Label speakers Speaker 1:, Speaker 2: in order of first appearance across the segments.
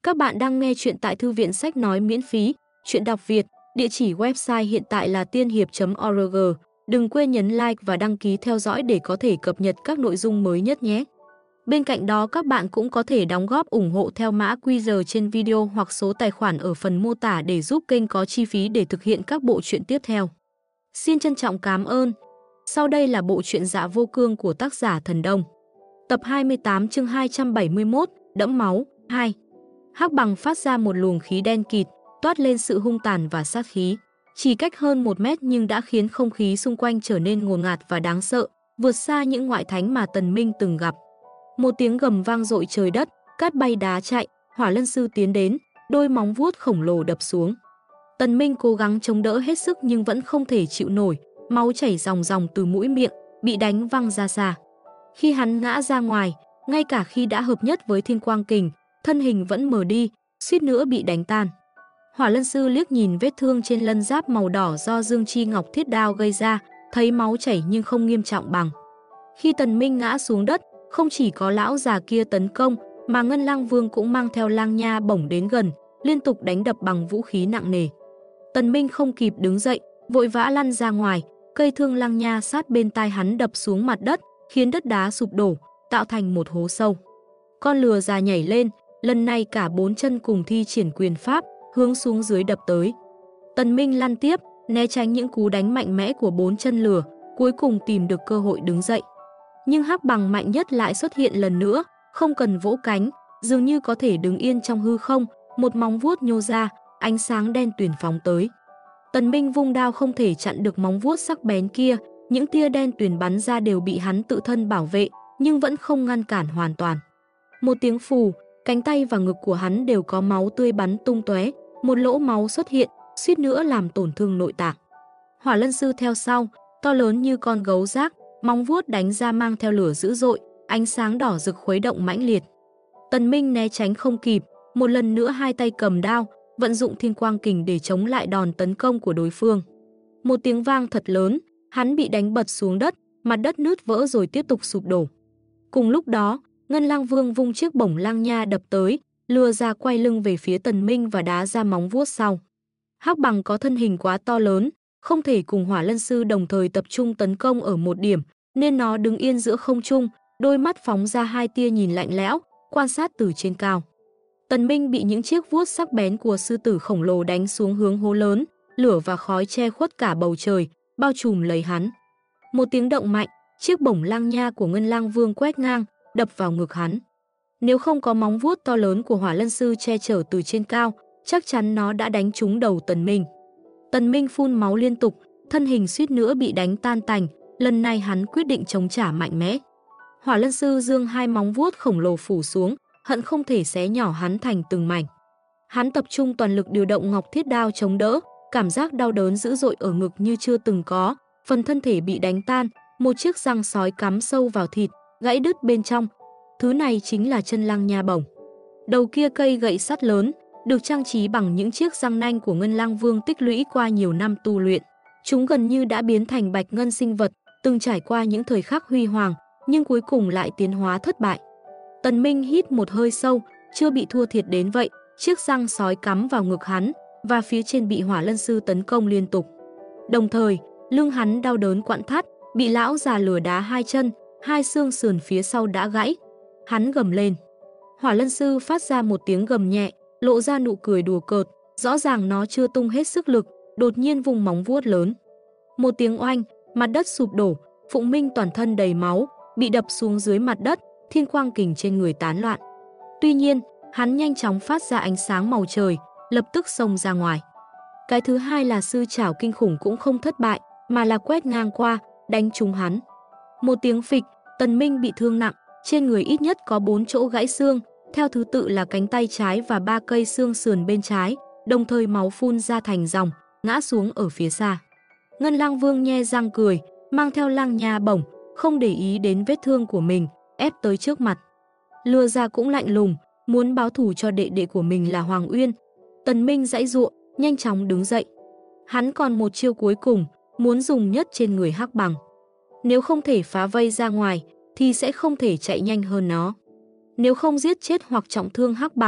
Speaker 1: Các bạn đang nghe chuyện tại thư viện sách nói miễn phí, chuyện đọc Việt, địa chỉ website hiện tại là tiên hiệp.org. Đừng quên nhấn like và đăng ký theo dõi để có thể cập nhật các nội dung mới nhất nhé. Bên cạnh đó các bạn cũng có thể đóng góp ủng hộ theo mã QR trên video hoặc số tài khoản ở phần mô tả để giúp kênh có chi phí để thực hiện các bộ truyện tiếp theo. Xin trân trọng cảm ơn. Sau đây là bộ truyện Dạ Vô Cương của tác giả Thần Đông. Tập 28 chương 271, Đẫm máu, 2. Hắc Bằng phát ra một luồng khí đen kịt, toát lên sự hung tàn và sát khí. Chỉ cách hơn 1 mét nhưng đã khiến không khí xung quanh trở nên ngột ngạt và đáng sợ, vượt xa những ngoại thánh mà Tần Minh từng gặp. Một tiếng gầm vang dội trời đất, cát bay đá chạy, Hỏa Lân Sư tiến đến, đôi móng vuốt khổng lồ đập xuống. Tần Minh cố gắng chống đỡ hết sức nhưng vẫn không thể chịu nổi, máu chảy ròng ròng từ mũi miệng, bị đánh văng ra xa. Khi hắn ngã ra ngoài, ngay cả khi đã hợp nhất với Thiên Quang Kình, thân hình vẫn mờ đi, suýt nữa bị đánh tan. Hỏa Lân Sư liếc nhìn vết thương trên lân giáp màu đỏ do Dương Chi Ngọc Thiết Đao gây ra, thấy máu chảy nhưng không nghiêm trọng bằng. Khi Tần Minh ngã xuống đất, không chỉ có lão già kia tấn công, mà Ngân Lang Vương cũng mang theo Lang Nha Bổng đến gần, liên tục đánh đập bằng vũ khí nặng nề. Tần Minh không kịp đứng dậy, vội vã lăn ra ngoài, cây thương Lang Nha sát bên tai hắn đập xuống mặt đất, khiến đất đá sụp đổ, tạo thành một hố sâu. Con lừa già nhảy lên, lần này cả 4 chân cùng thi triển quyền pháp, hướng xuống dưới đập tới. Tần Minh lăn tiếp, né tránh những cú đánh mạnh mẽ của 4 chân lừa, cuối cùng tìm được cơ hội đứng dậy. Nhưng Hắc Bằng mạnh nhất lại xuất hiện lần nữa, không cần vỗ cánh, dường như có thể đứng yên trong hư không, một móng vuốt nhô ra, ánh sáng đen tuyền phóng tới. Tần Minh vung đao không thể chặn được móng vuốt sắc bén kia, những tia đen tuyền bắn ra đều bị hắn tự thân bảo vệ, nhưng vẫn không ngăn cản hoàn toàn. Một tiếng phù, cánh tay và ngực của hắn đều có máu tươi bắn tung tóe, một lỗ máu xuất hiện, suýt nữa làm tổn thương nội tạng. Hỏa Lân Sư theo sau, to lớn như con gấu rác, móng vuốt đánh ra mang theo lửa dữ dội, ánh sáng đỏ rực khuấy động mãnh liệt. Tần Minh né tránh không kịp, một lần nữa hai tay cầm đao, vận dụng Thiên Quang Kình để chống lại đòn tấn công của đối phương. Một tiếng vang thật lớn, hắn bị đánh bật xuống đất, mặt đất nứt vỡ rồi tiếp tục sụp đổ. Cùng lúc đó, Ngân Lang Vương vung chiếc bổng Lang Nha đập tới, lừa ra quay lưng về phía Tần Minh và đá ra móng vuốt sau. Hắc Bằng có thân hình quá to lớn, không thể cùng Hỏa Lân Sư đồng thời tập trung tấn công ở một điểm, nên nó đứng yên giữa không trung, đôi mắt phóng ra hai tia nhìn lạnh lẽo, quan sát từ trên cao. Tần Minh bị những chiếc vuốt sắc bén của sư tử khổng lồ đánh xuống hướng hố lớn, lửa và khói che khuất cả bầu trời, bao trùm lấy hắn. Một tiếng động mạnh, chiếc bổng Lang Nha của Ngân Lang Vương quét ngang, đập vào ngực hắn. Nếu không có móng vuốt to lớn của Hỏa Lân Sư che chở từ trên cao, chắc chắn nó đã đánh trúng đầu Tần Minh. Tần Minh phun máu liên tục, thân hình suýt nữa bị đánh tan tành, lần này hắn quyết định chống trả mạnh mẽ. Hỏa Lân Sư giương hai móng vuốt khổng lồ phủ xuống, hận không thể xé nhỏ hắn thành từng mảnh. Hắn tập trung toàn lực điều động Ngọc Thiết Đao chống đỡ, cảm giác đau đớn dữ dội ở ngực như chưa từng có, phần thân thể bị đánh tan, một chiếc răng sói cắm sâu vào thịt, gãy đứt bên trong. Thứ này chính là chân Lang Nha Bổng. Đầu kia cây gậy sắt lớn, được trang trí bằng những chiếc răng nanh của Ngân Lang Vương tích lũy qua nhiều năm tu luyện. Chúng gần như đã biến thành bạch ngân sinh vật, từng trải qua những thời khắc huy hoàng, nhưng cuối cùng lại tiến hóa thất bại. Tần Minh hít một hơi sâu, chưa bị thua thiệt đến vậy, chiếc răng sói cắm vào ngực hắn, và phía trên bị Hỏa Lân Sư tấn công liên tục. Đồng thời, lưng hắn đau đớn quặn thắt, bị lão già lừa đá hai chân, hai xương sườn phía sau đã gãy. Hắn gầm lên. Hỏa Lân Sư phát ra một tiếng gầm nhẹ, lộ ra nụ cười đùa cợt, rõ ràng nó chưa tung hết sức lực, đột nhiên vùng móng vuốt lớn. Một tiếng oanh, mặt đất sụp đổ, Phụng Minh toàn thân đầy máu, bị đập xuống dưới mặt đất, Thiên Quang Kình trên người tán loạn. Tuy nhiên, hắn nhanh chóng phát ra ánh sáng màu trời, lập tức xông ra ngoài. Cái thứ hai là sư trảo kinh khủng cũng không thất bại, mà là quét ngang qua, đánh trúng hắn. Một tiếng phịch, Tần Minh bị thương nặng, trên người ít nhất có 4 chỗ gãy xương, theo thứ tự là cánh tay trái và 3 cây xương sườn bên trái, đồng thời máu phun ra thành dòng, ngã xuống ở phía xa. Ngân Lang Vương nhe răng cười, mang theo Lang Nha Bổng, không để ý đến vết thương của mình, ép tới trước mặt. Lừa ra cũng lạnh lùng, muốn báo thù cho đệ đệ của mình là Hoàng Uyên. Tần Minh giãy giụa, nhanh chóng đứng dậy. Hắn còn một chiêu cuối cùng, muốn dùng nhất trên người Hắc Bằng. Nếu không thể phá vây ra ngoài, thì sẽ không thể chạy nhanh hơn nó. Nếu không giết chết hoặc trọng thương Hắc Bằng,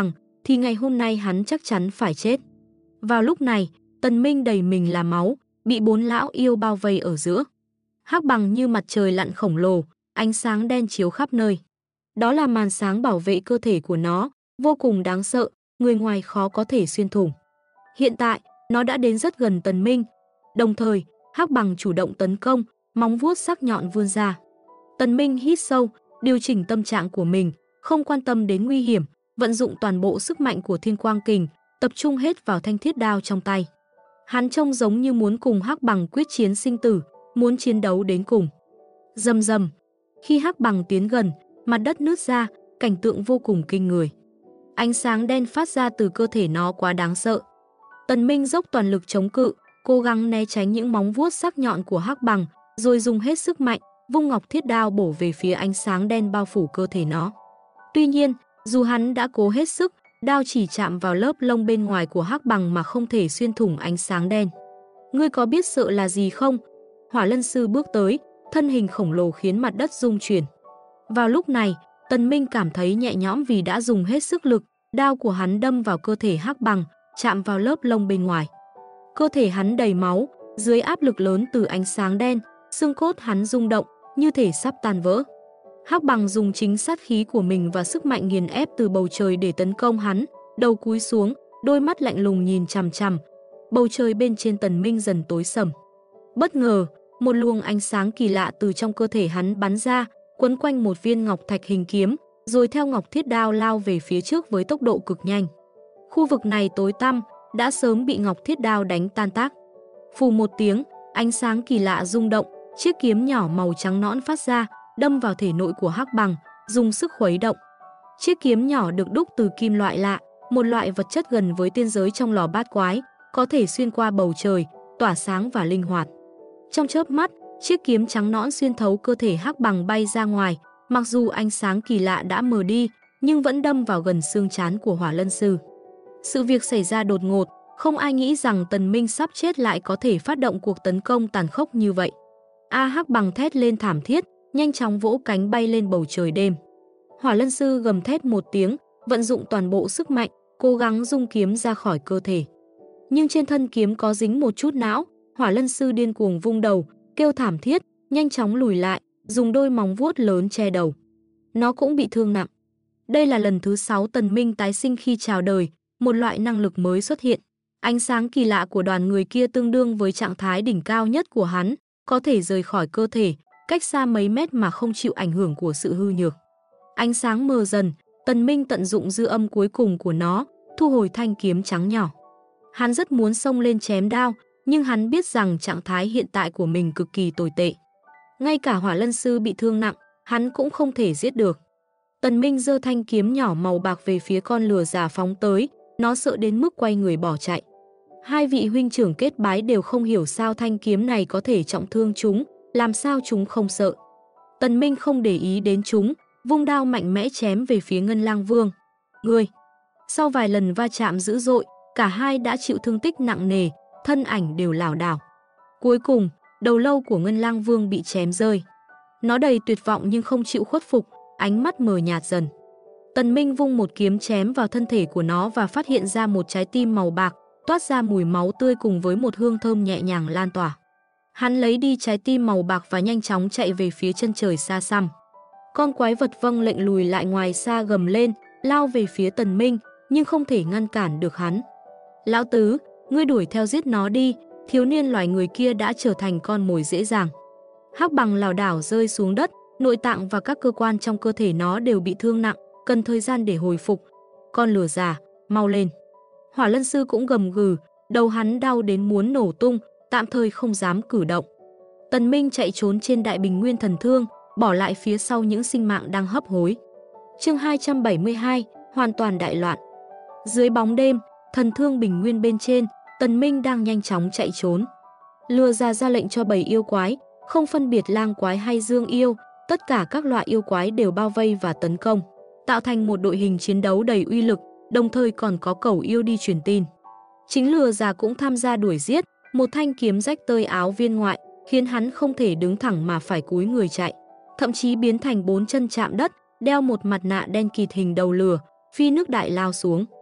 Speaker 1: thì ngày hôm nay hắn chắc chắn phải chết. Vào lúc này, Tần Minh đầy mình là máu, bị 4 lão yêu bao vây ở giữa. Hắc bằng như mặt trời lặn khổng lồ, ánh sáng đen chiếu khắp nơi. Đó là màn sáng bảo vệ cơ thể của nó, vô cùng đáng sợ, người ngoài khó có thể xuyên thủng. Hiện tại, nó đã đến rất gần Tần Minh. Đồng thời, Hắc bằng chủ động tấn công, móng vuốt sắc nhọn vươn ra. Tần Minh hít sâu, điều chỉnh tâm trạng của mình, không quan tâm đến nguy hiểm, vận dụng toàn bộ sức mạnh của Thiên Quang Kình, tập trung hết vào thanh thiết đao trong tay. Hắn trông giống như muốn cùng Hắc bằng quyết chiến sinh tử, muốn chiến đấu đến cùng. Rầm rầm, khi Hắc bằng tiến gần, mặt đất nứt ra, cảnh tượng vô cùng kinh người. Ánh sáng đen phát ra từ cơ thể nó quá đáng sợ. Tần Minh dốc toàn lực chống cự, cố gắng né tránh những móng vuốt sắc nhọn của Hắc bằng, rồi dùng hết sức mạnh, vung ngọc thiết đao bổ về phía ánh sáng đen bao phủ cơ thể nó. Tuy nhiên, dù hắn đã cố hết sức, đao chỉ chạm vào lớp lông bên ngoài của Hắc bằng mà không thể xuyên thủng ánh sáng đen. Ngươi có biết sợ là gì không? Hỏa Lân Sư bước tới, thân hình khổng lồ khiến mặt đất rung chuyển. Vào lúc này, Tần Minh cảm thấy nhẹ nhõm vì đã dùng hết sức lực, đao của hắn đâm vào cơ thể Hắc bằng, chạm vào lớp lông bên ngoài. Cơ thể hắn đầy máu, dưới áp lực lớn từ ánh sáng đen, xương cốt hắn rung động, như thể sắp tan vỡ. Hắc bằng dùng chính sát khí của mình và sức mạnh nghiền ép từ bầu trời để tấn công hắn, đầu cúi xuống, đôi mắt lạnh lùng nhìn chằm chằm. Bầu trời bên trên Tần Minh dần tối sầm. Bất ngờ, một luồng ánh sáng kỳ lạ từ trong cơ thể hắn bắn ra, quấn quanh một viên ngọc thạch hình kiếm, rồi theo ngọc thiết đao lao về phía trước với tốc độ cực nhanh. Khu vực này tối tăm, đã sớm bị ngọc thiết đao đánh tan tác. Phù một tiếng, ánh sáng kỳ lạ rung động, chiếc kiếm nhỏ màu trắng nõn phát ra, đâm vào thể nội của Hắc bằng, dùng sức khuấy động. Chiếc kiếm nhỏ được đúc từ kim loại lạ, một loại vật chất gần với tiên giới trong lò bát quái, có thể xuyên qua bầu trời, tỏa sáng và linh hoạt. Trong chớp mắt, chiếc kiếm trắng nõn xuyên thấu cơ thể Hắc bằng bay ra ngoài, mặc dù ánh sáng kỳ lạ đã mờ đi, nhưng vẫn đâm vào gần xương trán của Hỏa Lân Sư. Sự việc xảy ra đột ngột, không ai nghĩ rằng Tần Minh sắp chết lại có thể phát động cuộc tấn công tàn khốc như vậy. Hắc bằng thét lên thảm thiết, nhanh chóng vỗ cánh bay lên bầu trời đêm. Hỏa Lân Sư gầm thét một tiếng, vận dụng toàn bộ sức mạnh, cố gắng dung kiếm ra khỏi cơ thể. Nhưng trên thân kiếm có dính một chút não, Hỏa Lân Sư điên cuồng vung đầu, kêu thảm thiết, nhanh chóng lùi lại, dùng đôi móng vuốt lớn che đầu. Nó cũng bị thương nặng. Đây là lần thứ 6 Tần Minh tái sinh khi chào đời, một loại năng lực mới xuất hiện. Ánh sáng kỳ lạ của đoàn người kia tương đương với trạng thái đỉnh cao nhất của hắn, có thể rời khỏi cơ thể, cách xa mấy mét mà không chịu ảnh hưởng của sự hư nhược. Ánh sáng mờ dần, Tần Minh tận dụng dư âm cuối cùng của nó, thu hồi thanh kiếm trắng nhỏ. Hắn rất muốn xông lên chém đao, nhưng hắn biết rằng trạng thái hiện tại của mình cực kỳ tồi tệ. Ngay cả Hỏa Lân Sư bị thương nặng, hắn cũng không thể giết được. Tần Minh giơ thanh kiếm nhỏ màu bạc về phía con lừa già phóng tới, nó sợ đến mức quay người bỏ chạy. Hai vị huynh trưởng kết bái đều không hiểu sao thanh kiếm này có thể trọng thương chúng, làm sao chúng không sợ. Tần Minh không để ý đến chúng, vung đao mạnh mẽ chém về phía Ngân Lang Vương. Ngươi! Sau vài lần va chạm dữ dội, cả hai đã chịu thương tích nặng nề, thân ảnh đều lảo đảo. Cuối cùng, đầu lâu của Ngân Lang Vương bị chém rơi. Nó đầy tuyệt vọng nhưng không chịu khuất phục, ánh mắt mờ nhạt dần. Tần Minh vung một kiếm chém vào thân thể của nó và phát hiện ra một trái tim màu bạc, toát ra mùi máu tươi cùng với một hương thơm nhẹ nhàng lan tỏa. Hắn lấy đi trái tim màu bạc và nhanh chóng chạy về phía chân trời xa xăm. Con quái vật vâng lệnh lùi lại ngoài xa gầm lên, lao về phía Tần Minh, nhưng không thể ngăn cản được hắn. Lão tứ, ngươi đuổi theo giết nó đi, thiếu niên loài người kia đã trở thành con mồi dễ dàng. Hắc bằng lảo đảo rơi xuống đất, nội tạng và các cơ quan trong cơ thể nó đều bị thương nặng, cần thời gian để hồi phục. Con lừa già, mau lên. Hỏa Lân Sư cũng gầm gừ, đầu hắn đau đến muốn nổ tung, tạm thời không dám cử động. Tần Minh chạy trốn trên Đại Bình Nguyên Thần Thương, bỏ lại phía sau những sinh mạng đang hấp hối. Chương 272, hoàn toàn đại loạn. Dưới bóng đêm, Thần Thương Bình Nguyên bên trên, Tần Minh đang nhanh chóng chạy trốn. Lừa già ra lệnh cho bầy yêu quái, không phân biệt lang quái hay dương yêu, tất cả các loại yêu quái đều bao vây và tấn công, tạo thành một đội hình chiến đấu đầy uy lực, đồng thời còn có cẩu yêu đi truyền tin. Chính lừa già cũng tham gia đuổi giết, một thanh kiếm rách tơi áo viên ngoại, khiến hắn không thể đứng thẳng mà phải cúi người chạy, thậm chí biến thành 4 chân chạm đất, đeo một mặt nạ đen kịt hình đầu lừa, phi nước đại lao xuống.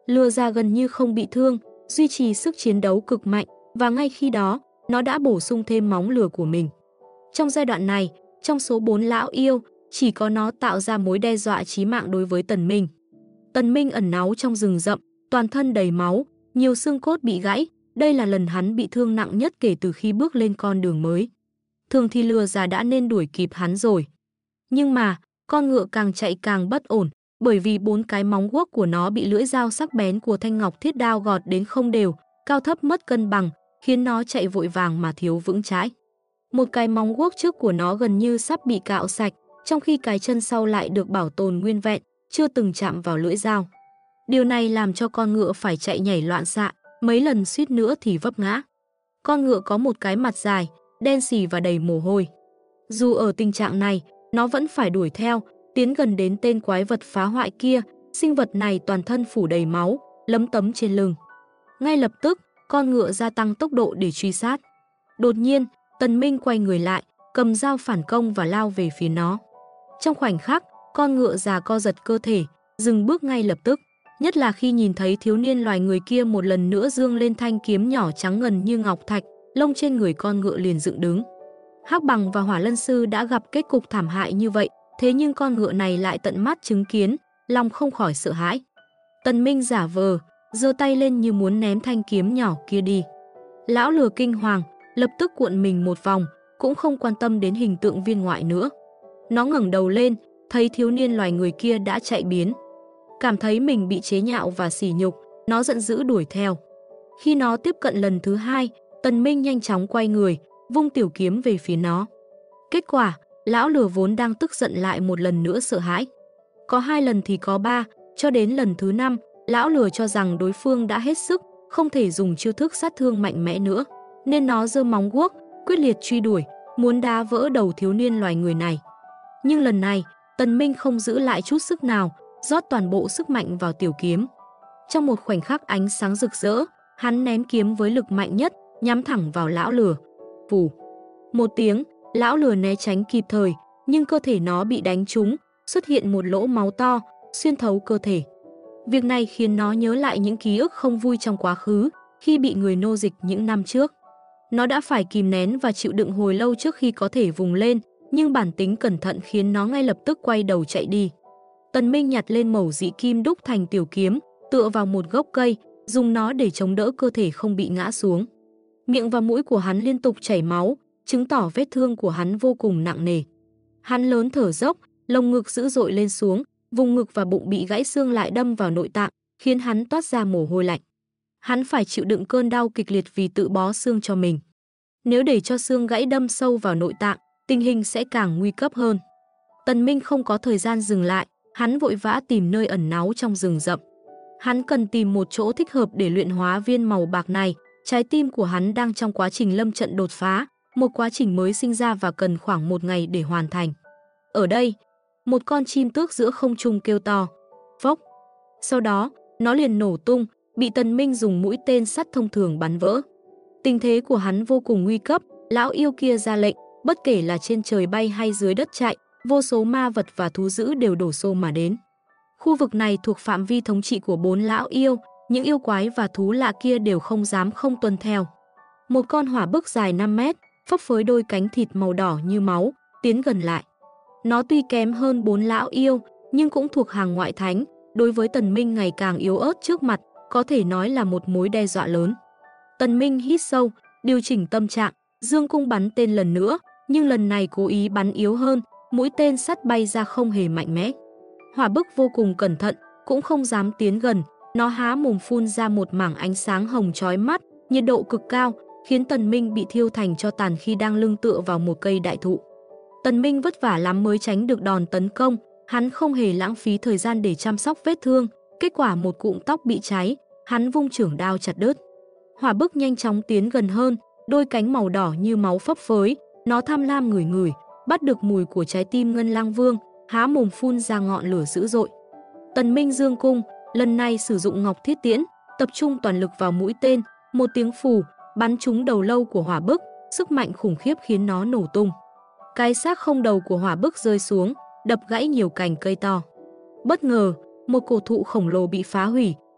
Speaker 1: Lừa già gần như không bị thương, duy trì sức chiến đấu cực mạnh và ngay khi đó, nó đã bổ sung thêm móng lừa của mình. Trong giai đoạn này, trong số 4 lão yêu, chỉ có nó tạo ra mối đe dọa chí mạng đối với Tần Minh. Tần Minh ẩn náu trong rừng rậm, toàn thân đầy máu, nhiều xương cốt bị gãy, đây là lần hắn bị thương nặng nhất kể từ khi bước lên con đường mới. Thường thì lừa già đã nên đuổi kịp hắn rồi. Nhưng mà, con ngựa càng chạy càng bất ổn, bởi vì 4 cái móng guốc của nó bị lưỡi dao sắc bén của thanh ngọc thiết đao gọt đến không đều, cao thấp mất cân bằng, khiến nó chạy vội vàng mà thiếu vững chãi. Một cái móng guốc trước của nó gần như sắp bị cạo sạch, trong khi cái chân sau lại được bảo tồn nguyên vẹn, chưa từng chạm vào lưỡi dao. Điều này làm cho con ngựa phải chạy nhảy loạn xạ, mấy lần suýt nữa thì vấp ngã. Con ngựa có một cái mặt dài, đen xì và đầy mồ hôi. Dù ở tình trạng này, nó vẫn phải đuổi theo, tiến gần đến tên quái vật phá hoại kia, sinh vật này toàn thân phủ đầy máu, lấm tấm trên lưng. Ngay lập tức, con ngựa gia tăng tốc độ để truy sát. Đột nhiên, Tần Minh quay người lại, cầm dao phản công và lao về phía nó. Trong khoảnh khắc, con ngựa già co giật cơ thể, dừng bước ngay lập tức, nhất là khi nhìn thấy thiếu niên loài người kia một lần nữa giương lên thanh kiếm nhỏ trắng ngần như ngọc thạch, lông trên người con ngựa liền dựng đứng. Hắc Bằng và Hỏa Lân Sư đã gặp kết cục thảm hại như vậy, thế nhưng con ngựa này lại tận mắt chứng kiến, lòng không khỏi sợ hãi. Tần Minh giả vờ, giơ tay lên như muốn ném thanh kiếm nhỏ kia đi. Lão lừa kinh hoàng, lập tức cuộn mình một vòng, cũng không quan tâm đến hình tượng viên ngoại nữa. Nó ngẩng đầu lên, thấy thiếu niên loài người kia đã chạy biến. Cảm thấy mình bị chế nhạo và sỉ nhục, nó giận dữ đuổi theo. Khi nó tiếp cận lần thứ hai, Tần Minh nhanh chóng quay người, vung tiểu kiếm về phía nó. Kết quả, lão lừa vốn đang tức giận lại một lần nữa sợ hãi. Có 2 lần thì có 3, cho đến lần thứ 5, lão lừa cho rằng đối phương đã hết sức, không thể dùng chiêu thức sát thương mạnh mẽ nữa, nên nó giơ móng guốc, quyết liệt truy đuổi, muốn đá vỡ đầu thiếu niên loài người này. Nhưng lần này, Tần Minh không giữ lại chút sức nào, rót toàn bộ sức mạnh vào tiểu kiếm. Trong một khoảnh khắc ánh sáng rực rỡ, hắn ném kiếm với lực mạnh nhất, nhắm thẳng vào lão lừa. Phù! Một tiếng, lão lừa né tránh kịp thời, nhưng cơ thể nó bị đánh trúng, xuất hiện một lỗ máu to, xuyên thấu cơ thể. Việc này khiến nó nhớ lại những ký ức không vui trong quá khứ, khi bị người nô dịch những năm trước. Nó đã phải kìm nén và chịu đựng hồi lâu trước khi có thể vùng lên, nhưng bản tính cẩn thận khiến nó ngay lập tức quay đầu chạy đi. Tần Minh nhặt lên mẩu dị kim đúc thành tiểu kiếm, tựa vào một gốc cây, dùng nó để chống đỡ cơ thể không bị ngã xuống. Miệng và mũi của hắn liên tục chảy máu, chứng tỏ vết thương của hắn vô cùng nặng nề. Hắn lớn thở dốc, lồng ngực dữ dội lên xuống, vùng ngực và bụng bị gãy xương lại đâm vào nội tạng, khiến hắn toát ra mồ hôi lạnh. Hắn phải chịu đựng cơn đau kịch liệt vì tự bó xương cho mình. Nếu để cho xương gãy đâm sâu vào nội tạng, tình hình sẽ càng nguy cấp hơn. Tần Minh không có thời gian dừng lại, hắn vội vã tìm nơi ẩn náu trong rừng rậm. Hắn cần tìm một chỗ thích hợp để luyện hóa viên màu bạc này, trái tim của hắn đang trong quá trình lâm trận đột phá, một quá trình mới sinh ra và cần khoảng 1 ngày để hoàn thành. Ở đây, một con chim tước giữa không trung kêu to, phốc. Sau đó, nó liền nổ tung, bị Tần Minh dùng mũi tên sắt thông thường bắn vỡ. Tình thế của hắn vô cùng nguy cấp, lão yêu kia ra lệnh, bất kể là trên trời bay hay dưới đất chạy, vô số ma vật và thú dữ đều đổ xô mà đến. Khu vực này thuộc phạm vi thống trị của 4 lão yêu, những yêu quái và thú lạ kia đều không dám không tuân theo. Một con hỏa bức dài 5 mét, phấp phới đôi cánh thịt màu đỏ như máu, tiến gần lại. Nó tuy kém hơn 4 lão yêu, nhưng cũng thuộc hàng ngoại thánh, đối với Tần Minh ngày càng yếu ớt trước mặt, có thể nói là một mối đe dọa lớn. Tần Minh hít sâu, điều chỉnh tâm trạng, dương cung bắn tên lần nữa, nhưng lần này cố ý bắn yếu hơn, mũi tên sắt bay ra không hề mạnh mẽ. Hỏa bức vô cùng cẩn thận, cũng không dám tiến gần, nó há mồm phun ra một mảng ánh sáng hồng chói mắt, nhiệt độ cực cao, khiến Tần Minh bị thiêu thành tro tàn khi đang lưng tựa vào một cây đại thụ. Tần Minh vất vả lắm mới tránh được đòn tấn công, hắn không hề lãng phí thời gian để chăm sóc vết thương, kết quả một cụm tóc bị cháy, hắn vung chưởng đao chặt đứt. Hỏa bức nhanh chóng tiến gần hơn, đôi cánh màu đỏ như máu phấp phới, nó tham lam ngửi ngửi, bắt được mùi của trái tim Ngân Lang Vương, há mồm phun ra ngọn lửa dữ dội. Tần Minh dương cung, lần này sử dụng Ngọc Thiết Tiễn, tập trung toàn lực vào mũi tên, một tiếng phù, bắn trúng đầu lâu của hỏa bức, sức mạnh khủng khiếp khiến nó nổ tung. Cái xác không đầu của hỏa bức rơi xuống, đập gãy nhiều cành cây to. Bất ngờ, một cổ thụ khổng lồ bị phá hủy,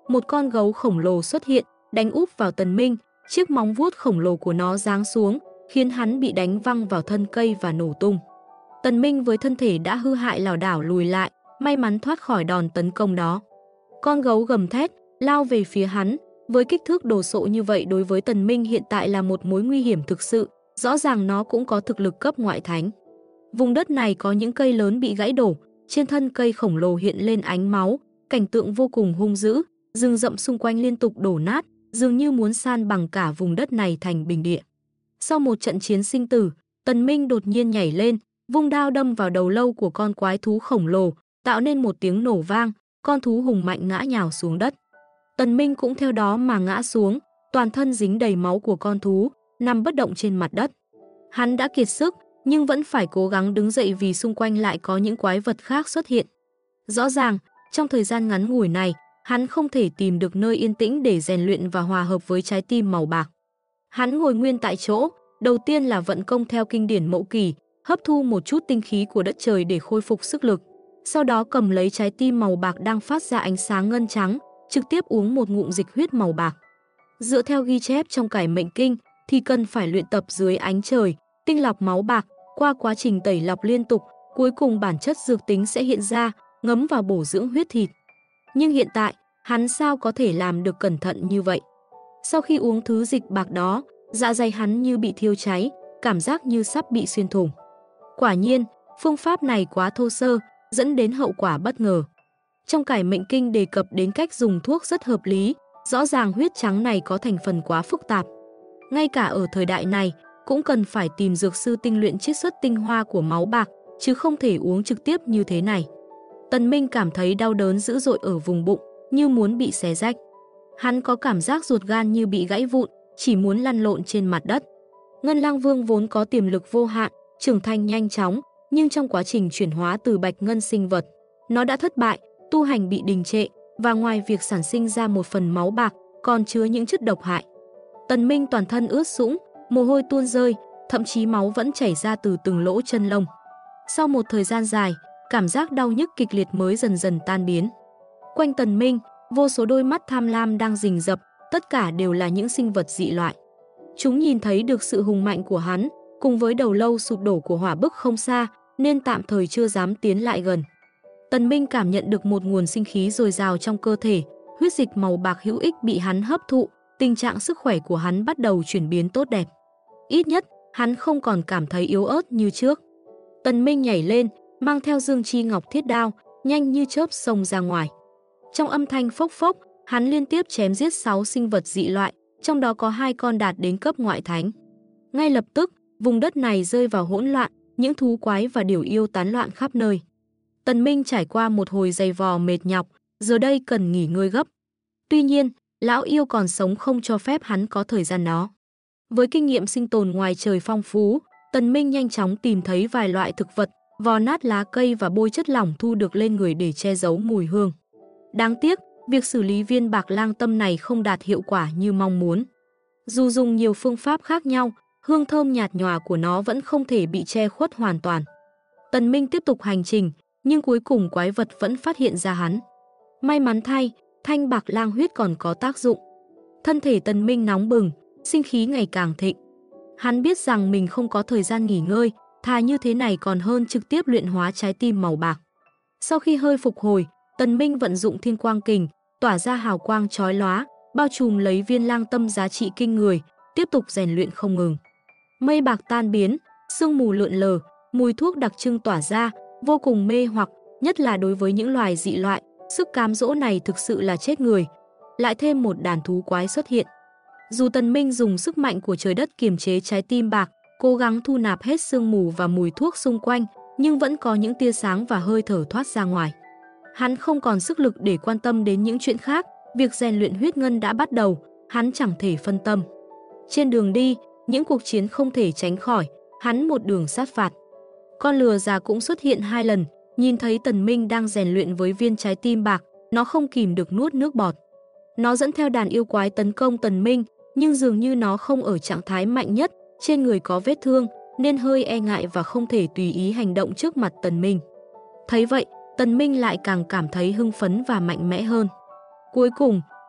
Speaker 1: một con gấu khổng lồ xuất hiện, đánh úp vào Tần Minh, chiếc móng vuốt khổng lồ của nó giáng xuống, khiến hắn bị đánh văng vào thân cây và nổ tung. Tần Minh với thân thể đã hư hại lảo đảo lùi lại, may mắn thoát khỏi đòn tấn công đó. Con gấu gầm thét, lao về phía hắn, với kích thước đồ sộ như vậy đối với Tần Minh hiện tại là một mối nguy hiểm thực sự, rõ ràng nó cũng có thực lực cấp ngoại thánh. Vùng đất này có những cây lớn bị gãy đổ, trên thân cây khổng lồ hiện lên ánh máu, cảnh tượng vô cùng hung dữ, rừng rậm xung quanh liên tục đổ nát, dường như muốn san bằng cả vùng đất này thành bình địa. Sau một trận chiến sinh tử, Tần Minh đột nhiên nhảy lên, vung đao đâm vào đầu lâu của con quái thú khổng lồ, tạo nên một tiếng nổ vang, con thú hùng mạnh ngã nhào xuống đất. Tần Minh cũng theo đó mà ngã xuống, toàn thân dính đầy máu của con thú, nằm bất động trên mặt đất. Hắn đã kiệt sức, nhưng vẫn phải cố gắng đứng dậy vì xung quanh lại có những quái vật khác xuất hiện. Rõ ràng, trong thời gian ngắn ngủi này, hắn không thể tìm được nơi yên tĩnh để rèn luyện và hòa hợp với trái tim màu bạc. Hắn ngồi nguyên tại chỗ, đầu tiên là vận công theo kinh điển Mậu Kỷ, hấp thu một chút tinh khí của đất trời để khôi phục sức lực. Sau đó cầm lấy trái tim màu bạc đang phát ra ánh sáng ngân trắng, trực tiếp uống một ngụm dịch huyết màu bạc. Dựa theo ghi chép trong Cải Mệnh Kinh thì cần phải luyện tập dưới ánh trời, tinh lọc máu bạc, qua quá trình tẩy lọc liên tục, cuối cùng bản chất dược tính sẽ hiện ra, ngấm vào bổ dưỡng huyết thịt. Nhưng hiện tại, hắn sao có thể làm được cẩn thận như vậy? Sau khi uống thứ dịch bạc đó, dạ dày hắn như bị thiêu cháy, cảm giác như sắp bị xuyên thủng. Quả nhiên, phương pháp này quá thô sơ, dẫn đến hậu quả bất ngờ. Trong Cải Mệnh Kinh đề cập đến cách dùng thuốc rất hợp lý, rõ ràng huyết trắng này có thành phần quá phức tạp. Ngay cả ở thời đại này, cũng cần phải tìm dược sư tinh luyện chiết xuất tinh hoa của máu bạc, chứ không thể uống trực tiếp như thế này. Tần Minh cảm thấy đau đớn dữ dội ở vùng bụng, như muốn bị xé rách. Hắn có cảm giác ruột gan như bị gãy vụn, chỉ muốn lăn lộn trên mặt đất. Ngân Lang Vương vốn có tiềm lực vô hạn, trưởng thành nhanh chóng, nhưng trong quá trình chuyển hóa từ bạch ngân sinh vật, nó đã thất bại, tu hành bị đình trệ, và ngoài việc sản sinh ra một phần máu bạc, còn chứa những chất độc hại. Tần Minh toàn thân ướt sũng, mồ hôi tuôn rơi, thậm chí máu vẫn chảy ra từ từng lỗ chân lông. Sau một thời gian dài, cảm giác đau nhức kịch liệt mới dần dần tan biến. Quanh Tần Minh, vô số đôi mắt tham lam đang rình rập, tất cả đều là những sinh vật dị loại. Chúng nhìn thấy được sự hùng mạnh của hắn, cùng với đầu lâu sụp đổ của hỏa bức không xa, nên tạm thời chưa dám tiến lại gần. Tần Minh cảm nhận được một nguồn sinh khí dồi dào trong cơ thể, huyết dịch màu bạc hữu ích bị hắn hấp thụ, tình trạng sức khỏe của hắn bắt đầu chuyển biến tốt đẹp. Ít nhất, hắn không còn cảm thấy yếu ớt như trước. Tần Minh nhảy lên, mang theo Dương Chi Ngọc Thiết Đao, nhanh như chớp xông ra ngoài. Trong âm thanh phốc phốc, hắn liên tiếp chém giết 6 sinh vật dị loại, trong đó có 2 con đạt đến cấp ngoại thánh. Ngay lập tức, vùng đất này rơi vào hỗn loạn, những thú quái và điểu yêu tán loạn khắp nơi. Tần Minh trải qua một hồi dày vò mệt nhọc, giờ đây cần nghỉ ngơi gấp. Tuy nhiên, lão yêu còn sống không cho phép hắn có thời gian đó. Với kinh nghiệm sinh tồn ngoài trời phong phú, Tần Minh nhanh chóng tìm thấy vài loại thực vật, vò nát lá cây và bôi chất lỏng thu được lên người để che giấu mùi hương. Đáng tiếc, việc xử lý viên bạc lang tâm này không đạt hiệu quả như mong muốn. Dù dùng nhiều phương pháp khác nhau, hương thơm nhạt nhòa của nó vẫn không thể bị che khuất hoàn toàn. Tần Minh tiếp tục hành trình, nhưng cuối cùng quái vật vẫn phát hiện ra hắn. May mắn thay, thanh bạc lang huyết còn có tác dụng. Thân thể Tần Minh nóng bừng, sinh khí ngày càng thịnh. Hắn biết rằng mình không có thời gian nghỉ ngơi, thà như thế này còn hơn trực tiếp luyện hóa trái tim màu bạc. Sau khi hơi phục hồi, Tần Minh vận dụng Thiên Quang Kình, tỏa ra hào quang chói lóa, bao trùm lấy viên lang tâm giá trị kinh người, tiếp tục rèn luyện không ngừng. Mây bạc tan biến, sương mù lượn lờ, mùi thuốc đặc trưng tỏa ra, vô cùng mê hoặc, nhất là đối với những loài dị loại, sức cám dỗ này thực sự là chết người. Lại thêm một đàn thú quái xuất hiện. Dù Tần Minh dùng sức mạnh của trời đất kiềm chế trái tim bạc, cố gắng thu nạp hết sương mù và mùi thuốc xung quanh, nhưng vẫn có những tia sáng và hơi thở thoát ra ngoài. Hắn không còn sức lực để quan tâm đến những chuyện khác, việc rèn luyện huyết ngân đã bắt đầu, hắn chẳng thể phân tâm. Trên đường đi, những cuộc chiến không thể tránh khỏi, hắn một đường sát phạt. Con lừa già cũng xuất hiện 2 lần, nhìn thấy Tần Minh đang rèn luyện với viên trái tim bạc, nó không kìm được nuốt nước bọt. Nó dẫn theo đàn yêu quái tấn công Tần Minh, nhưng dường như nó không ở trạng thái mạnh nhất, trên người có vết thương, nên hơi e ngại và không thể tùy ý hành động trước mặt Tần Minh. Thấy vậy, Tần Minh lại càng cảm thấy hưng phấn và mạnh mẽ hơn. Cuối cùng,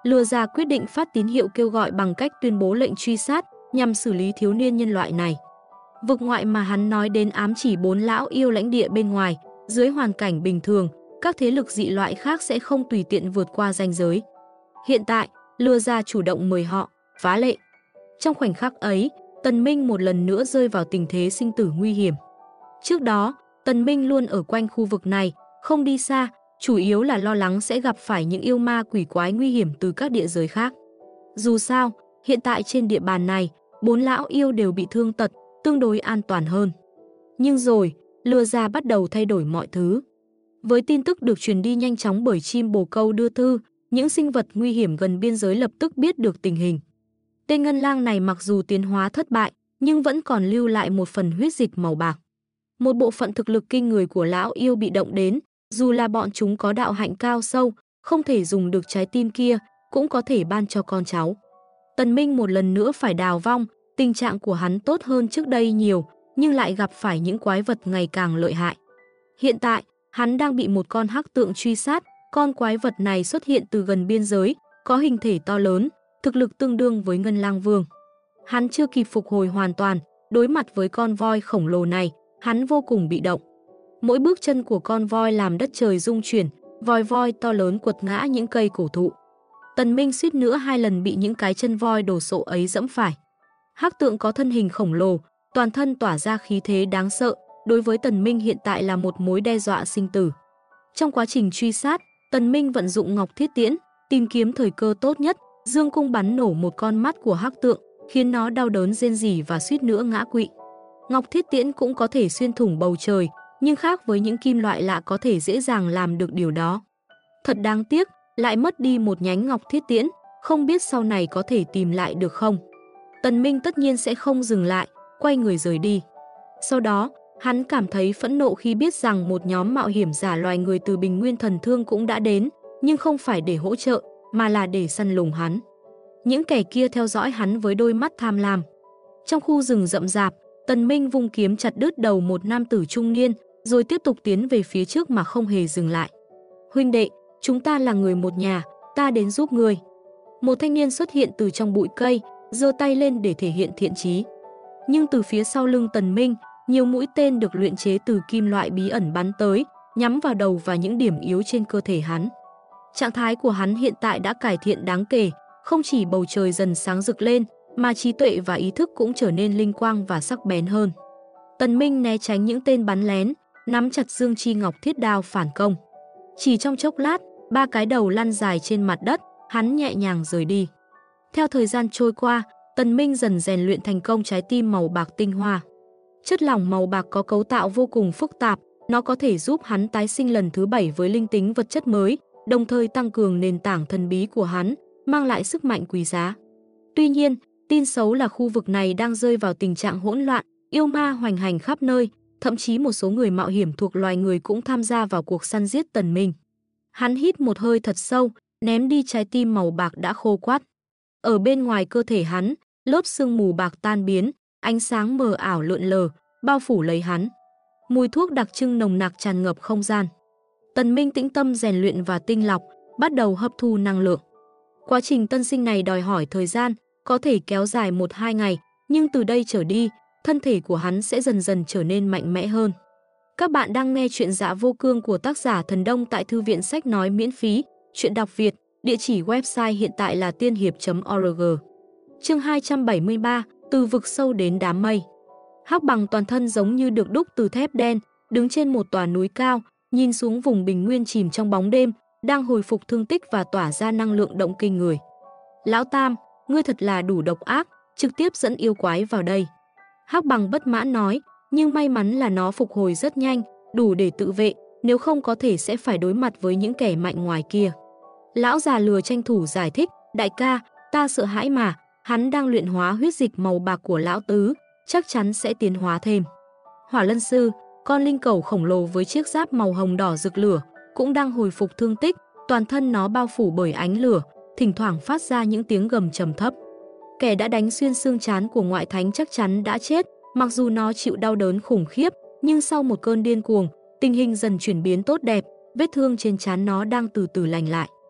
Speaker 1: Lừa Gia quyết định phát tín hiệu kêu gọi bằng cách tuyên bố lệnh truy sát nhằm xử lý thiếu niên nhân loại này. Vực ngoại mà hắn nói đến ám chỉ 4 lão yêu lãnh địa bên ngoài, dưới hoàn cảnh bình thường, các thế lực dị loại khác sẽ không tùy tiện vượt qua ranh giới. Hiện tại, Lừa Gia chủ động mời họ phá lệ. Trong khoảnh khắc ấy, Tần Minh một lần nữa rơi vào tình thế sinh tử nguy hiểm. Trước đó, Tần Minh luôn ở quanh khu vực này, không đi xa, chủ yếu là lo lắng sẽ gặp phải những yêu ma quỷ quái nguy hiểm từ các địa giới khác. Dù sao, hiện tại trên địa bàn này, 4 lão yêu đều bị thương tật, tương đối an toàn hơn. Nhưng rồi, Lừa Gia bắt đầu thay đổi mọi thứ. Với tin tức được truyền đi nhanh chóng bởi chim bồ câu đưa thư, những sinh vật nguy hiểm gần biên giới lập tức biết được tình hình. Tên ngân lang này mặc dù tiến hóa thất bại, nhưng vẫn còn lưu lại một phần huyết dịch màu bạc. Một bộ phận thực lực kinh người của lão yêu bị động đến, dù là bọn chúng có đạo hạnh cao sâu, không thể dùng được trái tim kia, cũng có thể ban cho con cháu. Tần Minh một lần nữa phải đào vong, tình trạng của hắn tốt hơn trước đây nhiều, nhưng lại gặp phải những quái vật ngày càng lợi hại. Hiện tại, hắn đang bị một con hắc tượng truy sát, con quái vật này xuất hiện từ gần biên giới, có hình thể to lớn, thực lực tương đương với Ngân Lang Vương. Hắn chưa kịp phục hồi hoàn toàn, đối mặt với con voi khổng lồ này, hắn vô cùng bị động. Mỗi bước chân của con voi làm đất trời rung chuyển, voi to lớn quật ngã những cây cổ thụ. Tần Minh suýt nữa 2 lần bị những cái chân voi đồ sộ ấy dẫm phải. Hắc tượng có thân hình khổng lồ, toàn thân tỏa ra khí thế đáng sợ, đối với Tần Minh hiện tại là một mối đe dọa sinh tử. Trong quá trình truy sát, Tần Minh vận dụng Ngọc Thiết Tiễn, tìm kiếm thời cơ tốt nhất, dương cung bắn nổ một con mắt của hắc tượng, khiến nó đau đớn rên rỉ và suýt nữa ngã quỵ. Ngọc Thiết Tiễn cũng có thể xuyên thủng bầu trời, nhưng khác với những kim loại lạ có thể dễ dàng làm được điều đó. Thật đáng tiếc, lại mất đi một nhánh Ngọc Thiết Tiễn, không biết sau này có thể tìm lại được không. Tần Minh tất nhiên sẽ không dừng lại, quay người rời đi. Sau đó, hắn cảm thấy phẫn nộ khi biết rằng một nhóm mạo hiểm giả loài người từ Bình Nguyên Thần Thương cũng đã đến, nhưng không phải để hỗ trợ, mà là để săn lùng hắn. Những kẻ kia theo dõi hắn với đôi mắt tham lam. Trong khu rừng rậm rạp, Tần Minh vung kiếm chặt đứt đầu một nam tử trung niên, rồi tiếp tục tiến về phía trước mà không hề dừng lại. Huynh đệ, chúng ta là người một nhà, ta đến giúp ngươi. Một thanh niên xuất hiện từ trong bụi cây, giơ tay lên để thể hiện thiện chí. Nhưng từ phía sau lưng Tần Minh, nhiều mũi tên được luyện chế từ kim loại bí ẩn bắn tới, nhắm vào đầu và những điểm yếu trên cơ thể hắn. Trạng thái của hắn hiện tại đã cải thiện đáng kể, không chỉ bầu trời dần sáng rực lên, mà trí tuệ và ý thức cũng trở nên linh quang và sắc bén hơn. Tần Minh né tránh những tên bắn lén, nắm chặt Dương Chi Ngọc Thiết Đao phản công. Chỉ trong chốc lát, 3 cái đầu lăn dài trên mặt đất, hắn nhẹ nhàng rời đi. Theo thời gian trôi qua, Tần Minh dần rèn luyện thành công trái tim màu bạc tinh hoa. Chất lỏng màu bạc có cấu tạo vô cùng phức tạp, nó có thể giúp hắn tái sinh lần thứ 7 với linh tính vật chất mới, đồng thời tăng cường nền tảng thần bí của hắn, mang lại sức mạnh quý giá. Tuy nhiên, tin xấu là khu vực này đang rơi vào tình trạng hỗn loạn, yêu ma hoành hành khắp nơi, thậm chí một số người mạo hiểm thuộc loài người cũng tham gia vào cuộc săn giết Tần Minh. Hắn hít một hơi thật sâu, ném đi trái tim màu bạc đã khô quắt. Ở bên ngoài cơ thể hắn, lớp sương mù bạc tan biến, ánh sáng mờ ảo lượn lờ, bao phủ lấy hắn. Mùi thuốc đặc trưng nồng nặc tràn ngập không gian. Tần Minh tĩnh tâm rèn luyện và tinh lọc, bắt đầu hấp thu năng lượng. Quá trình tân sinh này đòi hỏi thời gian, có thể kéo dài 1-2 ngày, nhưng từ đây trở đi, thân thể của hắn sẽ dần dần trở nên mạnh mẽ hơn. Các bạn đang nghe chuyện Dạ Vô Cương của tác giả Thần Đông tại Thư viện Sách Nói miễn phí, chuyện đọc Việt, địa chỉ website hiện tại là tiên hiệp.org. Chương 273, từ vực sâu đến đám mây. Hắc Bằng toàn thân giống như được đúc từ thép đen, đứng trên một tòa núi cao, nhìn xuống vùng bình nguyên chìm trong bóng đêm, đang hồi phục thương tích và tỏa ra năng lượng động kinh người. Lão Tam, ngươi thật là đủ độc ác, trực tiếp dẫn yêu quái vào đây. Hắc Bằng bất mãn nói, nhưng may mắn là nó phục hồi rất nhanh, đủ để tự vệ, nếu không có thể sẽ phải đối mặt với những kẻ mạnh ngoài kia. Lão già lừa tranh thủ giải thích, đại ca, ta sợ hãi mà, hắn đang luyện hóa huyết dịch màu bạc của lão tứ, chắc chắn sẽ tiến hóa thêm. Hỏa Lân Sư, con linh cẩu khổng lồ với chiếc giáp màu hồng đỏ rực lửa, cũng đang hồi phục thương tích, toàn thân nó bao phủ bởi ánh lửa, thỉnh thoảng phát ra những tiếng gầm trầm thấp. Kẻ đã đánh xuyên xương trán của ngoại thánh chắc chắn đã chết, mặc dù nó chịu đau đớn khủng khiếp, nhưng sau một cơn điên cuồng, tình hình dần chuyển biến tốt đẹp, vết thương trên trán nó đang từ từ lành lại.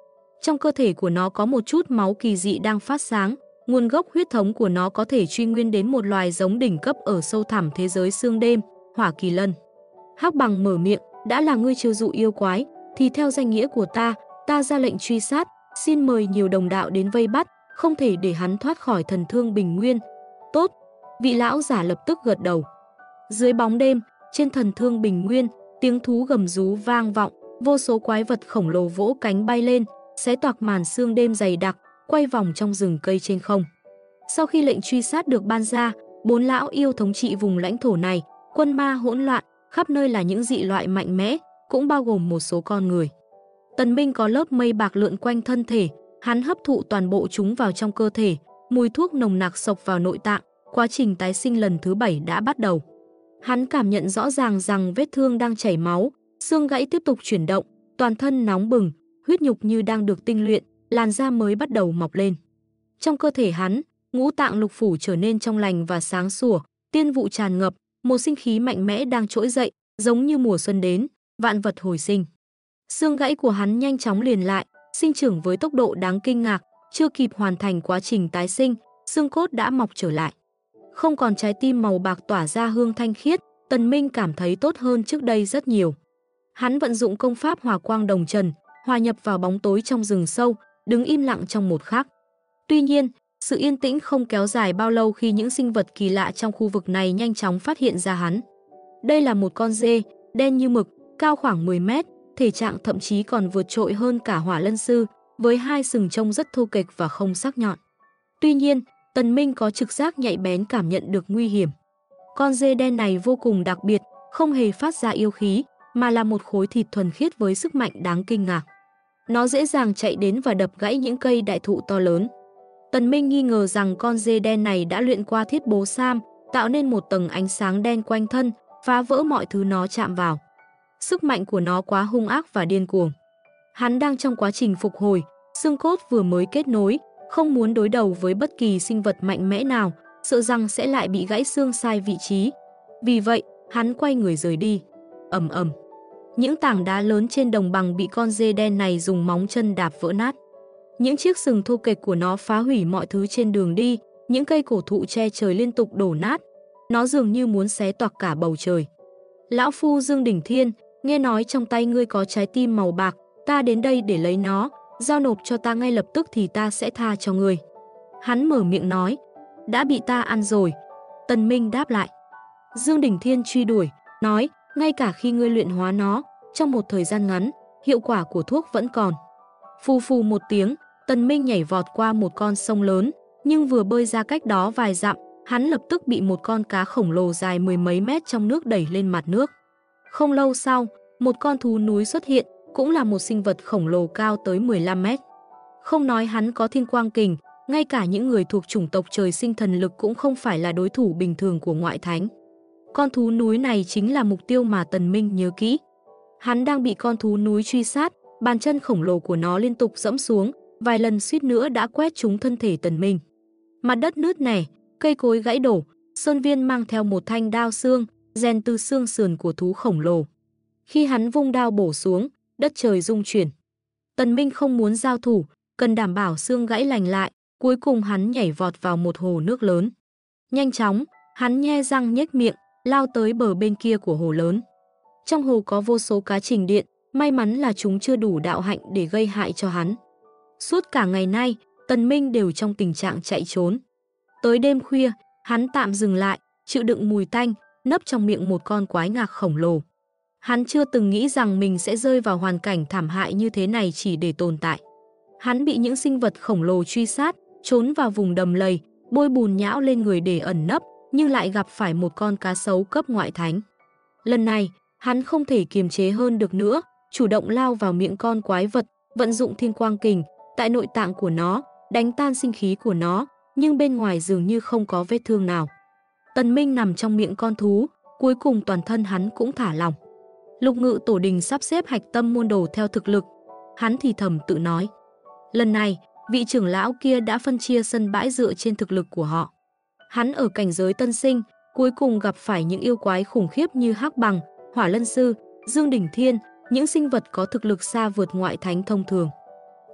Speaker 1: Trong cơ thể của nó có một chút máu kỳ dị đang phát sáng, nguồn gốc huyết thống của nó có thể truy nguyên đến một loài giống đỉnh cấp ở sâu thẳm thế giới xương đêm, Hỏa Kỳ Lân. Hắc Bằng mở miệng, đã là ngươi chiêu dụ yêu quái, thì theo danh nghĩa của ta ra lệnh truy sát, xin mời nhiều đồng đạo đến vây bắt, không thể để hắn thoát khỏi thần thương bình nguyên. Tốt, vị lão giả lập tức gật đầu. Dưới bóng đêm, trên thần thương bình nguyên, tiếng thú gầm rú vang vọng, vô số quái vật khổng lồ vỗ cánh bay lên, xé toạc màn sương đêm dày đặc, quay vòng trong rừng cây trên không. Sau khi lệnh truy sát được ban ra, 4 lão yêu thống trị vùng lãnh thổ này, quân ma hỗn loạn, khắp nơi là những dị loại mạnh mẽ, cũng bao gồm một số con người. Tần Minh có lớp mây bạc lượn quanh thân thể, hắn hấp thụ toàn bộ chúng vào trong cơ thể, mùi thuốc nồng nặc xộc vào nội tạng, quá trình tái sinh lần thứ 7 đã bắt đầu. Hắn cảm nhận rõ ràng rằng vết thương đang chảy máu, xương gãy tiếp tục chuyển động, toàn thân nóng bừng, huyết nhục như đang được tinh luyện, làn da mới bắt đầu mọc lên. Trong cơ thể hắn, ngũ tạng lục phủ trở nên trong lành và sáng sủa, tiên vụ tràn ngập, một sinh khí mạnh mẽ đang trỗi dậy, giống như mùa xuân đến, vạn vật hồi sinh. Xương gãy của hắn nhanh chóng liền lại, sinh trưởng với tốc độ đáng kinh ngạc, chưa kịp hoàn thành quá trình tái sinh, xương cốt đã mọc trở lại. Không còn trái tim màu bạc tỏa ra hương thanh khiết, Tần Minh cảm thấy tốt hơn trước đây rất nhiều. Hắn vận dụng công pháp Hỏa Quang Đồng Trần, hòa nhập vào bóng tối trong rừng sâu, đứng im lặng trong một khắc. Tuy nhiên, sự yên tĩnh không kéo dài bao lâu khi những sinh vật kỳ lạ trong khu vực này nhanh chóng phát hiện ra hắn. Đây là một con dê, đen như mực, cao khoảng 10 mét, thể trạng thậm chí còn vượt trội hơn cả Hỏa Lân Sư, với hai sừng trông rất thô kệch và không sắc nhọn. Tuy nhiên, Tần Minh có trực giác nhạy bén cảm nhận được nguy hiểm. Con dê đen này vô cùng đặc biệt, không hề phát ra yêu khí, mà là một khối thịt thuần khiết với sức mạnh đáng kinh ngạc. Nó dễ dàng chạy đến và đập gãy những cây đại thụ to lớn. Tần Minh nghi ngờ rằng con dê đen này đã luyện qua thiết bố sam, tạo nên một tầng ánh sáng đen quanh thân, phá vỡ mọi thứ nó chạm vào. Sức mạnh của nó quá hung ác và điên cuồng. Hắn đang trong quá trình phục hồi, xương cốt vừa mới kết nối, không muốn đối đầu với bất kỳ sinh vật mạnh mẽ nào, sợ rằng sẽ lại bị gãy xương sai vị trí. Vì vậy, hắn quay người rời đi. Ầm ầm. Những tảng đá lớn trên đồng bằng bị con dê đen này dùng móng chân đạp vỡ nát. Những chiếc sừng thô kệch của nó phá hủy mọi thứ trên đường đi, những cây cổ thụ che trời liên tục đổ nát. Nó dường như muốn xé toạc cả bầu trời. Lão phu Dương Đỉnh Thiên, nghe nói trong tay ngươi có trái tim màu bạc, ta đến đây để lấy nó, giao nộp cho ta ngay lập tức thì ta sẽ tha cho ngươi. Hắn mở miệng nói, đã bị ta ăn rồi. Tần Minh đáp lại. Dương Đỉnh Thiên truy đuổi, nói, ngay cả khi ngươi luyện hóa nó, trong một thời gian ngắn, hiệu quả của thuốc vẫn còn. Phù phù một tiếng, Tần Minh nhảy vọt qua một con sông lớn, nhưng vừa bơi ra cách đó vài dặm, hắn lập tức bị một con cá khổng lồ dài 10 mấy mét trong nước đẩy lên mặt nước. Không lâu sau, một con thú núi xuất hiện, cũng là một sinh vật khổng lồ cao tới 15 mét. Không nói hắn có thiên quang kình, ngay cả những người thuộc chủng tộc trời sinh thần lực cũng không phải là đối thủ bình thường của ngoại thánh. Con thú núi này chính là mục tiêu mà Tần Minh nhớ kỹ. Hắn đang bị con thú núi truy sát, bàn chân khổng lồ của nó liên tục giẫm xuống, vài lần suýt nữa đã quét trúng thân thể Tần Minh. Mặt đất nứt nẻ, cây cối gãy đổ, Sơn Viên mang theo một thanh đao xương, rèn từ xương sườn của thú khổng lồ. Khi hắn vung đao bổ xuống, đất trời rung chuyển. Tần Minh không muốn giao thủ, cần đảm bảo xương gãy lành lại, cuối cùng hắn nhảy vọt vào một hồ nước lớn. Nhanh chóng, hắn nhe răng nhếch miệng, lao tới bờ bên kia của hồ lớn. Trong hồ có vô số cá trình điện, may mắn là chúng chưa đủ đạo hạnh để gây hại cho hắn. Suốt cả ngày nay, Tần Minh đều trong tình trạng chạy trốn. Tới đêm khuya, hắn tạm dừng lại, chịu đựng mùi tanh, nấp trong miệng một con quái ngạc khổng lồ. Hắn chưa từng nghĩ rằng mình sẽ rơi vào hoàn cảnh thảm hại như thế này chỉ để tồn tại. Hắn bị những sinh vật khổng lồ truy sát, trốn vào vùng đầm lầy, bôi bùn nhão lên người để ẩn nấp, nhưng lại gặp phải một con cá sấu cấp ngoại thánh. Lần này, hắn không thể kiềm chế hơn được nữa, chủ động lao vào miệng con quái vật, vận dụng thiên quang kình, tại nội tạng của nó, đánh tan sinh khí của nó, nhưng bên ngoài dường như không có vết thương nào. Tần Minh nằm trong miệng con thú, cuối cùng toàn thân hắn cũng thả lỏng. Lục Ngự Tổ Đình sắp xếp hạch tâm môn đồ theo thực lực, hắn thì thầm tự nói. Lần này, vị trưởng lão kia đã phân chia sân bãi dựa trên thực lực của họ. Hắn ở cảnh giới tân sinh, cuối cùng gặp phải những yêu quái khủng khiếp như Hắc Bằng, Hỏa Lân Sư, Dương Đỉnh Thiên, những sinh vật có thực lực xa vượt ngoại thánh thông thường.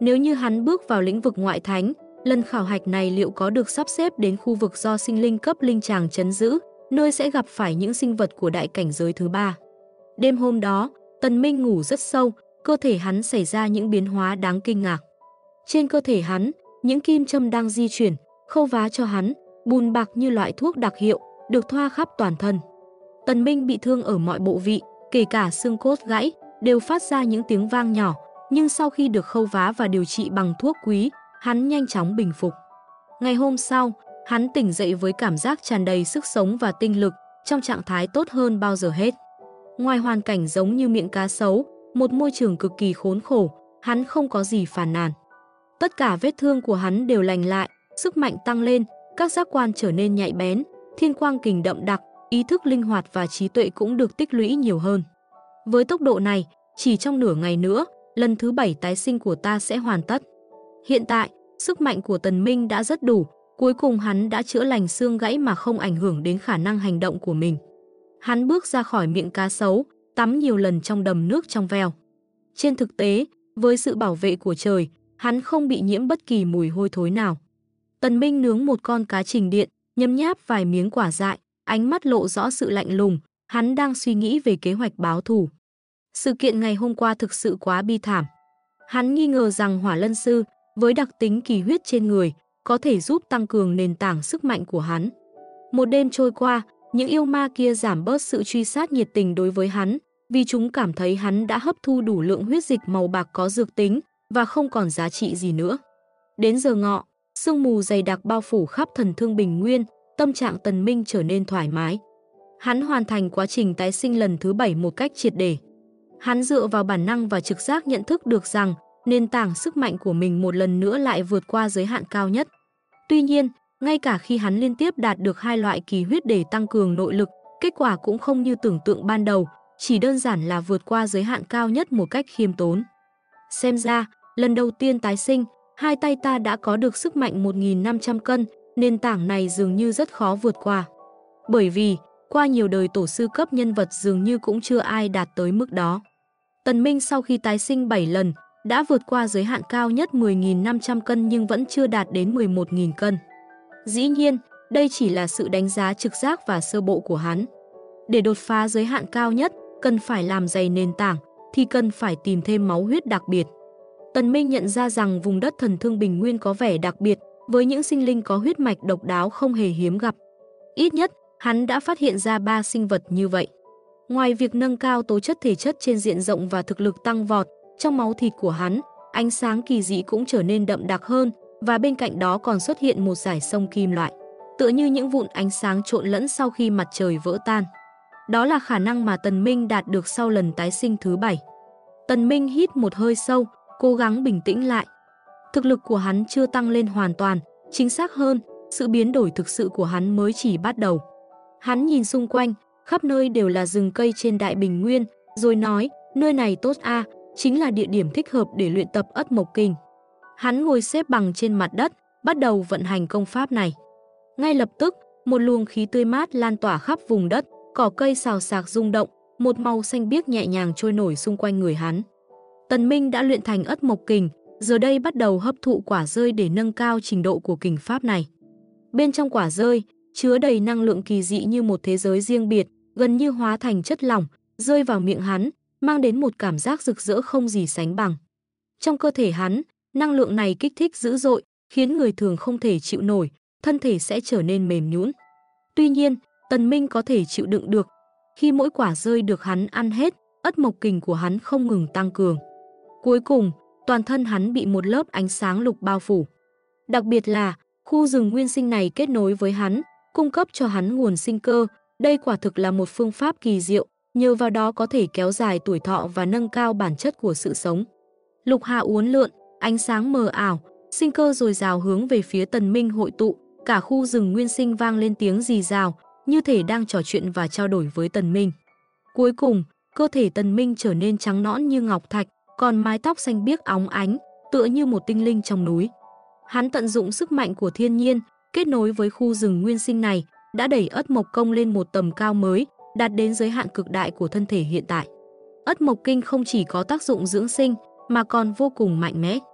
Speaker 1: Nếu như hắn bước vào lĩnh vực ngoại thánh, lần khảo hạch này liệu có được sắp xếp đến khu vực do sinh linh cấp linh tràng trấn giữ, nơi sẽ gặp phải những sinh vật của đại cảnh giới thứ 3. Đêm hôm đó, Tần Minh ngủ rất sâu, cơ thể hắn xảy ra những biến hóa đáng kinh ngạc. Trên cơ thể hắn, những kim châm đang di chuyển, khâu vá cho hắn, bùn bạc như loại thuốc đặc hiệu, được thoa khắp toàn thân. Tần Minh bị thương ở mọi bộ vị, kể cả xương cốt gãy, đều phát ra những tiếng vang nhỏ, nhưng sau khi được khâu vá và điều trị bằng thuốc quý, hắn nhanh chóng bình phục. Ngày hôm sau, hắn tỉnh dậy với cảm giác tràn đầy sức sống và tinh lực, trong trạng thái tốt hơn bao giờ hết. Ngoài hoàn cảnh giống như miệng cá sấu, một môi trường cực kỳ khốn khổ, hắn không có gì phàn nàn. Tất cả vết thương của hắn đều lành lại, sức mạnh tăng lên, các giác quan trở nên nhạy bén, thiên quang kình đậm đặc, ý thức linh hoạt và trí tuệ cũng được tích lũy nhiều hơn. Với tốc độ này, chỉ trong nửa ngày nữa, lần thứ 7 tái sinh của ta sẽ hoàn tất. Hiện tại, sức mạnh của Tần Minh đã rất đủ, cuối cùng hắn đã chữa lành xương gãy mà không ảnh hưởng đến khả năng hành động của mình. Hắn bước ra khỏi miệng cá sấu, tắm nhiều lần trong đầm nước trong veo. Trên thực tế, với sự bảo vệ của trời, hắn không bị nhiễm bất kỳ mùi hôi thối nào. Tần Minh nướng một con cá trình điện, nhấm nháp vài miếng quả dại, ánh mắt lộ rõ sự lạnh lùng, hắn đang suy nghĩ về kế hoạch báo thù. Sự kiện ngày hôm qua thực sự quá bi thảm. Hắn nghi ngờ rằng Hỏa Lân Sư, với đặc tính kỳ huyết trên người, có thể giúp tăng cường nền tảng sức mạnh của hắn. Một đêm trôi qua, những yêu ma kia giảm bớt sự truy sát nhiệt tình đối với hắn, vì chúng cảm thấy hắn đã hấp thu đủ lượng huyết dịch màu bạc có dược tính và không còn giá trị gì nữa. Đến giờ ngọ, sương mù dày đặc bao phủ khắp Thần Thương Bình Nguyên, tâm trạng Tần Minh trở nên thoải mái. Hắn hoàn thành quá trình tái sinh lần thứ 7 một cách triệt để. Hắn dựa vào bản năng và trực giác nhận thức được rằng nền tảng sức mạnh của mình một lần nữa lại vượt qua giới hạn cao nhất. Tuy nhiên, ngay cả khi hắn liên tiếp đạt được 2 loại kỳ huyết để tăng cường nội lực, kết quả cũng không như tưởng tượng ban đầu, chỉ đơn giản là vượt qua giới hạn cao nhất một cách khiêm tốn. Xem ra, lần đầu tiên tái sinh, hai tay ta đã có được sức mạnh 1.500 cân, nền tảng này dường như rất khó vượt qua. Bởi vì, qua nhiều đời tổ sư cấp nhân vật dường như cũng chưa ai đạt tới mức đó. Tần Minh sau khi tái sinh 7 lần, đã vượt qua giới hạn cao nhất 10.500 cân nhưng vẫn chưa đạt đến 11.000 cân. Dĩ nhiên, đây chỉ là sự đánh giá trực giác và sơ bộ của hắn. Để đột phá giới hạn cao nhất, cần phải làm dày nền tảng, thì cần phải tìm thêm máu huyết đặc biệt. Tần Minh nhận ra rằng vùng đất Thần Thương Bình Nguyên có vẻ đặc biệt, với những sinh linh có huyết mạch độc đáo không hề hiếm gặp. Ít nhất, hắn đã phát hiện ra 3 sinh vật như vậy. Ngoài việc nâng cao tố chất thể chất trên diện rộng và thực lực tăng vọt, trong máu thịt của hắn, ánh sáng kỳ dị cũng trở nên đậm đặc hơn, và bên cạnh đó còn xuất hiện một dải sông kim loại, tựa như những vụn ánh sáng trộn lẫn sau khi mặt trời vỡ tan. Đó là khả năng mà Tần Minh đạt được sau lần tái sinh thứ 7. Tần Minh hít một hơi sâu, cố gắng bình tĩnh lại. Thực lực của hắn chưa tăng lên hoàn toàn, chính xác hơn, sự biến đổi thực sự của hắn mới chỉ bắt đầu. Hắn nhìn xung quanh, khắp nơi đều là rừng cây trên Đại Bình Nguyên, rồi nói, nơi này tốt a, chính là địa điểm thích hợp để luyện tập Ất Mộc Kinh. Hắn ngồi xếp bằng trên mặt đất, bắt đầu vận hành công pháp này. Ngay lập tức, một luồng khí tươi mát lan tỏa khắp vùng đất, cỏ cây xào xạc rung động, một màu xanh biếc nhẹ nhàng trôi nổi xung quanh người hắn. Tần Minh đã luyện thành Ất Mộc Kình, giờ đây bắt đầu hấp thụ quả rơi để nâng cao trình độ của kình pháp này. Bên trong quả rơi, chứa đầy năng lượng kỳ dị như một thế giới riêng biệt, gần như hóa thành chất lỏng, rơi vào miệng hắn, mang đến một cảm giác rực rỡ không gì sánh bằng. Trong cơ thể hắn, năng lượng này kích thích dữ dội, khiến người thường không thể chịu nổi, thân thể sẽ trở nên mềm nhũn. Tuy nhiên, Tần Minh có thể chịu đựng được. Khi mỗi quả rơi được hắn ăn hết, Ất Mộc Kình của hắn không ngừng tăng cường. Cuối cùng, toàn thân hắn bị một lớp ánh sáng lục bao phủ. Đặc biệt là, khu rừng nguyên sinh này kết nối với hắn, cung cấp cho hắn nguồn sinh cơ. Đây quả thực là một phương pháp kỳ diệu, nhờ vào đó có thể kéo dài tuổi thọ và nâng cao bản chất của sự sống. Lục hà uốn lượn, ánh sáng mờ ảo, sinh cơ dồi dào hướng về phía Tần Minh hội tụ, cả khu rừng nguyên sinh vang lên tiếng rì rào, như thể đang trò chuyện và trao đổi với Tần Minh. Cuối cùng, cơ thể Tần Minh trở nên trắng nõn như ngọc thạch, còn mái tóc xanh biếc óng ánh, tựa như một tinh linh trong núi. Hắn tận dụng sức mạnh của thiên nhiên, kết nối với khu rừng nguyên sinh này, đã đẩy Ất Mộc Công lên một tầm cao mới, đạt đến giới hạn cực đại của thân thể hiện tại. Ất Mộc Kinh không chỉ có tác dụng dưỡng sinh, mà còn vô cùng mạnh mẽ.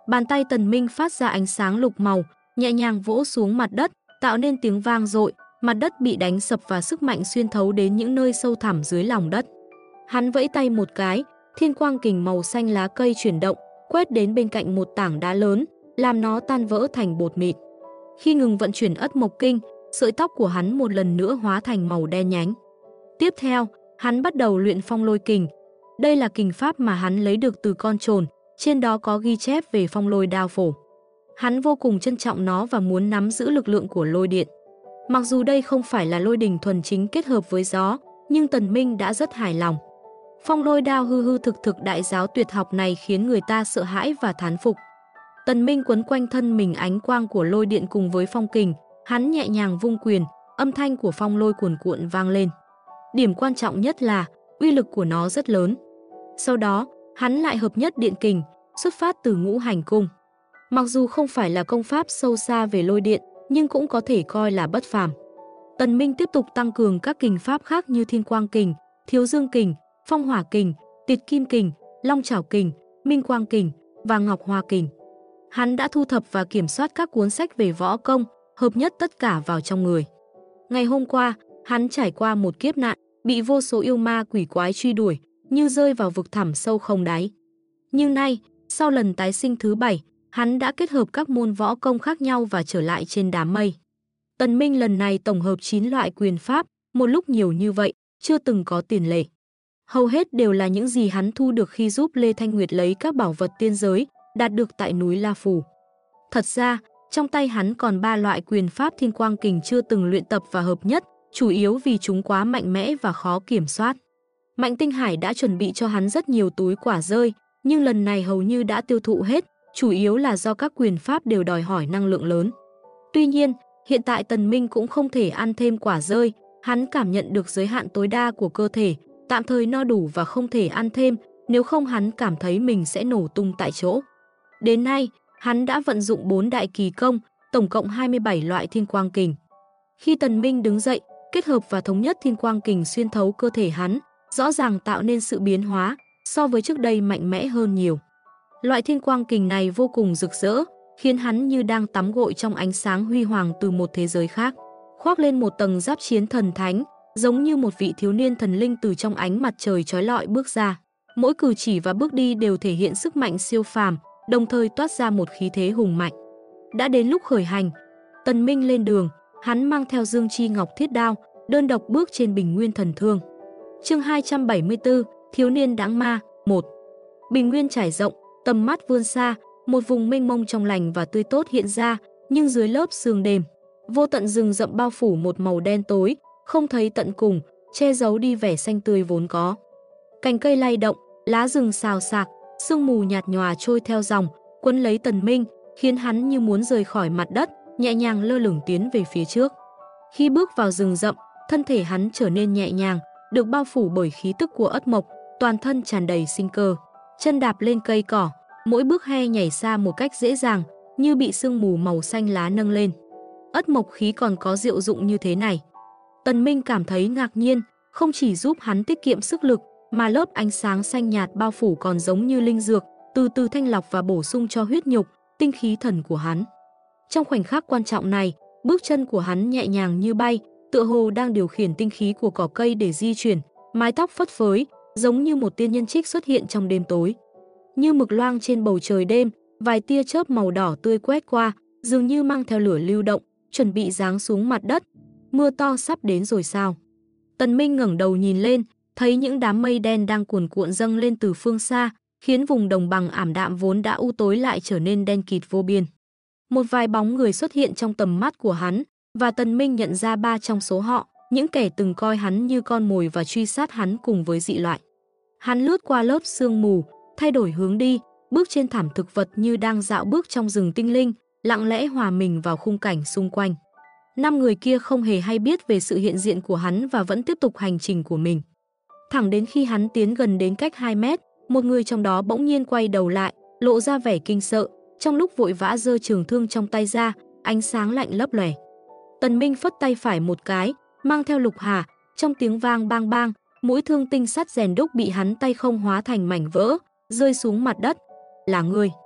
Speaker 1: Bàn tay Tần Minh phát ra ánh sáng lục màu, nhẹ nhàng vỗ xuống mặt đất, tạo nên tiếng vang dội, mặt đất bị đánh sập và sức mạnh xuyên thấu đến những nơi sâu thẳm dưới lòng đất. Hắn vẫy tay một cái, thiên quang kình màu xanh lá cây chuyển động, quét đến bên cạnh một tảng đá lớn, làm nó tan vỡ thành bột mịn. Khi ngừng vận chuyển ất mộc kinh, sợi tóc của hắn một lần nữa hóa thành màu đen nhánh. Tiếp theo, hắn bắt đầu luyện phong lôi kình. Đây là kình pháp mà hắn lấy được từ con trồn, trên đó có ghi chép về phong lôi đao phổ. Hắn vô cùng trân trọng nó và muốn nắm giữ lực lượng của lôi điện. Mặc dù đây không phải là lôi đình thuần chính kết hợp với gió, nhưng Tần Minh đã rất hài lòng. Phong lôi đao hư hư thực thực đại giáo tuyệt học này khiến người ta sợ hãi và thán phục. Tần Minh quấn quanh thân mình ánh quang của lôi điện cùng với phong kình, hắn nhẹ nhàng vung quyền, âm thanh của phong lôi cuồn cuộn vang lên. Điểm quan trọng nhất là uy lực của nó rất lớn. Sau đó, hắn lại hợp nhất điện kình, xuất phát từ ngũ hành cung. Mặc dù không phải là công pháp sâu xa về lôi điện, nhưng cũng có thể coi là bất phàm. Tần Minh tiếp tục tăng cường các kình pháp khác như thiên quang kình, thiếu dương kình, phong hỏa kình, tiệt kim kình, long chảo kình, minh quang kình và ngọc hoa kình. Hắn đã thu thập và kiểm soát các cuốn sách về võ công, hợp nhất tất cả vào trong người. Ngày hôm qua, hắn trải qua một kiếp nạn, bị vô số yêu ma quỷ quái truy đuổi, như rơi vào vực thẳm sâu không đáy. Nhưng nay, sau lần tái sinh thứ 7, hắn đã kết hợp các môn võ công khác nhau và trở lại trên đám mây. Tần Minh lần này tổng hợp 9 loại quyền pháp, một lúc nhiều như vậy, chưa từng có tiền lệ. Hầu hết đều là những gì hắn thu được khi giúp Lê Thanh Nguyệt lấy các bảo vật tiên giới, đạt được tại núi La Phù. Thật ra, trong tay hắn còn 3 loại quyền pháp thiên quang kình chưa từng luyện tập và hợp nhất, chủ yếu vì chúng quá mạnh mẽ và khó kiểm soát. Mạnh Tinh Hải đã chuẩn bị cho hắn rất nhiều túi quả rơi, nhưng lần này hầu như đã tiêu thụ hết, chủ yếu là do các quyền pháp đều đòi hỏi năng lượng lớn. Tuy nhiên, hiện tại Tần Minh cũng không thể ăn thêm quả rơi, hắn cảm nhận được giới hạn tối đa của cơ thể, tạm thời no đủ và không thể ăn thêm, nếu không hắn cảm thấy mình sẽ nổ tung tại chỗ. Đến nay, hắn đã vận dụng 4 đại kỳ công, tổng cộng 27 loại thiên quang kình. Khi Tần Minh đứng dậy, kết hợp và thống nhất thiên quang kình xuyên thấu cơ thể hắn, rõ ràng tạo nên sự biến hóa, so với trước đây mạnh mẽ hơn nhiều. Loại thiên quang kình này vô cùng rực rỡ, khiến hắn như đang tắm gội trong ánh sáng huy hoàng từ một thế giới khác. Khoác lên một tầng giáp chiến thần thánh, giống như một vị thiếu niên thần linh từ trong ánh mặt trời chói lọi bước ra. Mỗi cử chỉ và bước đi đều thể hiện sức mạnh siêu phàm, đồng thời toát ra một khí thế hùng mạnh. Đã đến lúc khởi hành, Tần Minh lên đường, hắn mang theo Dương Chi Ngọc Thiết Đao, đơn độc bước trên Bình Nguyên Thần Thương. Chương 274, Thiếu niên đáng ma, 1. Bình Nguyên trải rộng, tầm mắt vươn xa, một vùng mênh mông trong lành và tươi tốt hiện ra, nhưng dưới lớp sương đêm, vô tận rừng rậm bao phủ một màu đen tối, không thấy tận cùng, che giấu đi vẻ xanh tươi vốn có. Cành cây lay động, lá rừng xào xạc, sương mù nhạt nhòa trôi theo dòng, quấn lấy Tần Minh, khiến hắn như muốn rời khỏi mặt đất, nhẹ nhàng lơ lửng tiến về phía trước. Khi bước vào rừng rậm, thân thể hắn trở nên nhẹ nhàng, được bao phủ bởi khí tức của ất mộc, toàn thân tràn đầy sinh cơ. Chân đạp lên cây cỏ, mỗi bước he nhảy xa một cách dễ dàng, như bị sương mù màu xanh lá nâng lên. Ất mộc khí còn có diệu dụng như thế này. Tần Minh cảm thấy ngạc nhiên, không chỉ giúp hắn tiết kiệm sức lực, mà lớp ánh sáng xanh nhạt bao phủ còn giống như linh dược, từ từ thanh lọc và bổ sung cho huyết nhục, tinh khí thần của hắn. Trong khoảnh khắc quan trọng này, bước chân của hắn nhẹ nhàng như bay, tựa hồ đang điều khiển tinh khí của cỏ cây để di chuyển, mái tóc phất phới, giống như một tiên nhân trích xuất hiện trong đêm tối. Như mực loang trên bầu trời đêm, vài tia chớp màu đỏ tươi quét qua, dường như mang theo lửa lưu động, chuẩn bị giáng xuống mặt đất. Mưa to sắp đến rồi sao? Tần Minh ngẩng đầu nhìn lên, thấy những đám mây đen đang cuồn cuộn dâng lên từ phương xa, khiến vùng đồng bằng ảm đạm vốn đã u tối lại trở nên đen kịt vô biên. Một vài bóng người xuất hiện trong tầm mắt của hắn, và Tần Minh nhận ra 3 trong số họ, những kẻ từng coi hắn như con mồi và truy sát hắn cùng với dị loại. Hắn lướt qua lớp sương mù, thay đổi hướng đi, bước trên thảm thực vật như đang dạo bước trong rừng tinh linh, lặng lẽ hòa mình vào khung cảnh xung quanh. 5 người kia không hề hay biết về sự hiện diện của hắn và vẫn tiếp tục hành trình của mình. Thẳng đến khi hắn tiến gần đến cách 2 mét, một người trong đó bỗng nhiên quay đầu lại, lộ ra vẻ kinh sợ, trong lúc vội vã giơ trường thương trong tay ra, ánh sáng lạnh lấp lòe. Tần Minh phất tay phải một cái, mang theo lục hà, trong tiếng vang bang bang, mũi thương tinh sắt rèn đúc bị hắn tay không hóa thành mảnh vỡ, rơi xuống mặt đất. Là ngươi.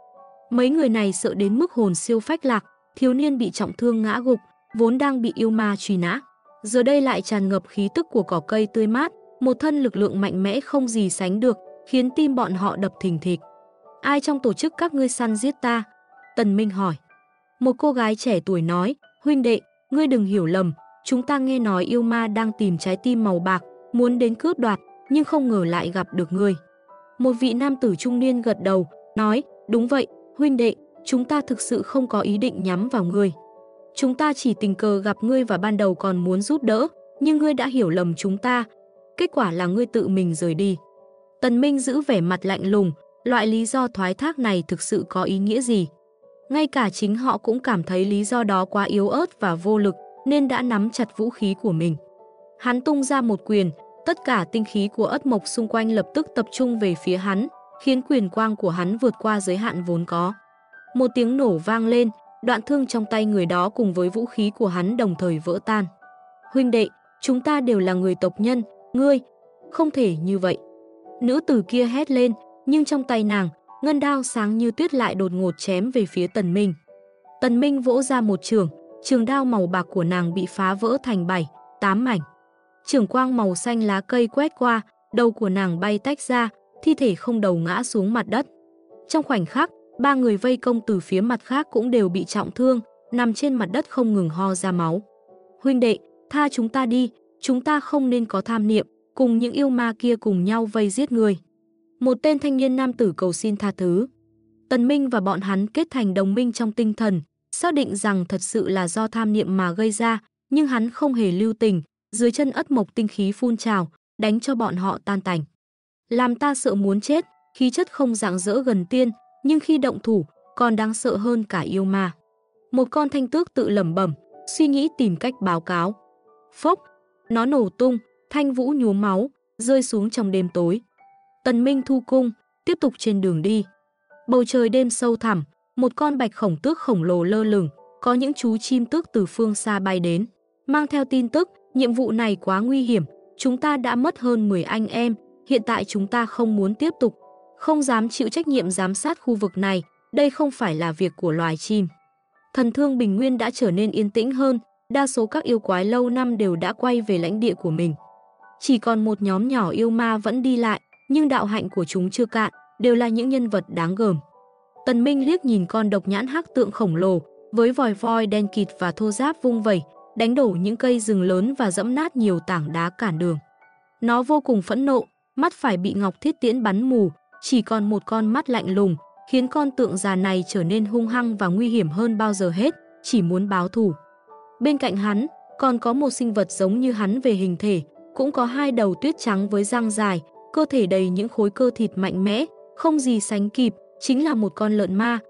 Speaker 1: Mấy người này sợ đến mức hồn siêu phách lạc, thiếu niên bị trọng thương ngã gục, vốn đang bị yêu ma truy nã. Giờ đây lại tràn ngập khí tức của cỏ cây tươi mát, một thân lực lượng mạnh mẽ không gì sánh được, khiến tim bọn họ đập thình thịch. Ai trong tổ chức các ngươi săn giết ta? Tần Minh hỏi. Một cô gái trẻ tuổi nói, huynh đệ, ngươi đừng hiểu lầm, chúng ta nghe nói yêu ma đang tìm trái tim màu bạc, muốn đến cướp đoạt, nhưng không ngờ lại gặp được ngươi. Một vị nam tử trung niên gật đầu, nói, đúng vậy, huynh đệ, chúng ta thực sự không có ý định nhắm vào ngươi. Chúng ta chỉ tình cờ gặp ngươi và ban đầu còn muốn giúp đỡ, nhưng ngươi đã hiểu lầm chúng ta. Kết quả là ngươi tự mình rời đi. Tần Minh giữ vẻ mặt lạnh lùng, loại lý do thoái thác này thực sự có ý nghĩa gì? Ngay cả chính họ cũng cảm thấy lý do đó quá yếu ớt và vô lực, nên đã nắm chặt vũ khí của mình. Hắn tung ra một quyền, tất cả tinh khí của Ất Mộc xung quanh lập tức tập trung về phía hắn, khiến quyền quang của hắn vượt qua giới hạn vốn có. Một tiếng nổ vang lên, đoạn thương trong tay người đó cùng với vũ khí của hắn đồng thời vỡ tan. Huynh đệ, chúng ta đều là người tộc nhân, ngươi, không thể như vậy. Nữ tử kia hét lên, nhưng trong tay nàng, ngân đao sáng như tuyết lại đột ngột chém về phía Tần Minh. Tần Minh vỗ ra một chưởng, trường đao màu bạc của nàng bị phá vỡ thành 7-8 mảnh. Chưởng quang màu xanh lá cây quét qua, đầu của nàng bay tách ra, thi thể không đầu ngã xuống mặt đất. Trong khoảnh khắc, ba người vây công từ phía mặt khác cũng đều bị trọng thương, nằm trên mặt đất không ngừng ho ra máu. Huynh đệ, tha chúng ta đi, chúng ta không nên có tham niệm, cùng những yêu ma kia cùng nhau vây giết người. Một tên thanh niên nam tử cầu xin tha thứ. Tần Minh và bọn hắn kết thành đồng minh trong tinh thần, xác định rằng thật sự là do tham niệm mà gây ra, nhưng hắn không hề lưu tình, dưới chân Ất Mộc tinh khí phun trào, đánh cho bọn họ tan tành. Làm ta sợ muốn chết, khí chất không rạng rỡ gần tiên, nhưng khi động thủ, còn đáng sợ hơn cả yêu ma. Một con thanh tước tự lẩm bẩm, suy nghĩ tìm cách báo cáo. Phốc, nó nổ tung, thanh vũ nhuốm máu, rơi xuống trong đêm tối. Tần Minh thu cung, tiếp tục trên đường đi. Bầu trời đêm sâu thẳm, một con bạch khổng tước khổng lồ lơ lửng, có những chú chim tước từ phương xa bay đến, mang theo tin tức, nhiệm vụ này quá nguy hiểm, chúng ta đã mất hơn 10 anh em, hiện tại chúng ta không muốn tiếp tục, không dám chịu trách nhiệm giám sát khu vực này, đây không phải là việc của loài chim. Thần Thương Bình Nguyên đã trở nên yên tĩnh hơn, đa số các yêu quái lâu năm đều đã quay về lãnh địa của mình. Chỉ còn một nhóm nhỏ yêu ma vẫn đi lại, nhưng đạo hạnh của chúng chưa cạn, đều là những nhân vật đáng gờm. Tần Minh liếc nhìn con độc nhãn hắc tượng khổng lồ, với vòi voi đen kịt và thô ráp vung vẩy, đánh đổ những cây rừng lớn và dẫm nát nhiều tảng đá cản đường. Nó vô cùng phẫn nộ, mắt phải bị ngọc thiết tiễn bắn mù, chỉ còn một con mắt lạnh lùng, khiến con tượng già này trở nên hung hăng và nguy hiểm hơn bao giờ hết, chỉ muốn báo thù. Bên cạnh hắn, còn có một sinh vật giống như hắn về hình thể, cũng có hai đầu tuyết trắng với răng dài, cơ thể đầy những khối cơ thịt mạnh mẽ, không gì sánh kịp, chính là một con lợn ma.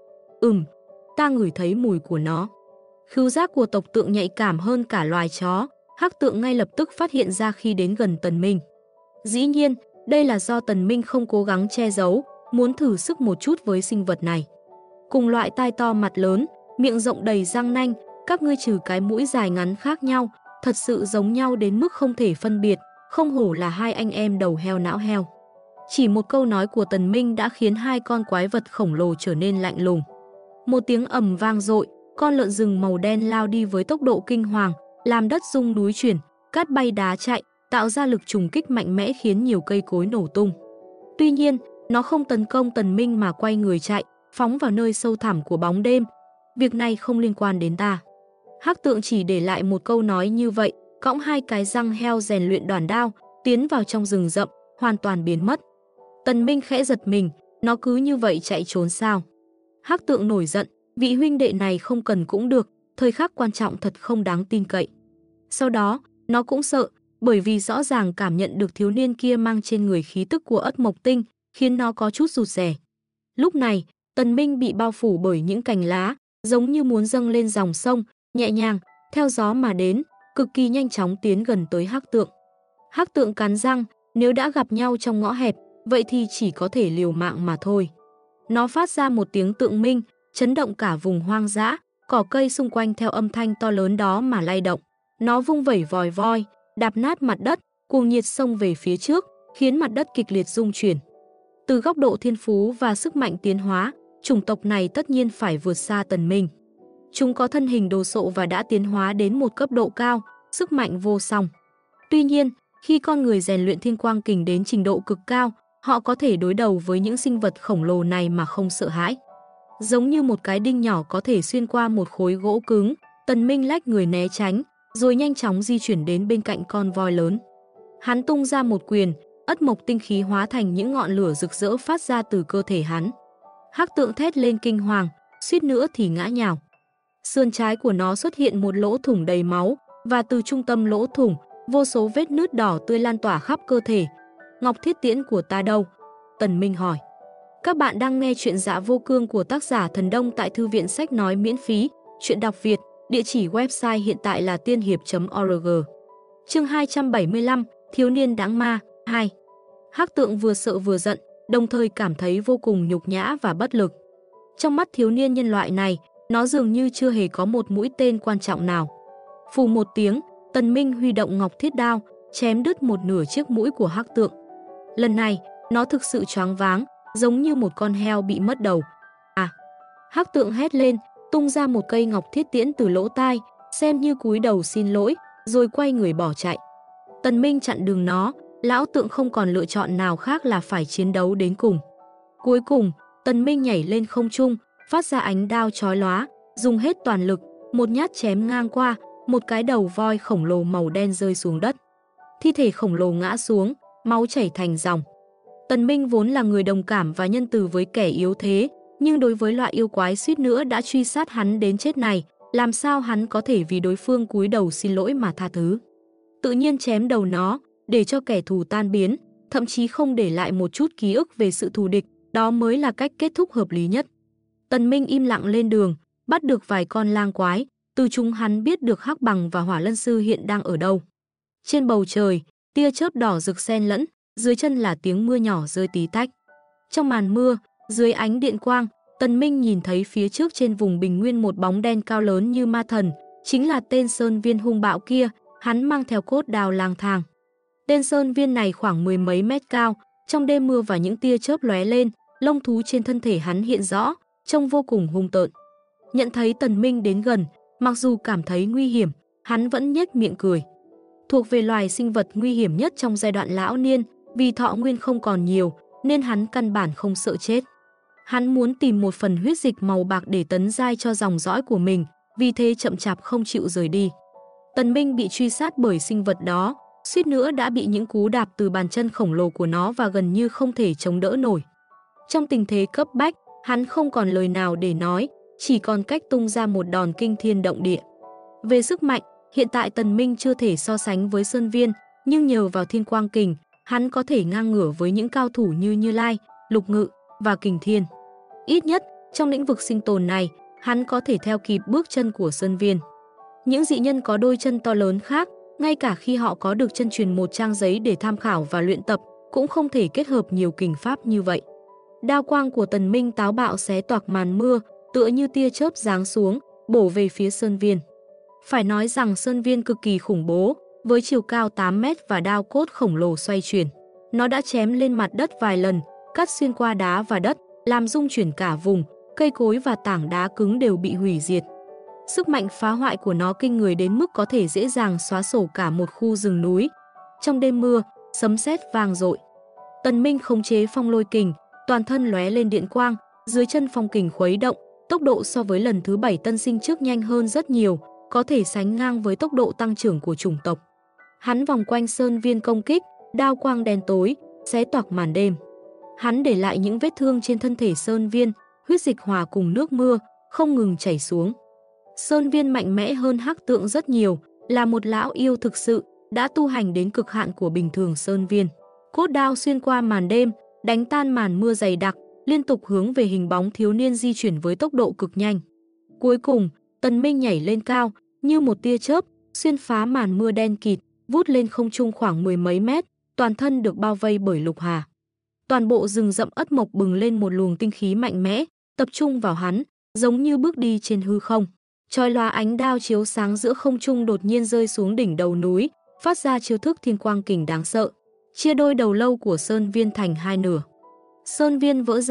Speaker 1: Ta ngửi thấy mùi của nó. Khứu giác của tộc tượng nhạy cảm hơn cả loài chó, hắc tượng ngay lập tức phát hiện ra khi đến gần Tần Minh. Dĩ nhiên, đây là do Tần Minh không cố gắng che giấu, muốn thử sức một chút với sinh vật này. Cùng loại tai to mặt lớn, miệng rộng đầy răng nanh, các ngươi trừ cái mũi dài ngắn khác nhau, thật sự giống nhau đến mức không thể phân biệt, không hổ là hai anh em đầu heo não heo. Chỉ một câu nói của Tần Minh đã khiến hai con quái vật khổng lồ trở nên lạnh lùng. Một tiếng ầm vang dội, con lợn rừng màu đen lao đi với tốc độ kinh hoàng, làm đất rung núi chuyển, cát bay đá chạy, tạo ra lực trùng kích mạnh mẽ khiến nhiều cây cối nổ tung. Tuy nhiên, nó không tấn công Tần Minh mà quay người chạy, phóng vào nơi sâu thẳm của bóng đêm. Việc này không liên quan đến ta. Hắc tượng chỉ để lại một câu nói như vậy, cõng hai cái răng heo rèn luyện đoản đao, tiến vào trong rừng rậm, hoàn toàn biến mất. Tần Minh khẽ giật mình, nó cứ như vậy chạy trốn sao? Hắc tượng nổi giận, vị huynh đệ này không cần cũng được, thời khắc quan trọng thật không đáng tin cậy. Sau đó, nó cũng sợ, bởi vì rõ ràng cảm nhận được thiếu niên kia mang trên người khí tức của Ất Mộc Tinh, khiến nó có chút rụt rè. Lúc này, Tần Minh bị bao phủ bởi những cành lá, giống như muốn dâng lên dòng sông, nhẹ nhàng, theo gió mà đến, cực kỳ nhanh chóng tiến gần tới hắc tượng. Hắc tượng cắn răng, nếu đã gặp nhau trong ngõ hẹp, vậy thì chỉ có thể liều mạng mà thôi. Nó phát ra một tiếng tượng minh, chấn động cả vùng hoang dã, cỏ cây xung quanh theo âm thanh to lớn đó mà lay động. Nó vung vẩy vòi voi, đạp nát mặt đất, cuồng nhiệt xông về phía trước, khiến mặt đất kịch liệt rung chuyển. Từ góc độ thiên phú và sức mạnh tiến hóa, chủng tộc này tất nhiên phải vượt xa Tần Minh. Chúng có thân hình đồ sộ và đã tiến hóa đến một cấp độ cao, sức mạnh vô song. Tuy nhiên, khi con người rèn luyện thiên quang kình đến trình độ cực cao, họ có thể đối đầu với những sinh vật khổng lồ này mà không sợ hãi. Giống như một cái đinh nhỏ có thể xuyên qua một khối gỗ cứng, Tần Minh lách người né tránh, rồi nhanh chóng di chuyển đến bên cạnh con voi lớn. Hắn tung ra một quyền, ất mộc tinh khí hóa thành những ngọn lửa rực rỡ phát ra từ cơ thể hắn. Hắc tượng thét lên kinh hoàng, suýt nữa thì ngã nhào. Sườn trái của nó xuất hiện một lỗ thủng đầy máu, và từ trung tâm lỗ thủng, vô số vết nứt đỏ tươi lan tỏa khắp cơ thể. Ngọc Thiết Tiễn của ta đâu? Tần Minh hỏi. Các bạn đang nghe chuyện Dạ Vô Cương của tác giả Thần Đông tại Thư viện Sách Nói miễn phí, chuyện đọc Việt, địa chỉ website hiện tại là tiên hiệp.org. Chương 275, Thiếu niên đáng ma, 2. Hắc tượng vừa sợ vừa giận, đồng thời cảm thấy vô cùng nhục nhã và bất lực. Trong mắt thiếu niên nhân loại này, nó dường như chưa hề có một mũi tên quan trọng nào. Phù một tiếng, Tần Minh huy động Ngọc Thiết Đao, chém đứt một nửa chiếc mũi của hắc tượng. Lần này, nó thực sự choáng váng, giống như một con heo bị mất đầu. Hắc tượng hét lên, tung ra một cây Ngọc Thiết Tiễn từ lỗ tai, xem như cúi đầu xin lỗi, rồi quay người bỏ chạy. Tần Minh chặn đường nó, lão tượng không còn lựa chọn nào khác là phải chiến đấu đến cùng. Cuối cùng, Tần Minh nhảy lên không trung, phát ra ánh đao chói lóa, dùng hết toàn lực, một nhát chém ngang qua, một cái đầu voi khổng lồ màu đen rơi xuống đất. Thi thể khổng lồ ngã xuống, máu chảy thành dòng. Tần Minh vốn là người đồng cảm và nhân từ với kẻ yếu thế, nhưng đối với loại yêu quái suýt nữa đã truy sát hắn đến chết này, làm sao hắn có thể vì đối phương cúi đầu xin lỗi mà tha thứ. Tự nhiên chém đầu nó, để cho kẻ thù tan biến, thậm chí không để lại một chút ký ức về sự thù địch, đó mới là cách kết thúc hợp lý nhất. Tần Minh im lặng lên đường, bắt được vài con lang quái, từ chúng hắn biết được Hắc Bằng và Hỏa Lân Sư hiện đang ở đâu. Trên bầu trời, tia chớp đỏ rực xen lẫn, dưới chân là tiếng mưa nhỏ rơi tí tách. Trong màn mưa, dưới ánh điện quang, Tần Minh nhìn thấy phía trước trên vùng bình nguyên một bóng đen cao lớn như ma thần, chính là tên Sơn Viên hung bạo kia, hắn mang theo cốt đao lang thang. Tên Sơn Viên này khoảng mười mấy mét cao, trong đêm mưa và những tia chớp lóe lên, lông thú trên thân thể hắn hiện rõ, trông vô cùng hung tợn. Nhận thấy Tần Minh đến gần, mặc dù cảm thấy nguy hiểm, hắn vẫn nhếch miệng cười. Thuộc về loài sinh vật nguy hiểm nhất trong giai đoạn lão niên, vì thọ nguyên không còn nhiều, nên hắn căn bản không sợ chết. Hắn muốn tìm một phần huyết dịch màu bạc để tấn giai cho dòng dõi của mình, vì thế chậm chạp không chịu rời đi. Tần Minh bị truy sát bởi sinh vật đó, suýt nữa đã bị những cú đạp từ bàn chân khổng lồ của nó và gần như không thể chống đỡ nổi. Trong tình thế cấp bách, hắn không còn lời nào để nói, chỉ còn cách tung ra một đòn kinh thiên động địa. Về sức mạnh, hiện tại Tần Minh chưa thể so sánh với Sơn Viên, nhưng nhờ vào Thiên Quang Kình, hắn có thể ngang ngửa với những cao thủ như Như Lai, Lục Ngự và Kình Thiên. Ít nhất, trong lĩnh vực sinh tồn này, hắn có thể theo kịp bước chân của Sơn Viên. Những dị nhân có đôi chân to lớn khác, ngay cả khi họ có được chân truyền một trang giấy để tham khảo và luyện tập, cũng không thể kết hợp nhiều kình pháp như vậy. Đao quang của Tần Minh táo bạo xé toạc màn mưa, tựa như tia chớp giáng xuống, bổ về phía Sơn Viên. Phải nói rằng Sơn Viên cực kỳ khủng bố, với chiều cao 8 mét và đao cốt khổng lồ xoay chuyển. Nó đã chém lên mặt đất vài lần, cắt xuyên qua đá và đất, làm rung chuyển cả vùng, cây cối và tảng đá cứng đều bị hủy diệt. Sức mạnh phá hoại của nó kinh người đến mức có thể dễ dàng xóa sổ cả một khu rừng núi. Trong đêm mưa, sấm sét vang dội. Tần Minh khống chế phong lôi kình, toàn thân lóe lên điện quang, dưới chân phong kình khuấy động, tốc độ so với lần thứ 7 tân sinh trước nhanh hơn rất nhiều, có thể sánh ngang với tốc độ tăng trưởng của chủng tộc. Hắn vòng quanh Sơn Viên công kích, đao quang đen tối, xé toạc màn đêm. Hắn để lại những vết thương trên thân thể Sơn Viên, huyết dịch hòa cùng nước mưa, không ngừng chảy xuống. Sơn Viên mạnh mẽ hơn Hắc Tượng rất nhiều, là một lão yêu thực sự, đã tu hành đến cực hạn của bình thường Sơn Viên. Cốt đao xuyên qua màn đêm, đánh tan màn mưa dày đặc, liên tục hướng về hình bóng thiếu niên di chuyển với tốc độ cực nhanh. Cuối cùng, Tần Minh nhảy lên cao, như một tia chớp, xuyên phá màn mưa đen kịt, vút lên không trung khoảng mười mấy mét, toàn thân được bao vây bởi lục hà. Toàn bộ rừng rậm ất mộc bừng lên một luồng tinh khí mạnh mẽ, tập trung vào hắn, giống như bước đi trên hư không. Chói lóa ánh đao chiếu sáng giữa không trung đột nhiên rơi xuống đỉnh đầu núi, phát ra chiêu thức Thiên Quang Kình đáng sợ, chia đôi đầu lâu của Sơn Viên thành hai nửa. Sơn Viên vỡ ra,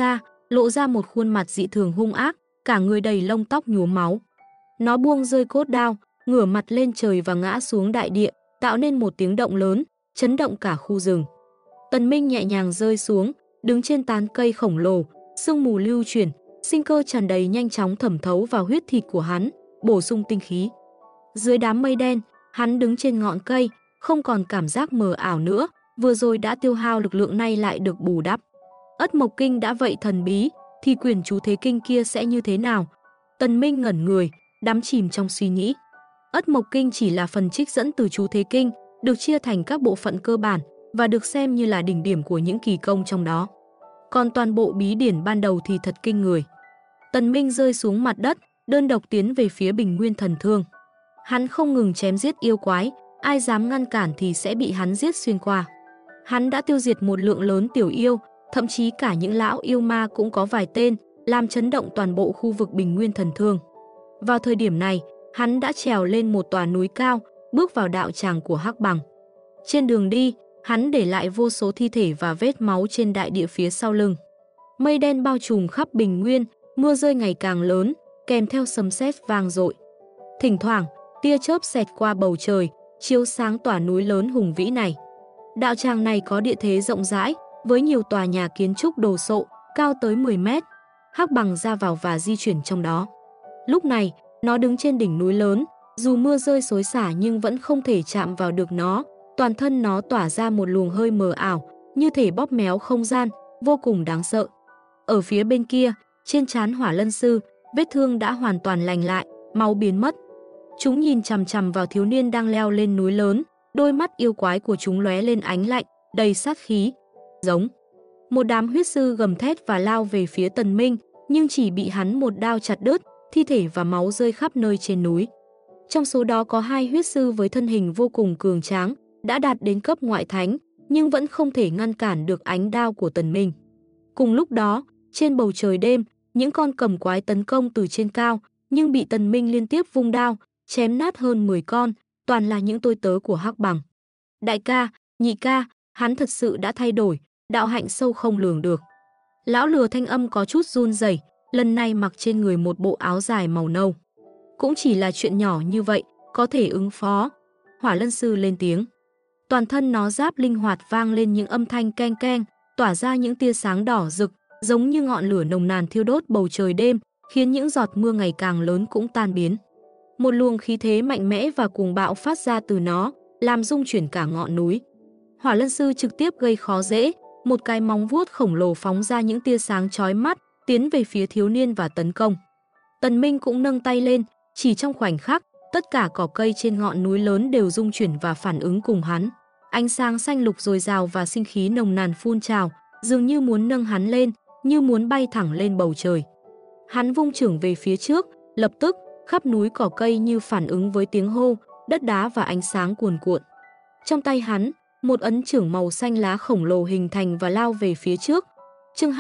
Speaker 1: lộ ra một khuôn mặt dị thường hung ác, cả người đầy lông tóc nhuốm máu. Nó buông rơi cốt đao, ngửa mặt lên trời và ngã xuống đại địa, tạo nên một tiếng động lớn, chấn động cả khu rừng. Tần Minh nhẹ nhàng rơi xuống, đứng trên tán cây khổng lồ, sương mù lưu chuyển, sinh cơ tràn đầy nhanh chóng thẩm thấu vào huyết thịt của hắn, bổ sung tinh khí. Dưới đám mây đen, hắn đứng trên ngọn cây, không còn cảm giác mờ ảo nữa, vừa rồi đã tiêu hao lực lượng nay lại được bù đắp. Ất Mộc Kinh đã vậy thần bí, thì quyền chú thế kinh kia sẽ như thế nào? Tần Minh ngẩn người, đắm chìm trong suy nghĩ. Ất Mộc Kinh chỉ là phần trích dẫn từ chú thế kinh, được chia thành các bộ phận cơ bản và được xem như là đỉnh điểm của những kỳ công trong đó. Còn toàn bộ bí điển ban đầu thì thật kinh người. Tần Minh rơi xuống mặt đất, đơn độc tiến về phía Bình Nguyên Thần Thương. Hắn không ngừng chém giết yêu quái, ai dám ngăn cản thì sẽ bị hắn giết xuyên qua. Hắn đã tiêu diệt một lượng lớn tiểu yêu, thậm chí cả những lão yêu ma cũng có vài tên, làm chấn động toàn bộ khu vực Bình Nguyên Thần Thương. Vào thời điểm này, hắn đã trèo lên một tòa núi cao, bước vào đạo tràng của Hắc Bằng. Trên đường đi, hắn để lại vô số thi thể và vết máu trên đại địa phía sau lưng. Mây đen bao trùm khắp Bình Nguyên, mưa rơi ngày càng lớn, kèm theo sấm sét vang dội. Thỉnh thoảng, tia chớp xẹt qua bầu trời, chiếu sáng tòa núi lớn hùng vĩ này. Đạo tràng này có địa thế rộng rãi, với nhiều tòa nhà kiến trúc đồ sộ, cao tới 10 mét. Hắc Bằng ra vào và di chuyển trong đó. Lúc này, nó đứng trên đỉnh núi lớn, dù mưa rơi xối xả nhưng vẫn không thể chạm vào được nó. Toàn thân nó tỏa ra một luồng hơi mờ ảo, như thể bóp méo không gian, vô cùng đáng sợ. Ở phía bên kia, trên trán Hỏa Lân Sư, vết thương đã hoàn toàn lành lại, máu biến mất. Chúng nhìn chằm chằm vào thiếu niên đang leo lên núi lớn, đôi mắt yêu quái của chúng lóe lên ánh lạnh, đầy sát khí. Giống. Một đám huyết sư gầm thét và lao về phía Tần Minh, nhưng chỉ bị hắn một đao chặt đứt, thi thể và máu rơi khắp nơi trên núi. Trong số đó có 2 huyết sư với thân hình vô cùng cường tráng, đã đạt đến cấp ngoại thánh, nhưng vẫn không thể ngăn cản được ánh đao của Tần Minh. Cùng lúc đó, trên bầu trời đêm, những con cầm quái tấn công từ trên cao, nhưng bị Tần Minh liên tiếp vung đao, chém nát hơn 10 con, toàn là những tôi tớ của Hắc Bằng. Đại ca, nhị ca, hắn thật sự đã thay đổi, đạo hạnh sâu không lường được. Lão lừa thanh âm có chút run rẩy, lần này mặc trên người một bộ áo dài màu nâu. Cũng chỉ là chuyện nhỏ như vậy, có thể ứng phó. Hỏa Lân Sư lên tiếng. Toàn thân nó giáp linh hoạt vang lên những âm thanh keng keng, tỏa ra những tia sáng đỏ rực, giống như ngọn lửa nồng nàn thiêu đốt bầu trời đêm, khiến những giọt mưa ngày càng lớn cũng tan biến. Một luồng khí thế mạnh mẽ và cuồng bạo phát ra từ nó, làm rung chuyển cả ngọn núi. Hỏa Lân Sư trực tiếp gây khó dễ, một cái móng vuốt khổng lồ phóng ra những tia sáng chói mắt, tiến về phía thiếu niên và tấn công. Tần Minh cũng nâng tay lên, chỉ trong khoảnh khắc, tất cả cỏ cây trên ngọn núi lớn đều rung chuyển và phản ứng cùng hắn. Ánh sáng xanh lục dồi dào và sinh khí nồng nàn phun trào, dường như muốn nâng hắn lên, như muốn bay thẳng lên bầu trời. Hắn vung chưởng về phía trước, lập tức, khắp núi cỏ cây như phản ứng với tiếng hô, đất đá và ánh sáng cuồn cuộn. Trong tay hắn, một ấn chưởng màu xanh lá khổng lồ hình thành và lao về phía trước. Chương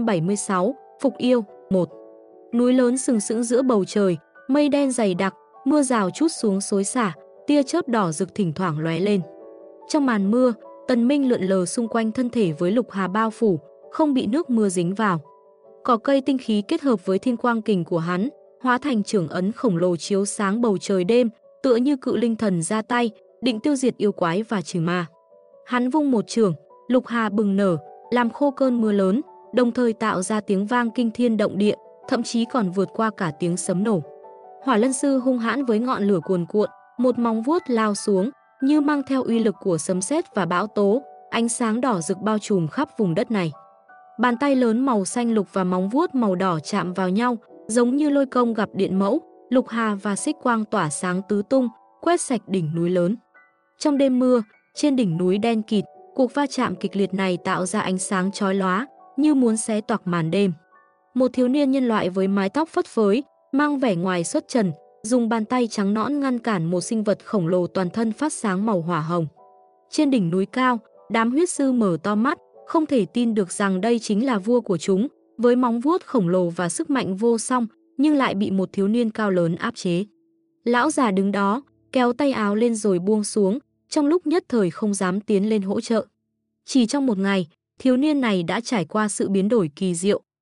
Speaker 1: 276, Phục Yêu 1. Núi lớn sừng sững giữa bầu trời, mây đen dày đặc, mưa rào trút xuống xối xả, tia chớp đỏ rực thỉnh thoảng lóe lên. Trong màn mưa, Tần Minh lượn lờ xung quanh thân thể với lục hà bao phủ, không bị nước mưa dính vào. Cỏ cây tinh khí kết hợp với thiên quang kình của hắn, hóa thành chưởng ấn khổng lồ chiếu sáng bầu trời đêm, tựa như cự linh thần ra tay, định tiêu diệt yêu quái và trừ ma. Hắn vung một chưởng, lục hà bừng nở, làm khô cơn mưa lớn, đồng thời tạo ra tiếng vang kinh thiên động địa, thậm chí còn vượt qua cả tiếng sấm nổ. Hỏa Lân Sư hung hãn với ngọn lửa cuồn cuộn, một móng vuốt lao xuống, như mang theo uy lực của sấm sét và bão tố, ánh sáng đỏ rực bao trùm khắp vùng đất này. Bàn tay lớn màu xanh lục và móng vuốt màu đỏ chạm vào nhau, giống như lôi công gặp điện mẫu, lục hà và xích quang tỏa sáng tứ tung, quét sạch đỉnh núi lớn. Trong đêm mưa, trên đỉnh núi đen kịt, cuộc va chạm kịch liệt này tạo ra ánh sáng chói lóa, như muốn xé toạc màn đêm. Một thiếu niên nhân loại với mái tóc phất phới, mang vẻ ngoài xuất trần, dùng bàn tay trắng nõn ngăn cản một sinh vật khổng lồ toàn thân phát sáng màu hỏa hồng. Trên đỉnh núi cao, đám huyết sư mở to mắt, không thể tin được rằng đây chính là vua của chúng, với móng vuốt khổng lồ và sức mạnh vô song, nhưng lại bị một thiếu niên cao lớn áp chế. Lão già đứng đó, kéo tay áo lên rồi buông xuống, trong lúc nhất thời không dám tiến lên hỗ trợ. Chỉ trong một ngày, thiếu niên này đã trải qua sự biến đổi kỳ diệu,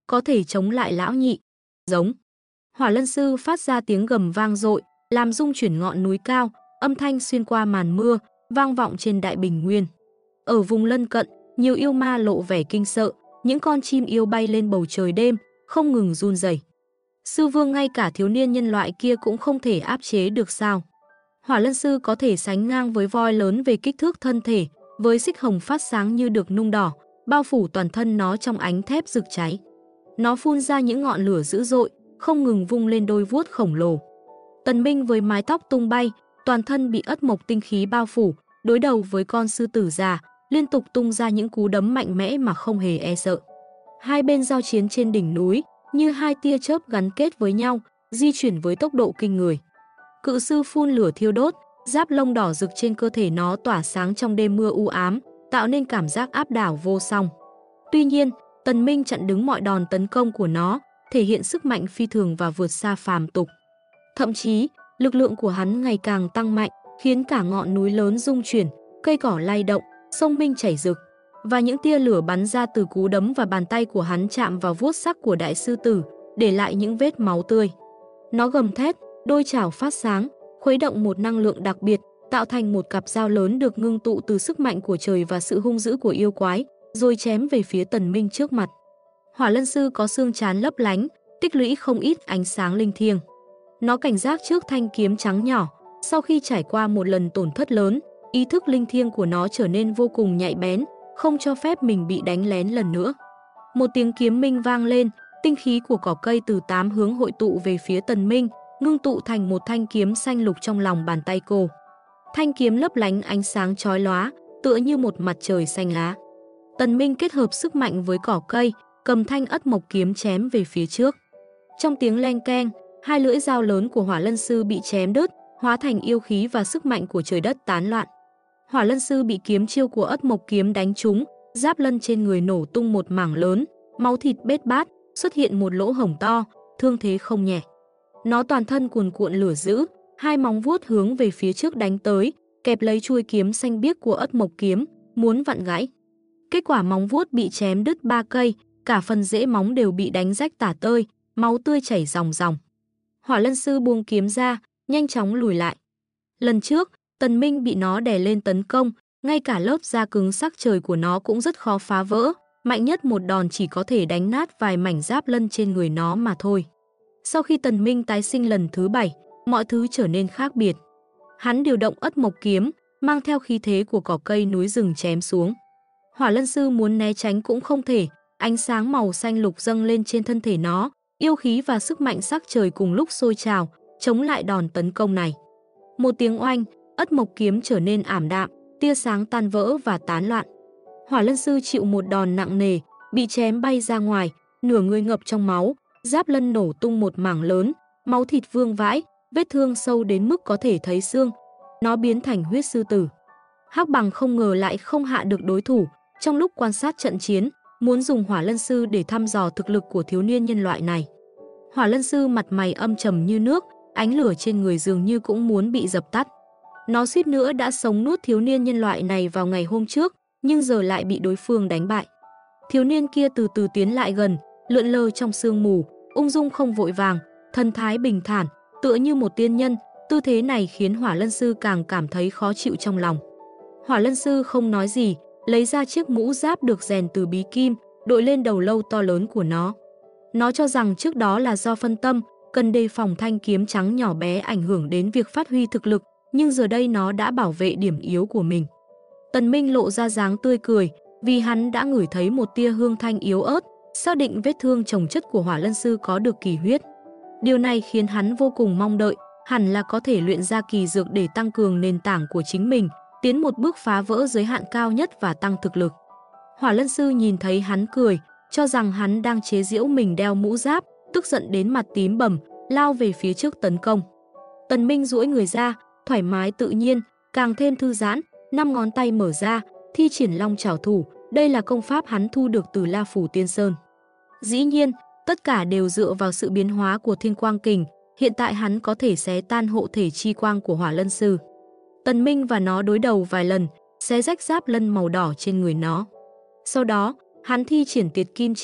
Speaker 1: có thể chống lại lão nhị. Giống. Hỏa Lân Sư phát ra tiếng gầm vang dội, làm rung chuyển ngọn núi cao, âm thanh xuyên qua màn mưa, vang vọng trên Đại Bình Nguyên. Ở vùng lân cận, nhiều yêu ma lộ vẻ kinh sợ, những con chim yêu bay lên bầu trời đêm, không ngừng run rẩy. Sư Vương ngay cả thiếu niên nhân loại kia cũng không thể áp chế được sao? Hỏa Lân Sư có thể sánh ngang với voi lớn về kích thước thân thể, với xích hồng phát sáng như được nung đỏ, bao phủ toàn thân nó trong ánh thép rực cháy. Nó phun ra những ngọn lửa dữ dội, không ngừng vung lên đôi vuốt khổng lồ. Tần Minh với mái tóc tung bay, toàn thân bị ất mộc tinh khí bao phủ, đối đầu với con sư tử già, liên tục tung ra những cú đấm mạnh mẽ mà không hề e sợ. Hai bên giao chiến trên đỉnh núi, như hai tia chớp gắn kết với nhau, di chuyển với tốc độ kinh người. Cự sư phun lửa thiêu đốt, giáp lông đỏ rực trên cơ thể nó tỏa sáng trong đêm mưa u ám, tạo nên cảm giác áp đảo vô song. Tuy nhiên, Tần Minh chặn đứng mọi đòn tấn công của nó, thể hiện sức mạnh phi thường và vượt xa phàm tục. Thậm chí, lực lượng của hắn ngày càng tăng mạnh, khiến cả ngọn núi lớn rung chuyển, cây cỏ lay động, sông Minh chảy rực, và những tia lửa bắn ra từ cú đấm và bàn tay của hắn chạm vào vuốt sắc của đại sư tử, để lại những vết máu tươi. Nó gầm thét, đôi chảo phát sáng, khuấy động một năng lượng đặc biệt, tạo thành một cặp dao lớn được ngưng tụ từ sức mạnh của trời và sự hung dữ của yêu quái, rồi chém về phía Tần Minh trước mặt. Hỏa Lân Sư có xương trán lấp lánh, tích lũy không ít ánh sáng linh thiêng. Nó cảnh giác trước thanh kiếm trắng nhỏ, sau khi trải qua một lần tổn thất lớn, ý thức linh thiêng của nó trở nên vô cùng nhạy bén, không cho phép mình bị đánh lén lần nữa. Một tiếng kiếm minh vang lên, tinh khí của cỏ cây từ 8 hướng hội tụ về phía Tần Minh, ngưng tụ thành một thanh kiếm xanh lục trong lòng bàn tay cô. Thanh kiếm lấp lánh ánh sáng chói lóa, tựa như một mặt trời xanh lá. Tần Minh kết hợp sức mạnh với cỏ cây, cầm thanh ất mộc kiếm chém về phía trước. Trong tiếng leng keng, hai lưỡi dao lớn của Hỏa Lân Sư bị chém đứt, hóa thành yêu khí và sức mạnh của trời đất tán loạn. Hỏa Lân Sư bị kiếm chiêu của ất mộc kiếm đánh trúng, giáp lân trên người nổ tung một mảng lớn, máu thịt bết bát, xuất hiện một lỗ hổng to, thương thế không nhẹ. Nó toàn thân cuồn cuộn lửa dữ, hai móng vuốt hướng về phía trước đánh tới, kẹp lấy chuôi kiếm xanh biếc của ất mộc kiếm, muốn vặn gãy. Kết quả móng vuốt bị chém đứt 3 cây, cả phần rễ móng đều bị đánh rách tả tơi, máu tươi chảy ròng ròng. Hỏa Lân Sư buông kiếm ra, nhanh chóng lùi lại. Lần trước, Tần Minh bị nó đè lên tấn công, ngay cả lớp da cứng sắc trời của nó cũng rất khó phá vỡ, mạnh nhất một đòn chỉ có thể đánh nát vài mảnh giáp lân trên người nó mà thôi. Sau khi Tần Minh tái sinh lần thứ 7, mọi thứ trở nên khác biệt. Hắn điều động ất mộc kiếm, mang theo khí thế của cỏ cây núi rừng chém xuống. Hỏa Lân Sư muốn né tránh cũng không thể, ánh sáng màu xanh lục dâng lên trên thân thể nó, yêu khí và sức mạnh sắc trời cùng lúc sôi trào, chống lại đòn tấn công này. Một tiếng oanh, ất mộc kiếm trở nên ảm đạm, tia sáng tan vỡ và tán loạn. Hỏa Lân Sư chịu một đòn nặng nề, bị chém bay ra ngoài, nửa người ngập trong máu, giáp lân nổ tung một mảng lớn, máu thịt vương vãi, vết thương sâu đến mức có thể thấy xương. Nó biến thành huyết sư tử. Hắc Bằng không ngờ lại không hạ được đối thủ, trong lúc quan sát trận chiến, muốn dùng Hỏa Lân Sư để thăm dò thực lực của thiếu niên nhân loại này. Hỏa Lân Sư mặt mày âm trầm như nước, ánh lửa trên người dường như cũng muốn bị dập tắt. Nó suýt nữa đã sống nuốt thiếu niên nhân loại này vào ngày hôm trước, nhưng giờ lại bị đối phương đánh bại. Thiếu niên kia từ từ tiến lại gần, lượn lờ trong sương mù, ung dung không vội vàng, thần thái bình thản, tựa như một tiên nhân. Tư thế này khiến Hỏa Lân Sư càng cảm thấy khó chịu trong lòng. Hỏa Lân Sư không nói gì, lấy ra chiếc mũ giáp được rèn từ bí kim, đội lên đầu lâu to lớn của nó. Nó cho rằng trước đó là do phân tâm, cần đề phòng thanh kiếm trắng nhỏ bé ảnh hưởng đến việc phát huy thực lực, nhưng giờ đây nó đã bảo vệ điểm yếu của mình. Tần Minh lộ ra dáng tươi cười, vì hắn đã ngửi thấy một tia hương thanh yếu ớt, xác định vết thương chồng chất của Hỏa Lân Sư có được kỳ huyết. Điều này khiến hắn vô cùng mong đợi, hẳn là có thể luyện ra kỳ dược để tăng cường nền tảng của chính mình, tiến một bước phá vỡ giới hạn cao nhất và tăng thực lực. Hỏa Lân Sư nhìn thấy hắn cười, cho rằng hắn đang chế giễu mình đeo mũ giáp, tức giận đến mặt tím bầm, lao về phía trước tấn công. Tần Minh duỗi người ra, thoải mái tự nhiên, càng thêm thư giãn, 5 ngón tay mở ra, thi triển long chảo thủ, đây là công pháp hắn thu được từ La Phủ Tiên Sơn. Dĩ nhiên, tất cả đều dựa vào sự biến hóa của Thiên Quang Kình, hiện tại hắn có thể xé tan hộ thể chi quang của Hỏa Lân Sư. Tần Minh và nó đối đầu vài lần, xé rách giáp lân màu đỏ trên người nó. Sau đó, hắn thi triển Tiệt Kim Chỉ,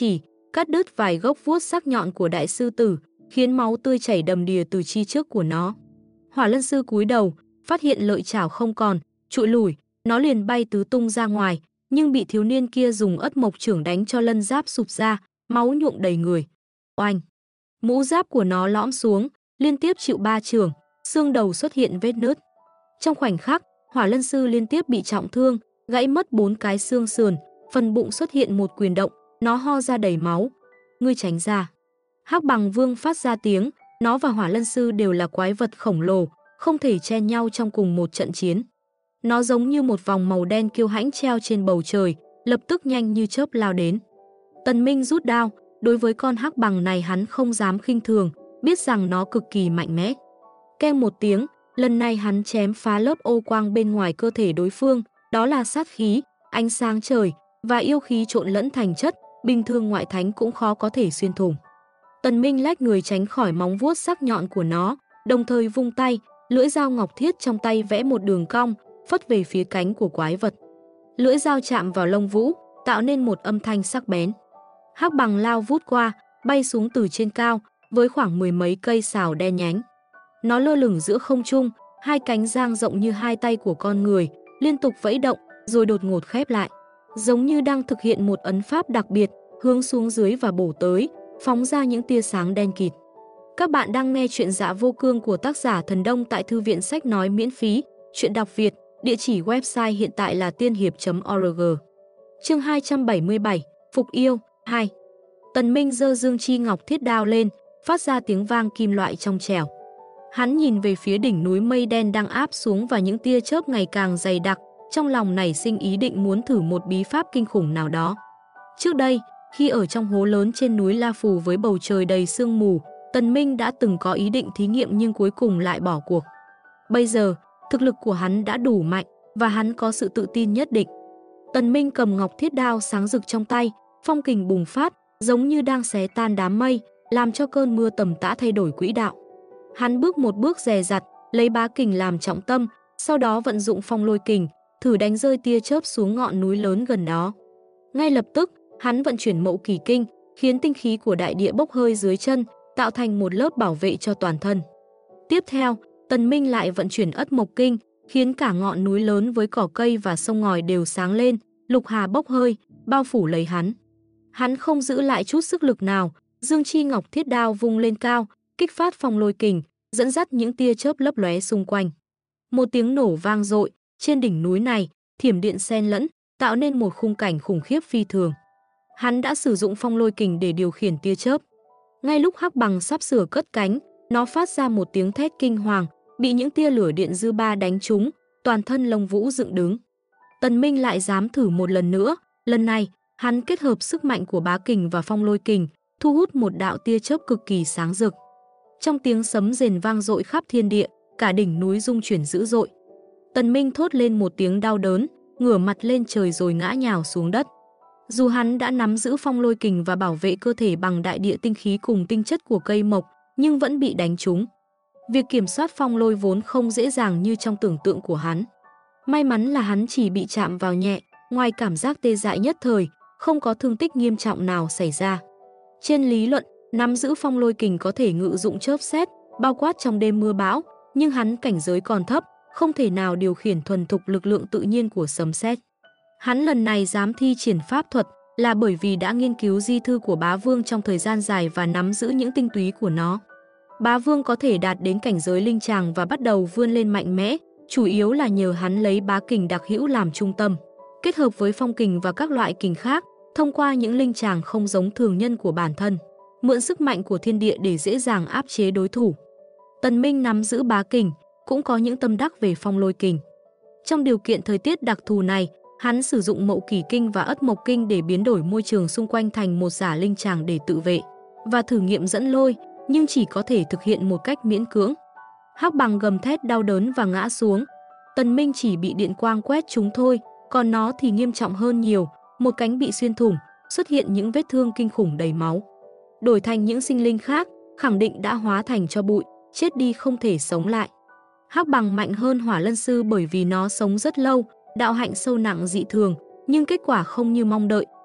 Speaker 1: cắt đứt vài gốc vuốt sắc nhọn của đại sư tử, khiến máu tươi chảy đầm đìa từ chi trước của nó. Hỏa Lân sư cúi đầu, phát hiện lợi chảo không còn, trụi lủi, nó liền bay tứ tung ra ngoài, nhưng bị thiếu niên kia dùng ất mộc chưởng đánh cho lân giáp sụp ra, máu nhuộm đầy người. Oanh! Mũ giáp của nó lõm xuống, liên tiếp chịu 3 chưởng, xương đầu xuất hiện vết nứt. Trong khoảnh khắc, Hỏa Lân sư liên tiếp bị trọng thương, gãy mất 4 cái xương sườn, phần bụng xuất hiện một quyền động, nó ho ra đầy máu. Ngươi tránh ra. Hắc Bằng Vương phát ra tiếng, nó và Hỏa Lân sư đều là quái vật khổng lồ, không thể chen nhau trong cùng một trận chiến. Nó giống như một vòng màu đen kiêu hãnh treo trên bầu trời, lập tức nhanh như chớp lao đến. Tần Minh rút đao, đối với con hắc bằng này hắn không dám khinh thường, biết rằng nó cực kỳ mạnh mẽ. Keng một tiếng, lần này hắn chém phá lớp ô quang bên ngoài cơ thể đối phương, đó là sát khí, ánh sáng trời và yêu khí trộn lẫn thành chất, bình thường ngoại thánh cũng khó có thể xuyên thủng. Tần Minh lách người tránh khỏi móng vuốt sắc nhọn của nó, đồng thời vung tay, lưỡi dao ngọc thiết trong tay vẽ một đường cong, phất về phía cánh của quái vật. Lưỡi dao chạm vào lông vũ, tạo nên một âm thanh sắc bén. Hắc bằng lao vút qua, bay xuống từ trên cao, với khoảng 10 mấy cây sào đen nhánh. Nó lơ lửng giữa không trung, hai cánh dang rộng như hai tay của con người, liên tục vẫy động, rồi đột ngột khép lại. Giống như đang thực hiện một ấn pháp đặc biệt, hướng xuống dưới và bổ tới, phóng ra những tia sáng đen kịt. Các bạn đang nghe chuyện Dạ Vô Cương của tác giả Thần Đông tại Thư viện Sách Nói miễn phí, chuyện đọc Việt, địa chỉ website hiện tại là tiên hiệp.org. Chương 277, Phục yêu 2. Tần Minh giơ dương chi ngọc thiết đao lên, phát ra tiếng vang kim loại trong trẻo. Hắn nhìn về phía đỉnh núi mây đen đang áp xuống và những tia chớp ngày càng dày đặc, trong lòng nảy sinh ý định muốn thử một bí pháp kinh khủng nào đó. Trước đây, khi ở trong hố lớn trên núi La Phù với bầu trời đầy sương mù, Tần Minh đã từng có ý định thí nghiệm nhưng cuối cùng lại bỏ cuộc. Bây giờ, thực lực của hắn đã đủ mạnh và hắn có sự tự tin nhất định. Tần Minh cầm ngọc thiết đao sáng rực trong tay, phong kình bùng phát, giống như đang xé tan đám mây, làm cho cơn mưa tầm tã thay đổi quỹ đạo. Hắn bước một bước dè dặt, lấy bá kình làm trọng tâm, sau đó vận dụng phong lôi kình, thử đánh rơi tia chớp xuống ngọn núi lớn gần đó. Ngay lập tức, hắn vận chuyển mậu kỳ kinh, khiến tinh khí của đại địa bốc hơi dưới chân, tạo thành một lớp bảo vệ cho toàn thân. Tiếp theo, Tần Minh lại vận chuyển ất mộc kinh, khiến cả ngọn núi lớn với cỏ cây và sông ngòi đều sáng lên, lục hà bốc hơi, bao phủ lấy hắn. Hắn không giữ lại chút sức lực nào, dương chi ngọc thiết đao vung lên cao, kích phát phong lôi kình, dẫn dắt những tia chớp lấp lóe xung quanh. Một tiếng nổ vang dội, trên đỉnh núi này, thiểm điện xen lẫn, tạo nên một khung cảnh khủng khiếp phi thường. Hắn đã sử dụng phong lôi kình để điều khiển tia chớp. Ngay lúc hắc bằng sắp sửa cất cánh, nó phát ra một tiếng thét kinh hoàng, bị những tia lửa điện dư ba đánh trúng, toàn thân lông vũ dựng đứng. Tần Minh lại dám thử một lần nữa, lần này, hắn kết hợp sức mạnh của bá kình và phong lôi kình, thu hút một đạo tia chớp cực kỳ sáng rực. Trong tiếng sấm rền vang dội khắp thiên địa, cả đỉnh núi rung chuyển dữ dội. Tần Minh thốt lên một tiếng đau đớn, ngửa mặt lên trời rồi ngã nhào xuống đất. Dù hắn đã nắm giữ phong lôi kình và bảo vệ cơ thể bằng đại địa tinh khí cùng tinh chất của cây mộc, nhưng vẫn bị đánh trúng. Việc kiểm soát phong lôi vốn không dễ dàng như trong tưởng tượng của hắn. May mắn là hắn chỉ bị chạm vào nhẹ, ngoài cảm giác tê dại nhất thời, không có thương tích nghiêm trọng nào xảy ra. Trên lý luận, nắm giữ phong lôi kình có thể ngự dụng chớp sét, bao quát trong đêm mưa bão, nhưng hắn cảnh giới còn thấp, không thể nào điều khiển thuần thục lực lượng tự nhiên của sấm sét. Hắn lần này dám thi triển pháp thuật là bởi vì đã nghiên cứu di thư của Bá Vương trong thời gian dài và nắm giữ những tinh túy của nó. Bá Vương có thể đạt đến cảnh giới linh tràng và bắt đầu vươn lên mạnh mẽ, chủ yếu là nhờ hắn lấy bá kình đặc hữu làm trung tâm, kết hợp với phong kình và các loại kình khác, thông qua những linh tràng không giống thường nhân của bản thân, mượn sức mạnh của thiên địa để dễ dàng áp chế đối thủ. Tần Minh nắm giữ bá kình, cũng có những tâm đắc về phong lôi kình. Trong điều kiện thời tiết đặc thù này, hắn sử dụng mậu kỷ kinh và ất mộc kinh để biến đổi môi trường xung quanh thành một giả linh tràng để tự vệ, và thử nghiệm dẫn lôi, nhưng chỉ có thể thực hiện một cách miễn cưỡng. Hắc bằng gầm thét đau đớn và ngã xuống. Tần Minh chỉ bị điện quang quét trúng thôi, còn nó thì nghiêm trọng hơn nhiều, một cánh bị xuyên thủng, xuất hiện những vết thương kinh khủng đầy máu. Đổi thành những sinh linh khác, khẳng định đã hóa thành tro bụi, chết đi không thể sống lại. Hắc bằng mạnh hơn Hỏa Lân sư bởi vì nó sống rất lâu, đạo hạnh sâu nặng dị thường, nhưng kết quả không như mong đợi,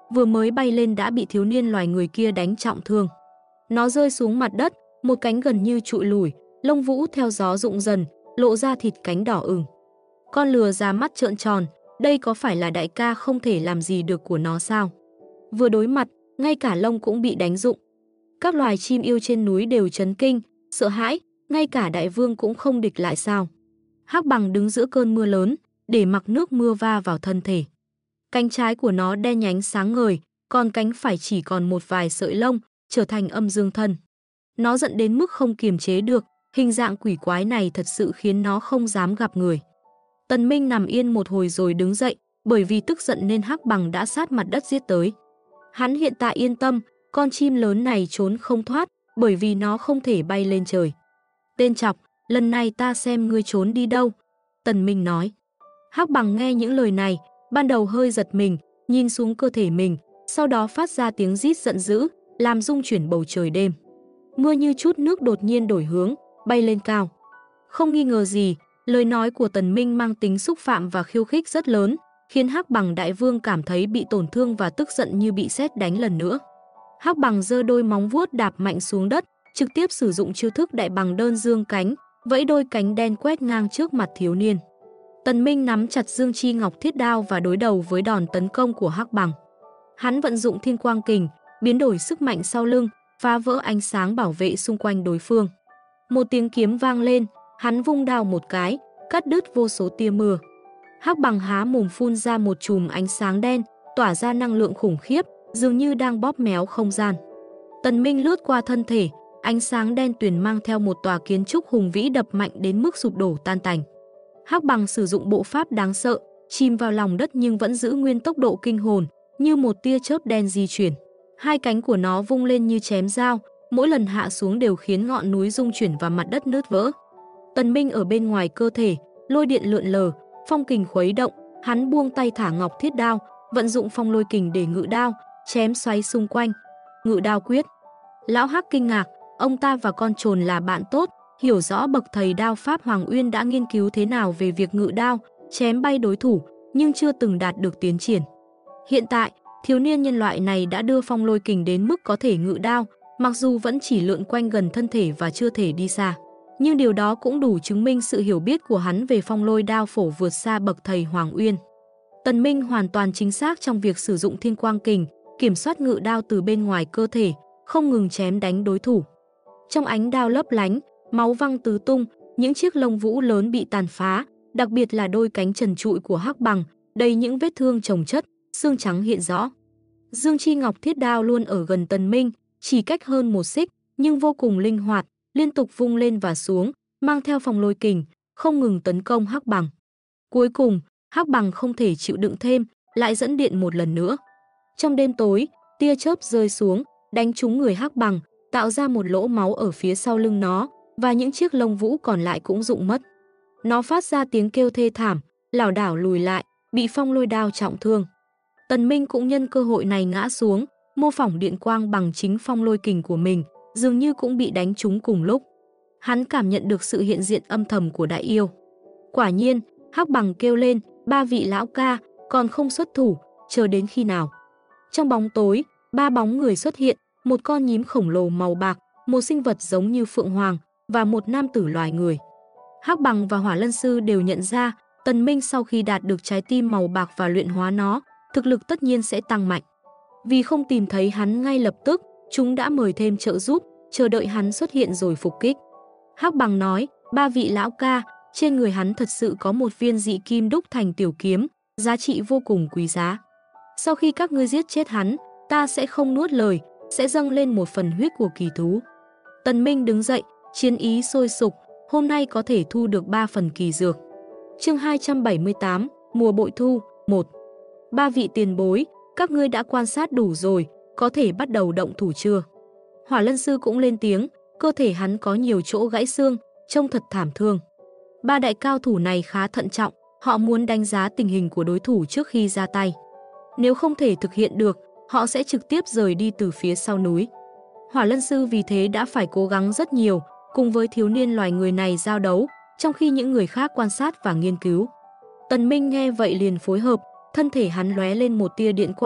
Speaker 1: vừa mới bay lên đã bị thiếu niên loài người kia đánh trọng thương. Nó rơi xuống mặt đất, một cánh gần như trụi lủi, lông vũ theo gió rụng dần, lộ ra thịt cánh đỏ ửng. Con lừa ra mắt trợn tròn, đây có phải là đại ca không thể làm gì được của nó sao? Vừa đối mặt, ngay cả lông cũng bị đánh rụng. Các loài chim yêu trên núi đều chấn kinh, sợ hãi, ngay cả đại vương cũng không địch lại sao? Hắc bằng đứng giữa cơn mưa lớn, để mặc nước mưa va vào thân thể. Cánh trái của nó đen nhánh sáng ngời, còn cánh phải chỉ còn một vài sợi lông, trở thành âm dương thân. Nó giận đến mức không kiềm chế được, hình dạng quỷ quái này thật sự khiến nó không dám gặp người. Tần Minh nằm yên một hồi rồi đứng dậy, bởi vì tức giận nên Hắc bằng đã sát mặt đất giết tới. Hắn hiện tại yên tâm, con chim lớn này trốn không thoát, bởi vì nó không thể bay lên trời. Tên chọc, lần này ta xem ngươi trốn đi đâu, Tần Minh nói. Hắc bằng nghe những lời này, ban đầu hơi giật mình, nhìn xuống cơ thể mình, sau đó phát ra tiếng rít giận dữ, làm rung chuyển bầu trời đêm. Mưa như chút nước đột nhiên đổi hướng, bay lên cao. Không nghi ngờ gì, lời nói của Tần Minh mang tính xúc phạm và khiêu khích rất lớn, khiến Hắc bằng đại vương cảm thấy bị tổn thương và tức giận như bị sét đánh lần nữa. Hắc bằng giơ đôi móng vuốt đạp mạnh xuống đất, trực tiếp sử dụng chiêu thức đại bằng đơn dương cánh, vẫy đôi cánh đen quét ngang trước mặt thiếu niên. Tần Minh nắm chặt Dương Chi Ngọc Thiết Đao và đối đầu với đòn tấn công của Hắc bằng. Hắn vận dụng Thiên Quang Kình, biến đổi sức mạnh sau lưng, phá vỡ ánh sáng bảo vệ xung quanh đối phương. Một tiếng kiếm vang lên, hắn vung đao một cái, cắt đứt vô số tia mưa. Hắc bằng há mồm phun ra một chùm ánh sáng đen, tỏa ra năng lượng khủng khiếp, dường như đang bóp méo không gian. Tần Minh lướt qua thân thể, ánh sáng đen tuyền mang theo một tòa kiến trúc hùng vĩ đập mạnh đến mức sụp đổ tan tành. Hắc bằng sử dụng bộ pháp đáng sợ, chìm vào lòng đất nhưng vẫn giữ nguyên tốc độ kinh hồn, như một tia chớp đen di chuyển. Hai cánh của nó vung lên như chém dao, mỗi lần hạ xuống đều khiến ngọn núi rung chuyển và mặt đất nứt vỡ. Tần Minh ở bên ngoài cơ thể, lôi điện lượn lờ, phong kình khuấy động, hắn buông tay thả Ngọc Thiết Đao, vận dụng phong lôi kình để ngự đao, chém xoáy xung quanh. Ngự đao quyết. Lão Hắc kinh ngạc, ông ta và con trồn là bạn tốt, hiểu rõ bậc thầy đao pháp Hoàng Uyên đã nghiên cứu thế nào về việc ngự đao, chém bay đối thủ, nhưng chưa từng đạt được tiến triển. Hiện tại, thiếu niên nhân loại này đã đưa phong lôi kình đến mức có thể ngự đao, mặc dù vẫn chỉ lượn quanh gần thân thể và chưa thể đi xa. Nhưng điều đó cũng đủ chứng minh sự hiểu biết của hắn về phong lôi đao phổ vượt xa bậc thầy Hoàng Uyên. Tần Minh hoàn toàn chính xác trong việc sử dụng Thiên Quang Kình, kiểm soát ngự đao từ bên ngoài cơ thể, không ngừng chém đánh đối thủ. Trong ánh đao lấp lánh, máu văng tứ tung, những chiếc lông vũ lớn bị tàn phá, đặc biệt là đôi cánh trần trụi của Hắc bằng, đầy những vết thương chồng chất, xương trắng hiện rõ. Dương Chi Ngọc Thiết Đao luôn ở gần Tần Minh, chỉ cách hơn một xích, nhưng vô cùng linh hoạt, liên tục vung lên và xuống, mang theo phong lôi kình, không ngừng tấn công Hắc bằng. Cuối cùng, Hắc bằng không thể chịu đựng thêm, lại dẫn điện một lần nữa. Trong đêm tối, tia chớp rơi xuống, đánh trúng người Hắc bằng, tạo ra một lỗ máu ở phía sau lưng nó, và những chiếc lông vũ còn lại cũng rụng mất. Nó phát ra tiếng kêu thê thảm, lảo đảo lùi lại, bị phong lôi đao trọng thương. Tần Minh cũng nhân cơ hội này ngã xuống, mô phỏng điện quang bằng chính phong lôi kình của mình, dường như cũng bị đánh trúng cùng lúc. Hắn cảm nhận được sự hiện diện âm thầm của đại yêu. Quả nhiên, Hắc bằng kêu lên, ba vị lão ca, còn không xuất thủ, chờ đến khi nào? Trong bóng tối, ba bóng người xuất hiện, một con nhím khổng lồ màu bạc, một sinh vật giống như phượng hoàng và một nam tử loài người. Hắc bằng và Hỏa Lân sư đều nhận ra, Tần Minh sau khi đạt được trái tim màu bạc và luyện hóa nó, thực lực tất nhiên sẽ tăng mạnh. Vì không tìm thấy hắn ngay lập tức, chúng đã mời thêm trợ giúp, chờ đợi hắn xuất hiện rồi phục kích. Hắc bằng nói, ba vị lão ca, trên người hắn thật sự có một viên dị kim đúc thành tiểu kiếm, giá trị vô cùng quý giá. Sau khi các ngươi giết chết hắn, ta sẽ không nuốt lời, sẽ dâng lên một phần huyết của kỳ thú. Tần Minh đứng dậy, chiến ý sôi sục, hôm nay có thể thu được 3 phần kỳ dược. Chương 278, mùa bội thu, 1. Ba vị tiền bối, các ngươi đã quan sát đủ rồi, có thể bắt đầu động thủ chưa? Hỏa Lân sư cũng lên tiếng, cơ thể hắn có nhiều chỗ gãy xương, trông thật thảm thương. Ba đại cao thủ này khá thận trọng, họ muốn đánh giá tình hình của đối thủ trước khi ra tay. Nếu không thể thực hiện được, họ sẽ trực tiếp rời đi từ phía sau núi. Hỏa Lân sư vì thế đã phải cố gắng rất nhiều, cùng với thiếu niên loài người này giao đấu, trong khi những người khác quan sát và nghiên cứu. Tần Minh nghe vậy liền phối hợp, thân thể hắn lóe lên một tia điện quang,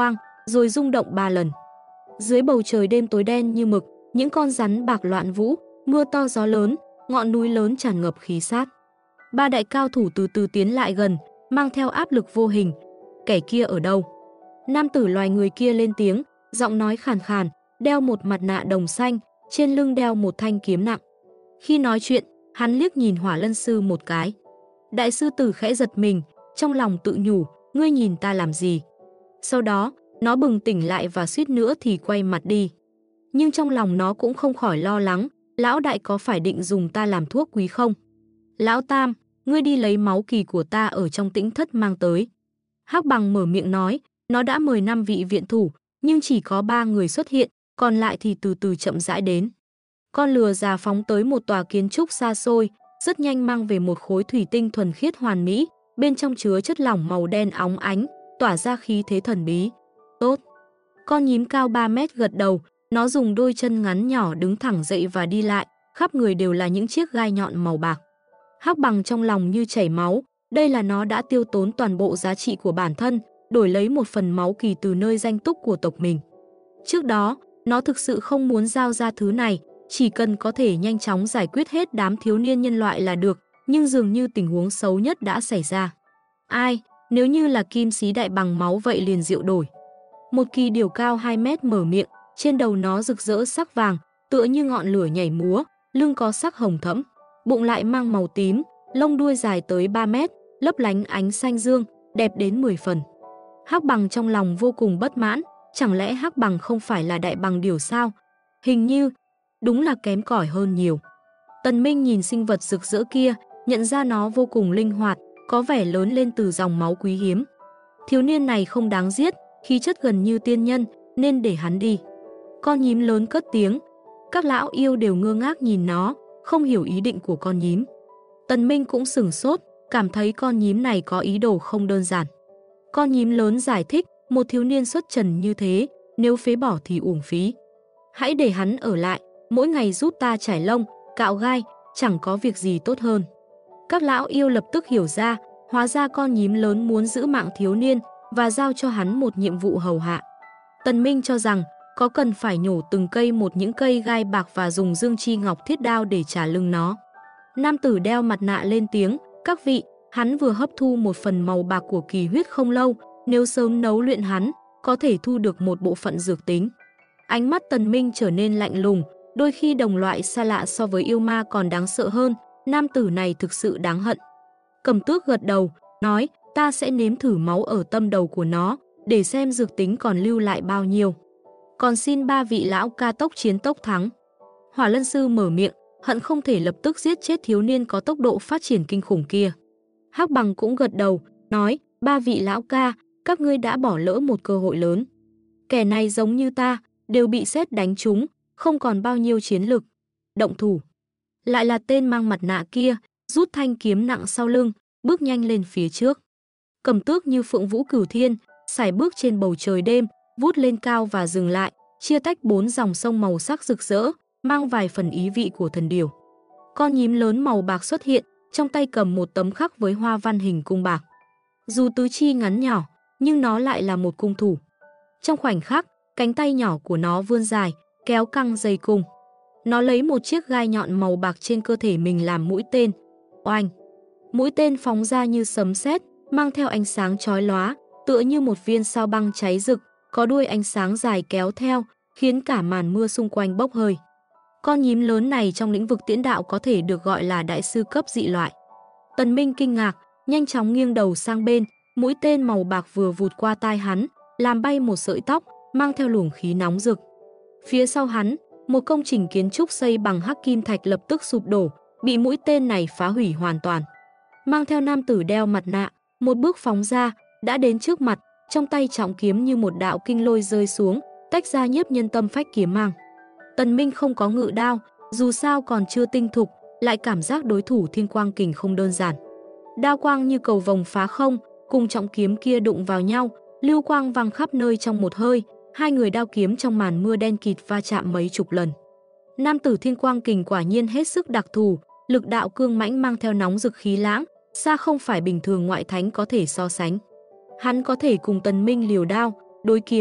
Speaker 1: rồi rung động 3 lần. Dưới bầu trời đêm tối đen như mực, những con rắn bạc loạn vũ, mưa to gió lớn, ngọn núi lớn tràn ngập khí sát. Ba đại cao thủ từ từ tiến lại gần, mang theo áp lực vô hình. Kẻ kia ở đâu? Nam tử loài người kia lên tiếng, giọng nói khàn khàn, đeo một mặt nạ đồng xanh, trên lưng đeo một thanh kiếm nặng. Khi nói chuyện, hắn liếc nhìn Hỏa Lân sư một cái. Đại sư tử khẽ giật mình, trong lòng tự nhủ, ngươi nhìn ta làm gì? Sau đó, nó bừng tỉnh lại và suýt nữa thì quay mặt đi. Nhưng trong lòng nó cũng không khỏi lo lắng, lão đại có phải định dùng ta làm thuốc quý không? Lão Tam, ngươi đi lấy máu kỳ của ta ở trong Tĩnh Thất mang tới. Hắc Bằng mở miệng nói, nó đã mời 5 vị viện thủ, nhưng chỉ có 3 người xuất hiện, còn lại thì từ từ chậm rãi đến. Con lừa già phóng tới một tòa kiến trúc xa xôi, rất nhanh mang về một khối thủy tinh thuần khiết hoàn mỹ, bên trong chứa chất lỏng màu đen óng ánh, tỏa ra khí thế thần bí. Tốt. Con nhím cao 3 mét gật đầu, nó dùng đôi chân ngắn nhỏ đứng thẳng dậy và đi lại, khắp người đều là những chiếc gai nhọn màu bạc. Hắc Bằng trong lòng như chảy máu, đây là nó đã tiêu tốn toàn bộ giá trị của bản thân, đổi lấy một phần máu kỳ từ nơi danh túc của tộc mình. Trước đó, nó thực sự không muốn giao ra thứ này, chỉ cần có thể nhanh chóng giải quyết hết đám thiếu niên nhân loại là được, nhưng dường như tình huống xấu nhất đã xảy ra. Ai, nếu như là kim xí đại bằng máu vậy liền rượu đổi. Một kỳ điểu cao 2 mét mở miệng, trên đầu nó rực rỡ sắc vàng, tựa như ngọn lửa nhảy múa, lưng có sắc hồng thẫm, bụng lại mang màu tím, lông đuôi dài tới 3 mét, lấp lánh ánh xanh dương, đẹp đến 10 phần. Hắc Bằng trong lòng vô cùng bất mãn, chẳng lẽ Hắc Bằng không phải là đại bằng điểu sao? Hình như, đúng là kém cỏi hơn nhiều. Tần Minh nhìn sinh vật rực rỡ kia, nhận ra nó vô cùng linh hoạt, có vẻ lớn lên từ dòng máu quý hiếm. Thiếu niên này không đáng giết, khí chất gần như tiên nhân, nên để hắn đi. Con nhím lớn cất tiếng, các lão yêu đều ngơ ngác nhìn nó, không hiểu ý định của con nhím. Tần Minh cũng sửng sốt, cảm thấy con nhím này có ý đồ không đơn giản. Con nhím lớn giải thích, một thiếu niên xuất trần như thế, nếu phế bỏ thì uổng phí. Hãy để hắn ở lại, mỗi ngày giúp ta trải lông, cạo gai, chẳng có việc gì tốt hơn. Các lão yêu lập tức hiểu ra, hóa ra con nhím lớn muốn giữ mạng thiếu niên và giao cho hắn một nhiệm vụ hầu hạ. Tần Minh cho rằng có cần phải nhổ từng cây một những cây gai bạc và dùng dương chi ngọc thiết đao để trả lưng nó. Nam tử đeo mặt nạ lên tiếng, các vị, hắn vừa hấp thu một phần màu bạc của kỳ huyết không lâu, nếu sớm nấu luyện hắn, có thể thu được một bộ phận dược tính. Ánh mắt Tần Minh trở nên lạnh lùng, đôi khi đồng loại xa lạ so với yêu ma còn đáng sợ hơn, nam tử này thực sự đáng hận. Cầm Tước gật đầu, nói, ta sẽ nếm thử máu ở tâm đầu của nó, để xem dược tính còn lưu lại bao nhiêu. Còn xin 3 vị lão ca tốc chiến tốc thắng. Hỏa Lân sư mở miệng, hận không thể lập tức giết chết thiếu niên có tốc độ phát triển kinh khủng kia. Hắc Bằng cũng gật đầu, nói, 3 vị lão ca, các ngươi đã bỏ lỡ một cơ hội lớn. Kẻ này giống như ta, đều bị sét đánh trúng, không còn bao nhiêu chiến lực. Động thủ. Lại là tên mang mặt nạ kia, rút thanh kiếm nặng sau lưng, bước nhanh lên phía trước. Cầm Tước như phượng vũ cửu thiên, sải bước trên bầu trời đêm, vút lên cao và dừng lại, chia tách 4 dòng sông màu sắc rực rỡ, mang vài phần ý vị của thần điểu. Con nhím lớn màu bạc xuất hiện, trong tay cầm một tấm khắc với hoa văn hình cung bạc. Dù tứ chi ngắn nhỏ, nhưng nó lại là một cung thủ. Trong khoảnh khắc, cánh tay nhỏ của nó vươn dài, kéo căng dây cung. Nó lấy một chiếc gai nhọn màu bạc trên cơ thể mình làm mũi tên. Oanh! Mũi tên phóng ra như sấm sét, mang theo ánh sáng chói lóa, tựa như một viên sao băng cháy rực, có đuôi ánh sáng dài kéo theo, khiến cả màn mưa xung quanh bốc hơi. Con nhím lớn này trong lĩnh vực tiễn đạo có thể được gọi là đại sư cấp dị loại. Tần Minh kinh ngạc, nhanh chóng nghiêng đầu sang bên, mũi tên màu bạc vừa vụt qua tai hắn, làm bay một sợi tóc, mang theo luồng khí nóng rực. Phía sau hắn, một công trình kiến trúc xây bằng hắc kim thạch lập tức sụp đổ, bị mũi tên này phá hủy hoàn toàn. Mang theo nam tử đeo mặt nạ, một bước phóng ra, đã đến trước mặt, trong tay trọng kiếm như một đạo kinh lôi rơi xuống, tách ra nhiếp nhân tâm phách kiếm mang. Tần Minh không có ngự đao, dù sao còn chưa tinh thục, lại cảm giác đối thủ Thiên Quang Kình không đơn giản. Đao quang như cầu vồng phá không, cùng trọng kiếm kia đụng vào nhau, lưu quang văng khắp nơi trong một hơi, hai người đao kiếm trong màn mưa đen kịt va chạm mấy chục lần. Nam tử Thiên Quang Kình quả nhiên hết sức đặc thù, lực đạo cương mãnh mang theo nóng rực khí lãng, xa không phải bình thường ngoại thánh có thể so sánh. Hắn có thể cùng Tần Minh liều đao, đối kiếm,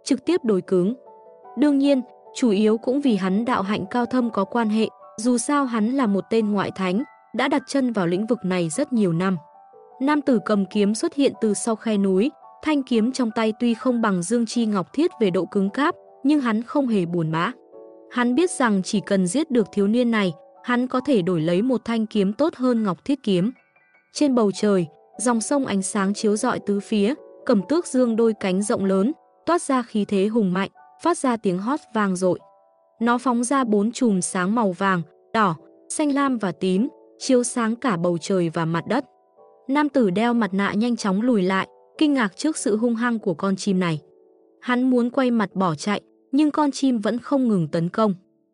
Speaker 1: trực tiếp đối cứng. Đương nhiên, chủ yếu cũng vì hắn đạo hạnh cao thâm có quan hệ, dù sao hắn là một tên ngoại thánh, đã đặt chân vào lĩnh vực này rất nhiều năm. Nam tử cầm kiếm xuất hiện từ sau khe núi, thanh kiếm trong tay tuy không bằng Dương Chi Ngọc Thiết về độ cứng cáp, nhưng hắn không hề buồn bã. Hắn biết rằng chỉ cần giết được thiếu niên này, hắn có thể đổi lấy một thanh kiếm tốt hơn Ngọc Thiết kiếm. Trên bầu trời, dòng sông ánh sáng chiếu rọi tứ phía, Cẩm Tước dương đôi cánh rộng lớn, toát ra khí thế hùng mạnh, phát ra tiếng hót vang dội. Nó phóng ra 4 chùm sáng màu vàng, đỏ, xanh lam và tím, chiếu sáng cả bầu trời và mặt đất. Nam tử đeo mặt nạ nhanh chóng lùi lại, kinh ngạc trước sự hung hăng của con chim này. Hắn muốn quay mặt bỏ chạy, nhưng con chim vẫn không ngừng tấn công.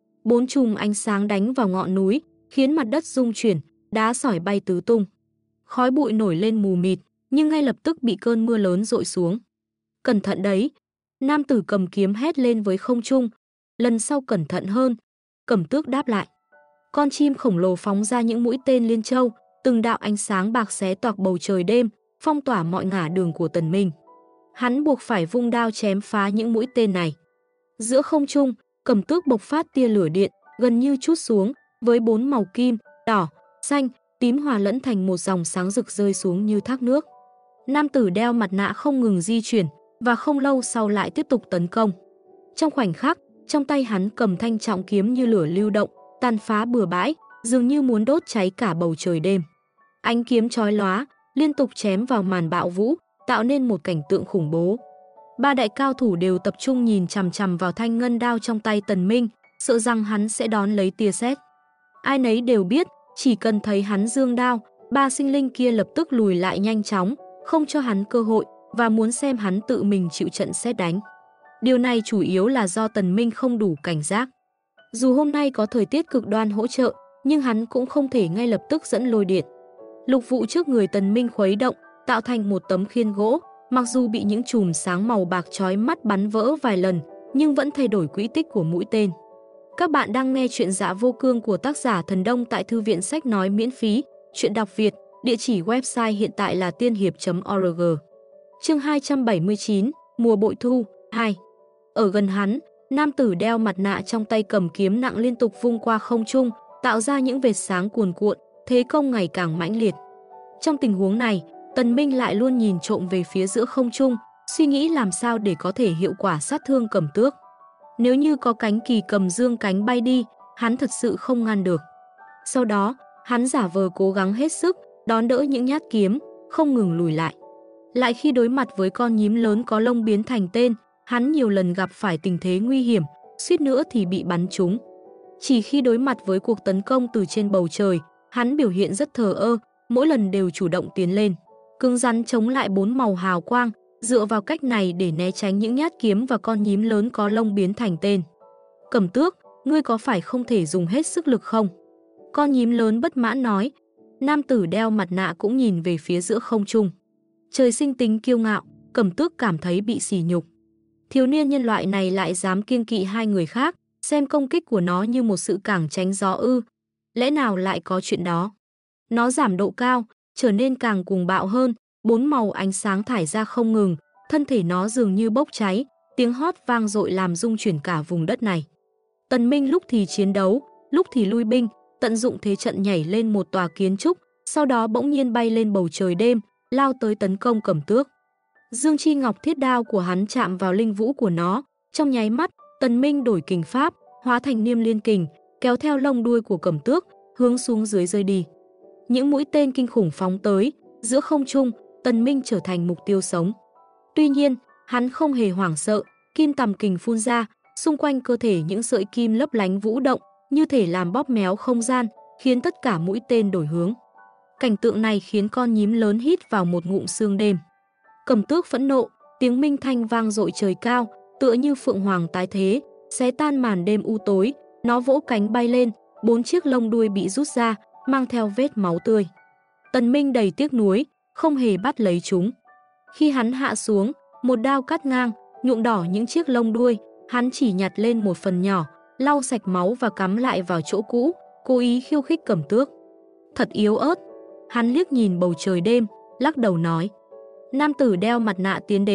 Speaker 1: 4 chùm ánh sáng đánh vào ngọn núi, khiến mặt đất rung chuyển, đá sỏi bay tứ tung. Khói bụi nổi lên mù mịt, nhưng ngay lập tức bị cơn mưa lớn dội xuống. Cẩn thận đấy! Nam tử cầm kiếm hét lên với không trung. Lần sau cẩn thận hơn. Cẩm Tước đáp lại. Con chim khổng lồ phóng ra những mũi tên liên châu, từng đạo ánh sáng bạc xé toạc bầu trời đêm, phong tỏa mọi ngả đường của Tần Minh. Hắn buộc phải vung đao chém phá những mũi tên này. Giữa không trung, Cẩm Tước bộc phát tia lửa điện, gần như trút xuống, với 4 màu kim, đỏ, xanh, tím hòa lẫn thành một dòng sáng rực rơi xuống như thác nước. Nam tử đeo mặt nạ không ngừng di chuyển, và không lâu sau lại tiếp tục tấn công. Trong khoảnh khắc, trong tay hắn cầm thanh trọng kiếm như lửa lưu động, tàn phá bừa bãi, dường như muốn đốt cháy cả bầu trời đêm. Ánh kiếm chói lóa, liên tục chém vào màn bạo vũ, tạo nên một cảnh tượng khủng bố. 3 đại cao thủ đều tập trung nhìn chằm chằm vào thanh ngân đao trong tay Tần Minh, sợ rằng hắn sẽ đón lấy tia sét. Ai nấy đều biết, chỉ cần thấy hắn giương đao, 3 sinh linh kia lập tức lùi lại nhanh chóng, không cho hắn cơ hội, và muốn xem hắn tự mình chịu trận sét đánh. Điều này chủ yếu là do Tần Minh không đủ cảnh giác. Dù hôm nay có thời tiết cực đoan hỗ trợ, nhưng hắn cũng không thể ngay lập tức dẫn lôi điện. Lục vụ trước người Tần Minh khuấy động, tạo thành một tấm khiên gỗ, mặc dù bị những chùm sáng màu bạc chói mắt bắn vỡ vài lần, nhưng vẫn thay đổi quỹ tích của mũi tên. Các bạn đang nghe chuyện Dạ Vô Cương của tác giả Thần Đông tại thư viện sách nói miễn phí, chuyện đọc Việt, địa chỉ website hiện tại là tiên hiệp.org. Chương 279, mùa bội thu, 2. Ở gần hắn, nam tử đeo mặt nạ trong tay cầm kiếm nặng liên tục vung qua không trung, tạo ra những vệt sáng cuồn cuộn, thế công ngày càng mãnh liệt. Trong tình huống này, Tần Minh lại luôn nhìn trộm về phía giữa không trung, suy nghĩ làm sao để có thể hiệu quả sát thương Cẩm Tước. Nếu như có cánh kỳ cầm dương cánh bay đi, hắn thật sự không ngăn được. Sau đó, hắn giả vờ cố gắng hết sức, đón đỡ những nhát kiếm, không ngừng lùi lại. Lại khi đối mặt với con nhím lớn có lông biến thành tên, hắn nhiều lần gặp phải tình thế nguy hiểm, suýt nữa thì bị bắn trúng. Chỉ khi đối mặt với cuộc tấn công từ trên bầu trời, hắn biểu hiện rất thờ ơ, mỗi lần đều chủ động tiến lên, cứng rắn chống lại 4 màu hào quang, dựa vào cách này để né tránh những nhát kiếm và con nhím lớn có lông biến thành tên. Cẩm Tước, ngươi có phải không thể dùng hết sức lực không? Con nhím lớn bất mãn nói. Nam tử đeo mặt nạ cũng nhìn về phía giữa không trung. Trời sinh tính kiêu ngạo, Cẩm Tước cảm thấy bị sỉ nhục. Thiếu niên nhân loại này lại dám kiêng kỵ hai người khác, xem công kích của nó như một sự cản tránh gió ư? Lẽ nào lại có chuyện đó? Nó giảm độ cao, trở nên càng cuồng bạo hơn, 4 màu ánh sáng thải ra không ngừng, thân thể nó dường như bốc cháy, tiếng hót vang dội làm rung chuyển cả vùng đất này. Tần Minh lúc thì chiến đấu, lúc thì lui binh, tận dụng thế trận nhảy lên một tòa kiến trúc, sau đó bỗng nhiên bay lên bầu trời đêm, lao tới tấn công Cẩm Tước. Dương Chi Ngọc Thiết đao của hắn chạm vào linh vũ của nó, trong nháy mắt, Tần Minh đổi kình pháp, hóa thành Niêm Liên kình, kéo theo lông đuôi của Cẩm Tước, hướng xuống dưới rơi đi. Những mũi tên kinh khủng phóng tới, giữa không trung, Tần Minh trở thành mục tiêu sống. Tuy nhiên, hắn không hề hoảng sợ, kim tầm kình phun ra, xung quanh cơ thể những sợi kim lấp lánh vũ động, như thể làm bóp méo không gian, khiến tất cả mũi tên đổi hướng. Cảnh tượng này khiến con nhím lớn hít vào một ngụm sương đêm. Cẩm Tước phẫn nộ, tiếng minh thanh vang dội trời cao, tựa như phượng hoàng tái thế, xé tan màn đêm u tối, nó vỗ cánh bay lên, 4 chiếc lông đuôi bị rút ra, mang theo vết máu tươi. Tần Minh đầy tiếc nuối, không hề bắt lấy chúng. Khi hắn hạ xuống, một đao cắt ngang, nhuộm đỏ những chiếc lông đuôi, hắn chỉ nhặt lên một phần nhỏ, lau sạch máu và cắm lại vào chỗ cũ, cố ý khiêu khích Cẩm Tước. Thật yếu ớt. Hắn liếc nhìn bầu trời đêm, lắc đầu nói. Nam tử đeo mặt nạ tiến đến,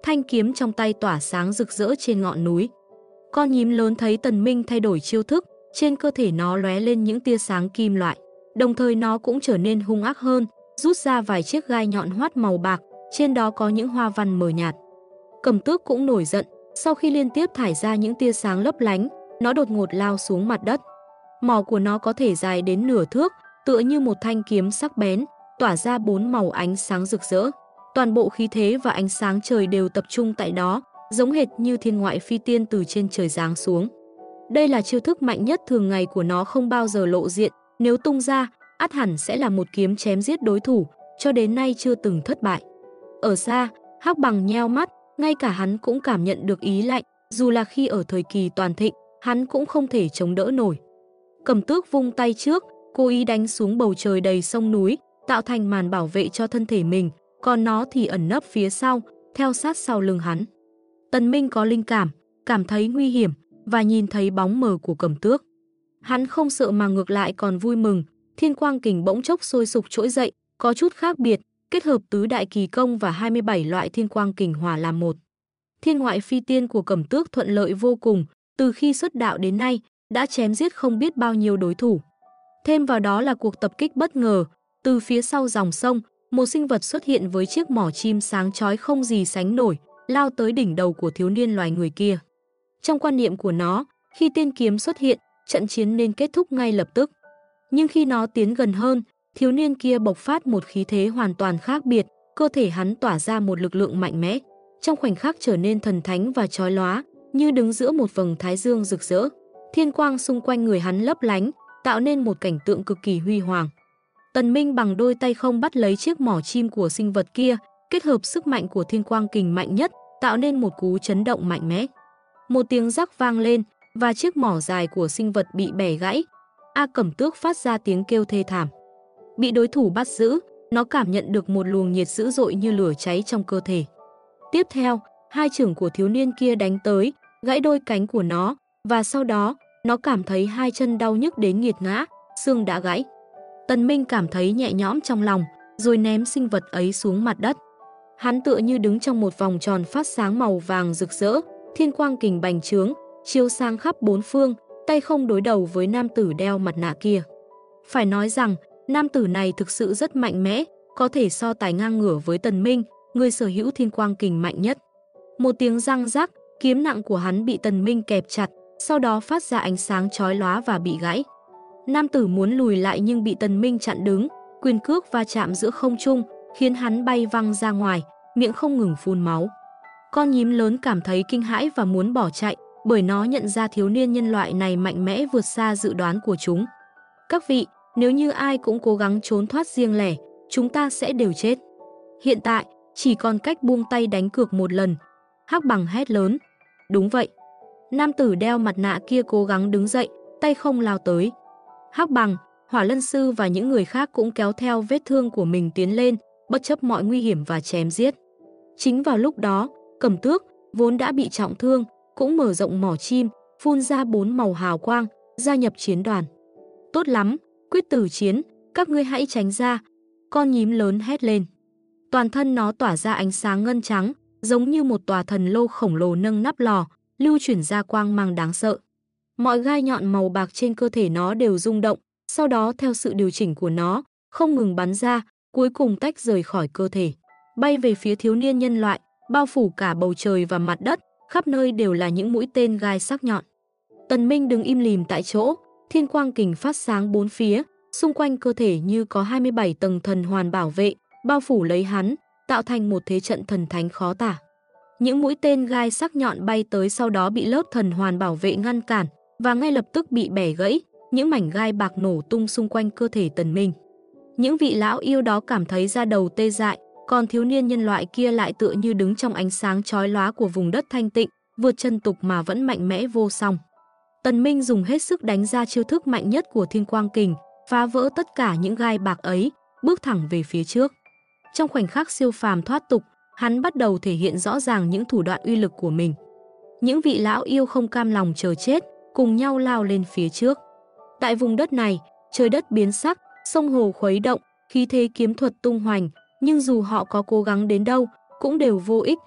Speaker 1: thanh kiếm trong tay tỏa sáng rực rỡ trên ngọn núi. Con nhím lớn thấy Tần Minh thay đổi chiêu thức, trên cơ thể nó lóe lên những tia sáng kim loại, đồng thời nó cũng trở nên hung ác hơn, rút ra vài chiếc gai nhọn hoắt màu bạc, trên đó có những hoa văn mờ nhạt. Cẩm Tước cũng nổi giận, sau khi liên tiếp thải ra những tia sáng lấp lánh, nó đột ngột lao xuống mặt đất. Mỏ của nó có thể dài đến nửa thước, tựa như một thanh kiếm sắc bén, tỏa ra 4 màu ánh sáng rực rỡ. Toàn bộ khí thế và ánh sáng trời đều tập trung tại đó, giống hệt như thiên ngoại phi tiên từ trên trời giáng xuống. Đây là chiêu thức mạnh nhất thường ngày của nó, không bao giờ lộ diện, nếu tung ra, ắt hẳn sẽ là một kiếm chém giết đối thủ, cho đến nay chưa từng thất bại. Ở xa, Hắc Bằng nheo mắt, ngay cả hắn cũng cảm nhận được ý lạnh, dù là khi ở thời kỳ toàn thịnh, hắn cũng không thể chống đỡ nổi. Cẩm Tước vung tay trước, cố ý đánh xuống bầu trời đầy sông núi, tạo thành màn bảo vệ cho thân thể mình, còn nó thì ẩn nấp phía sau, theo sát sau lưng hắn. Tần Minh có linh cảm, cảm thấy nguy hiểm và nhìn thấy bóng mờ của Cẩm Tước. Hắn không sợ mà ngược lại còn vui mừng, Thiên Quang Kình bỗng chốc sôi sục trỗi dậy, có chút khác biệt, kết hợp tứ đại kỳ công và 27 loại Thiên Quang Kình hòa làm một. Thiên ngoại phi tiên của Cẩm Tước thuận lợi vô cùng, từ khi xuất đạo đến nay đã chém giết không biết bao nhiêu đối thủ. Thêm vào đó là cuộc tập kích bất ngờ, từ phía sau dòng sông, một sinh vật xuất hiện với chiếc mỏ chim sáng chói không gì sánh nổi, lao tới đỉnh đầu của thiếu niên loài người kia. Trong quan niệm của nó, khi tiên kiếm xuất hiện, trận chiến nên kết thúc ngay lập tức. Nhưng khi nó tiến gần hơn, thiếu niên kia bộc phát một khí thế hoàn toàn khác biệt, cơ thể hắn tỏa ra một lực lượng mạnh mẽ, trong khoảnh khắc trở nên thần thánh và chói lóa, như đứng giữa một vầng thái dương rực rỡ. Thiên quang xung quanh người hắn lấp lánh, tạo nên một cảnh tượng cực kỳ huy hoàng. Tần Minh bằng đôi tay không bắt lấy chiếc mỏ chim của sinh vật kia, kết hợp sức mạnh của Thiên Quang Kình mạnh nhất, tạo nên một cú chấn động mạnh mẽ. Một tiếng rắc vang lên và chiếc mỏ dài của sinh vật bị bẻ gãy. Cẩm Tước phát ra tiếng kêu thê thảm. Bị đối thủ bắt giữ, nó cảm nhận được một luồng nhiệt dữ dội như lửa cháy trong cơ thể. Tiếp theo, hai chưởng của thiếu niên kia đánh tới, gãy đôi cánh của nó, và sau đó, nó cảm thấy hai chân đau nhức đến nghiệt ngã, xương đã gãy. Tần Minh cảm thấy nhẹ nhõm trong lòng, rồi ném sinh vật ấy xuống mặt đất. Hắn tựa như đứng trong một vòng tròn phát sáng màu vàng rực rỡ, Thiên Quang Kình bành trướng, chiếu sáng khắp bốn phương, tay không đối đầu với nam tử đeo mặt nạ kia. Phải nói rằng, nam tử này thực sự rất mạnh mẽ, có thể so tài ngang ngửa với Tần Minh, người sở hữu Thiên Quang Kình mạnh nhất. Một tiếng răng rắc, kiếm nặng của hắn bị Tần Minh kẹp chặt, sau đó phát ra ánh sáng chói lóa và bị gãy. Nam tử muốn lùi lại nhưng bị Tần Minh chặn đứng, quyền cước va chạm giữa không trung, khiến hắn bay văng ra ngoài, miệng không ngừng phun máu. Con nhím lớn cảm thấy kinh hãi và muốn bỏ chạy, bởi nó nhận ra thiếu niên nhân loại này mạnh mẽ vượt xa dự đoán của chúng. Các vị, nếu như ai cũng cố gắng trốn thoát riêng lẻ, chúng ta sẽ đều chết. Hiện tại, chỉ còn cách buông tay đánh cược một lần. Hắc Bằng hét lớn. Đúng vậy. Nam tử đeo mặt nạ kia cố gắng đứng dậy, tay không lao tới. Hắc Bằng, Hỏa Lân Sư và những người khác cũng kéo theo vết thương của mình tiến lên, bất chấp mọi nguy hiểm và chém giết. Chính vào lúc đó, Cẩm Tước, vốn đã bị trọng thương, cũng mở rộng mỏ chim, phun ra 4 màu hào quang, gia nhập chiến đoàn. Tốt lắm, quyết tử chiến, các ngươi hãy tránh ra. Con nhím lớn hét lên. Toàn thân nó tỏa ra ánh sáng ngân trắng, giống như một tòa thần lô khổng lồ nâng nắp lò, lưu chuyển ra quang mang đáng sợ. Mọi gai nhọn màu bạc trên cơ thể nó đều rung động, sau đó theo sự điều chỉnh của nó, không ngừng bắn ra, cuối cùng tách rời khỏi cơ thể, bay về phía thiếu niên nhân loại, bao phủ cả bầu trời và mặt đất, khắp nơi đều là những mũi tên gai sắc nhọn. Tần Minh đứng im lìm tại chỗ, Thiên Quang Kình phát sáng bốn phía, xung quanh cơ thể như có 27 tầng thần hoàn bảo vệ, bao phủ lấy hắn, tạo thành một thế trận thần thánh khó tả. Những mũi tên gai sắc nhọn bay tới sau đó bị lớp thần hoàn bảo vệ ngăn cản và ngay lập tức bị bẻ gãy, những mảnh gai bạc nổ tung xung quanh cơ thể Tần Minh. Những vị lão yêu đó cảm thấy da đầu tê dại, còn thiếu niên nhân loại kia lại tựa như đứng trong ánh sáng chói lóa của vùng đất thanh tịnh, vượt chân tục mà vẫn mạnh mẽ vô song. Tần Minh dùng hết sức đánh ra chiêu thức mạnh nhất của Thiên Quang Kình, phá vỡ tất cả những gai bạc ấy, bước thẳng về phía trước. Trong khoảnh khắc siêu phàm thoát tục, hắn bắt đầu thể hiện rõ ràng những thủ đoạn uy lực của mình. Những vị lão yêu không cam lòng chờ chết, cùng nhau lao lên phía trước. Tại vùng đất này, trời đất biến sắc, sông hồ khuấy động, khí thế kiếm thuật tung hoành, nhưng dù họ có cố gắng đến đâu, cũng đều vô ích.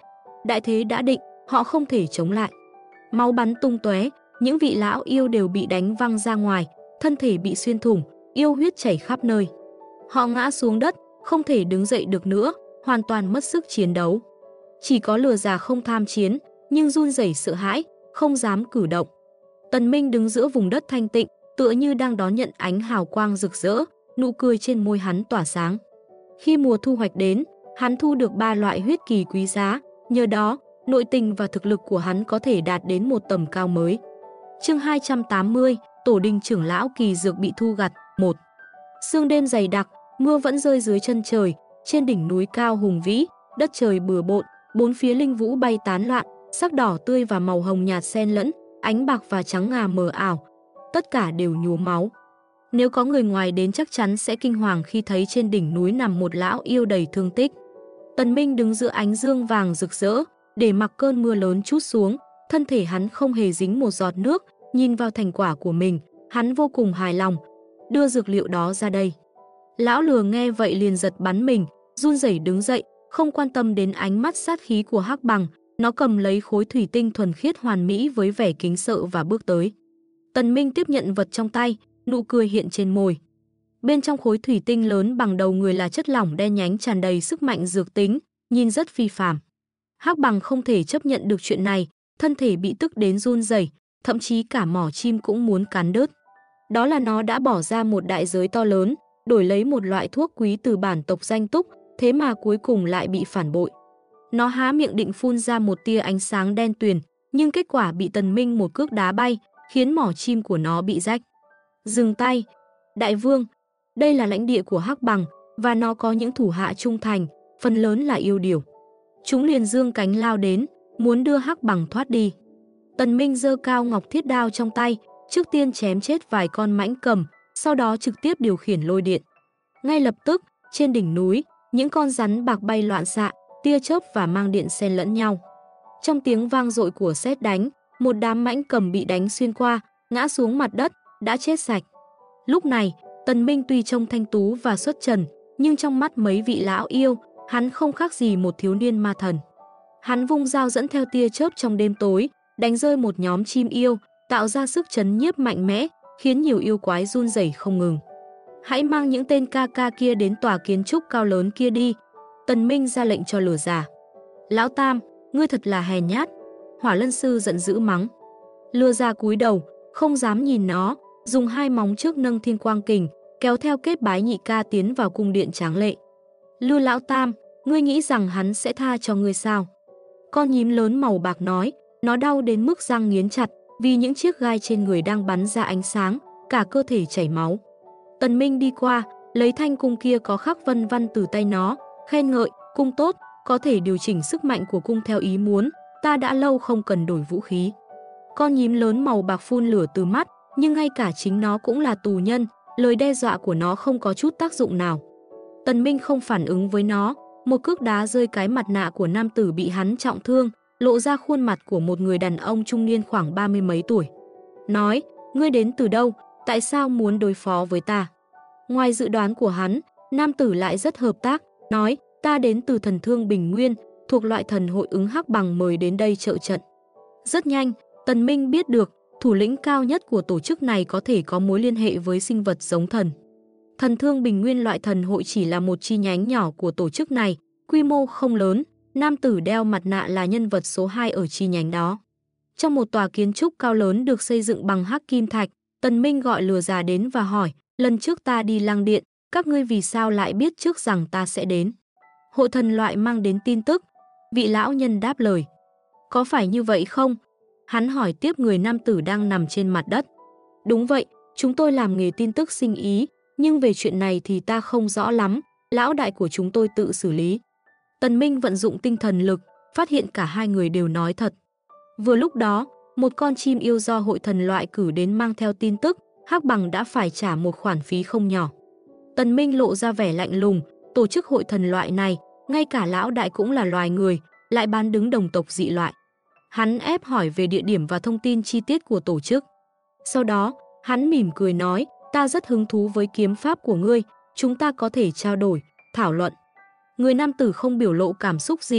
Speaker 1: Đại thế đã định, họ không thể chống lại. Máu bắn tung tóe, những vị lão yêu đều bị đánh văng ra ngoài, thân thể bị xuyên thủng, yêu huyết chảy khắp nơi. Họ ngã xuống đất, không thể đứng dậy được nữa, hoàn toàn mất sức chiến đấu. Chỉ có Lừa Già không tham chiến, nhưng run rẩy sợ hãi, không dám cử động. Tần Minh đứng giữa vùng đất thanh tịnh, tựa như đang đón nhận ánh hào quang rực rỡ, nụ cười trên môi hắn tỏa sáng. Khi mùa thu hoạch đến, hắn thu được 3 loại huyết kỳ quý giá, nhờ đó, nội tình và thực lực của hắn có thể đạt đến một tầm cao mới. Chương 280, Tổ đình trưởng lão kỳ dược bị thu gặt, 1. Sương đêm dày đặc, mưa vẫn rơi dưới chân trời, trên đỉnh núi cao hùng vĩ, đất trời bừa bộn, bốn phía linh vũ bay tán loạn, sắc đỏ tươi và màu hồng nhạt xen lẫn, ánh bạc và trắng ngà mờ ảo, tất cả đều nhuốm máu. Nếu có người ngoài đến chắc chắn sẽ kinh hoàng khi thấy trên đỉnh núi nằm một lão yêu đầy thương tích. Tần Minh đứng giữa ánh dương vàng rực rỡ, để mặc cơn mưa lớn trút xuống, thân thể hắn không hề dính một giọt nước, nhìn vào thành quả của mình, hắn vô cùng hài lòng. Đưa dược liệu đó ra đây. Lão Lừa nghe vậy liền giật bắn mình, run rẩy đứng dậy, không quan tâm đến ánh mắt sát khí của Hắc Bằng, nó cầm lấy khối thủy tinh thuần khiết hoàn mỹ với vẻ kính sợ và bước tới. Tần Minh tiếp nhận vật trong tay, nụ cười hiện trên môi. Bên trong khối thủy tinh lớn bằng đầu người là chất lỏng đen nhánh tràn đầy sức mạnh dược tính, nhìn rất phi phàm. Hắc Bằng không thể chấp nhận được chuyện này, thân thể bị tức đến run rẩy, thậm chí cả mỏ chim cũng muốn cắn đứt. Đó là nó đã bỏ ra một đại giới to lớn, đổi lấy một loại thuốc quý từ bản tộc danh túc, thế mà cuối cùng lại bị phản bội. Nó há miệng định phun ra một tia ánh sáng đen tuyền, nhưng kết quả bị Tần Minh một cước đá bay, khiến mỏ chim của nó bị rách. Dừng tay, đại vương, đây là lãnh địa của Hắc Bằng, và nó có những thủ hạ trung thành, phần lớn là yêu điểu. Chúng liền giương cánh lao đến, muốn đưa Hắc Bằng thoát đi. Tần Minh giơ cao ngọc thiết đao trong tay, trước tiên chém chết vài con mãnh cầm, sau đó trực tiếp điều khiển lôi điện. Ngay lập tức, trên đỉnh núi, những con rắn bạc bay loạn xạ, tia chớp và mang điện xen lẫn nhau. Trong tiếng vang dội của sét đánh, một đám mãnh cầm bị đánh xuyên qua, ngã xuống mặt đất, đã chết sạch. Lúc này, Tần Minh tuy trông thanh tú và xuất trần, nhưng trong mắt mấy vị lão yêu, hắn không khác gì một thiếu niên ma thần. Hắn vung dao dẫn theo tia chớp trong đêm tối, đánh rơi một nhóm chim yêu, tạo ra sức chấn nhiếp mạnh mẽ, khiến nhiều yêu quái run rẩy không ngừng. Hãy mang những tên ca ca kia đến tòa kiến trúc cao lớn kia đi. Tần Minh ra lệnh cho Lừa Già. Lão Tam, ngươi thật là hèn nhát. Hỏa Lân Sư giận dữ mắng. Lừa Già cúi đầu, không dám nhìn nó, dùng hai móng trước nâng Thiên Quang Kình, kéo theo kết bái nhị ca tiến vào cung điện tráng lệ. Lừa Lão Tam, ngươi nghĩ rằng hắn sẽ tha cho ngươi sao? Con nhím lớn màu bạc nói, nó đau đến mức răng nghiến chặt, vì những chiếc gai trên người đang bắn ra ánh sáng, cả cơ thể chảy máu. Tần Minh đi qua, lấy thanh cung kia có khắc vân văn từ tay nó, khen ngợi, cung tốt, có thể điều chỉnh sức mạnh của cung theo ý muốn, ta đã lâu không cần đổi vũ khí. Con nhím lớn màu bạc phun lửa từ mắt, nhưng ngay cả chính nó cũng là tù nhân, lời đe dọa của nó không có chút tác dụng nào. Tần Minh không phản ứng với nó, một cước đá rơi cái mặt nạ của nam tử bị hắn trọng thương, lộ ra khuôn mặt của một người đàn ông trung niên khoảng 30 mấy tuổi. Nói, ngươi đến từ đâu, tại sao muốn đối phó với ta? Ngoài dự đoán của hắn, nam tử lại rất hợp tác, nói, ta đến từ thần thương Bình Nguyên, thuộc loại thần hội ứng Hắc Bằng mời đến đây trợ trận. Rất nhanh, Tần Minh biết được, thủ lĩnh cao nhất của tổ chức này có thể có mối liên hệ với sinh vật giống thần. Thần thương Bình Nguyên loại thần hội chỉ là một chi nhánh nhỏ của tổ chức này, quy mô không lớn, nam tử đeo mặt nạ là nhân vật số 2 ở chi nhánh đó. Trong một tòa kiến trúc cao lớn được xây dựng bằng hắc kim thạch, Tần Minh gọi Lừa Già đến và hỏi, lần trước ta đi Lăng Điện, các ngươi vì sao lại biết trước rằng ta sẽ đến? Hội thần loại mang đến tin tức, vị lão nhân đáp lời. Có phải như vậy không? Hắn hỏi tiếp người nam tử đang nằm trên mặt đất. Đúng vậy, chúng tôi làm nghề tin tức sinh ý, nhưng về chuyện này thì ta không rõ lắm, lão đại của chúng tôi tự xử lý. Tần Minh vận dụng tinh thần lực, phát hiện cả hai người đều nói thật. Vừa lúc đó, một con chim yêu do hội thần loại cử đến mang theo tin tức, Hắc Bằng đã phải trả một khoản phí không nhỏ. Tần Minh lộ ra vẻ lạnh lùng, tổ chức hội thần loại này, ngay cả lão đại cũng là loài người, lại bán đứng đồng tộc dị loại. Hắn ép hỏi về địa điểm và thông tin chi tiết của tổ chức. Sau đó, hắn mỉm cười nói, ta rất hứng thú với kiếm pháp của ngươi, chúng ta có thể trao đổi, thảo luận. Người nam tử không biểu lộ cảm xúc gì,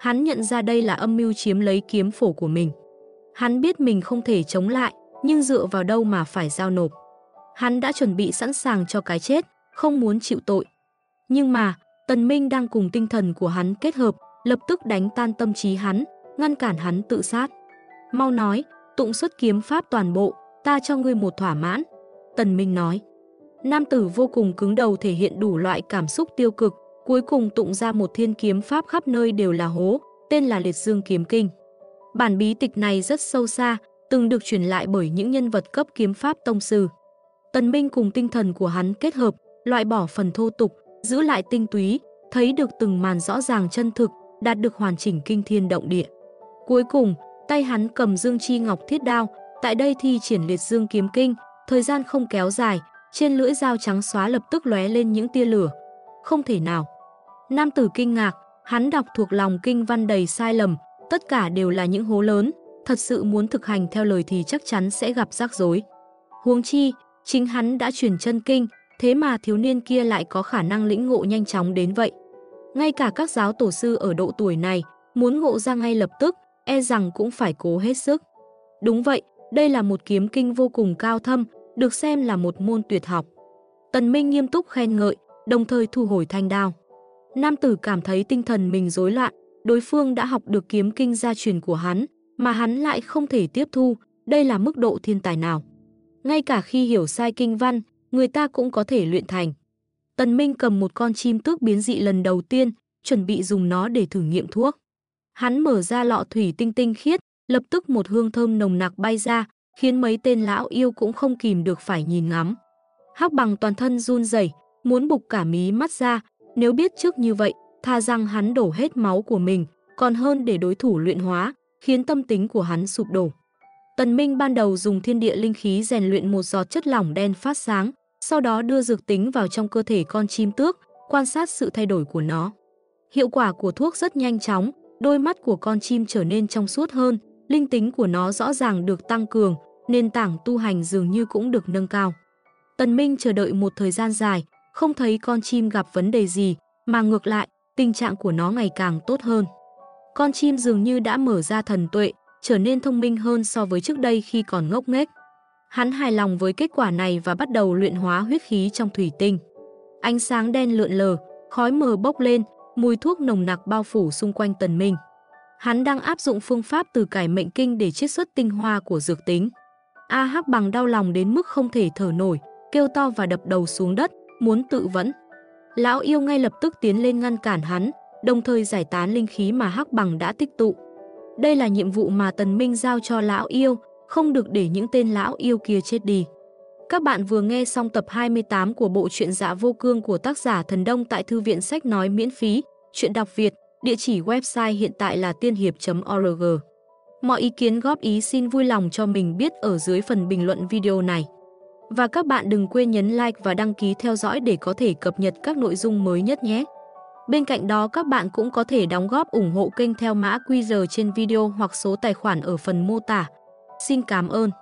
Speaker 1: Hắn nhận ra đây là âm mưu chiếm lấy kiếm phổ của mình. Hắn biết mình không thể chống lại, nhưng dựa vào đâu mà phải giao nộp. Hắn đã chuẩn bị sẵn sàng cho cái chết, không muốn chịu tội. Nhưng mà, Tần Minh đang cùng tinh thần của hắn kết hợp, lập tức đánh tan tâm trí hắn, ngăn cản hắn tự sát. Mau nói, tụng xuất kiếm pháp toàn bộ, ta cho ngươi một thỏa mãn. Tần Minh nói. Nam tử vô cùng cứng đầu thể hiện đủ loại cảm xúc tiêu cực, cuối cùng tụng ra một thiên kiếm pháp khắp nơi đều là hố, tên là Liệt Dương Kiếm Kinh. Bản bí tịch này rất sâu xa, từng được truyền lại bởi những nhân vật cấp kiếm pháp tông sư. Tần Minh cùng tinh thần của hắn kết hợp, loại bỏ phần thô tục, giữ lại tinh túy, thấy được từng màn rõ ràng chân thực, đạt được hoàn chỉnh kinh thiên động địa. Cuối cùng, tay hắn cầm Dương Chi Ngọc Thiết Đao, tại đây thi triển Liệt Dương Kiếm Kinh, thời gian không kéo dài, trên lưỡi dao trắng xóa lập tức lóe lên những tia lửa. Không thể nào. Nam tử kinh ngạc, hắn đọc thuộc lòng kinh văn đầy sai lầm, tất cả đều là những hố lớn, thật sự muốn thực hành theo lời thì chắc chắn sẽ gặp rắc rối. Huống chi, chính hắn đã truyền chân kinh, thế mà thiếu niên kia lại có khả năng lĩnh ngộ nhanh chóng đến vậy. Ngay cả các giáo tổ sư ở độ tuổi này, muốn ngộ ra ngay lập tức, e rằng cũng phải cố hết sức. Đúng vậy, đây là một kiếm kinh vô cùng cao thâm, được xem là một môn tuyệt học. Tần Minh nghiêm túc khen ngợi, đồng thời thu hồi thanh đao. Nam tử cảm thấy tinh thần mình rối loạn, đối phương đã học được kiếm kinh gia truyền của hắn, mà hắn lại không thể tiếp thu, đây là mức độ thiên tài nào. Ngay cả khi hiểu sai kinh văn, người ta cũng có thể luyện thành. Tần Minh cầm một con chim tước biến dị lần đầu tiên, chuẩn bị dùng nó để thử nghiệm thuốc. Hắn mở ra lọ thủy tinh tinh khiết, lập tức một hương thơm nồng nặc bay ra, khiến mấy tên lão yêu cũng không kìm được phải nhìn ngắm. Hắc Bằng toàn thân run rẩy, muốn bục cả mí mắt ra, nếu biết trước như vậy, thà rằng hắn đổ hết máu của mình, còn hơn để đối thủ luyện hóa, khiến tâm tính của hắn sụp đổ. Tần Minh ban đầu dùng thiên địa linh khí rèn luyện một giọt chất lỏng đen phát sáng, sau đó đưa dược tính vào trong cơ thể con chim tước, quan sát sự thay đổi của nó. Hiệu quả của thuốc rất nhanh chóng, đôi mắt của con chim trở nên trong suốt hơn, linh tính của nó rõ ràng được tăng cường, nền tảng tu hành dường như cũng được nâng cao. Tần Minh chờ đợi một thời gian dài, không thấy con chim gặp vấn đề gì, mà ngược lại, tình trạng của nó ngày càng tốt hơn. Con chim dường như đã mở ra thần tuệ, trở nên thông minh hơn so với trước đây khi còn ngốc nghếch. Hắn hài lòng với kết quả này và bắt đầu luyện hóa huyết khí trong thủy tinh. Ánh sáng đen lượn lờ, khói mờ bốc lên, mùi thuốc nồng nặc bao phủ xung quanh Tần Minh. Hắn đang áp dụng phương pháp từ cải mệnh kinh để chiết xuất tinh hoa của dược tính. Hắc Bằng đau lòng đến mức không thể thở nổi, kêu to và đập đầu xuống đất, muốn tự vẫn. Lão yêu ngay lập tức tiến lên ngăn cản hắn, đồng thời giải tán linh khí mà Hắc Bằng đã tích tụ. Đây là nhiệm vụ mà Tần Minh giao cho lão yêu, không được để những tên lão yêu kia chết đi. Các bạn vừa nghe xong tập 28 của bộ truyện Dạ Vô Cương của tác giả Thần Đông tại Thư viện Sách Nói miễn phí, truyện đọc Việt, địa chỉ website hiện tại là tiên hiệp.org. Mọi ý kiến góp ý xin vui lòng cho mình biết ở dưới phần bình luận video này. Và các bạn đừng quên nhấn like và đăng ký theo dõi để có thể cập nhật các nội dung mới nhất nhé. Bên cạnh đó các bạn cũng có thể đóng góp ủng hộ kênh theo mã QR trên video hoặc số tài khoản ở phần mô tả. Xin cảm ơn.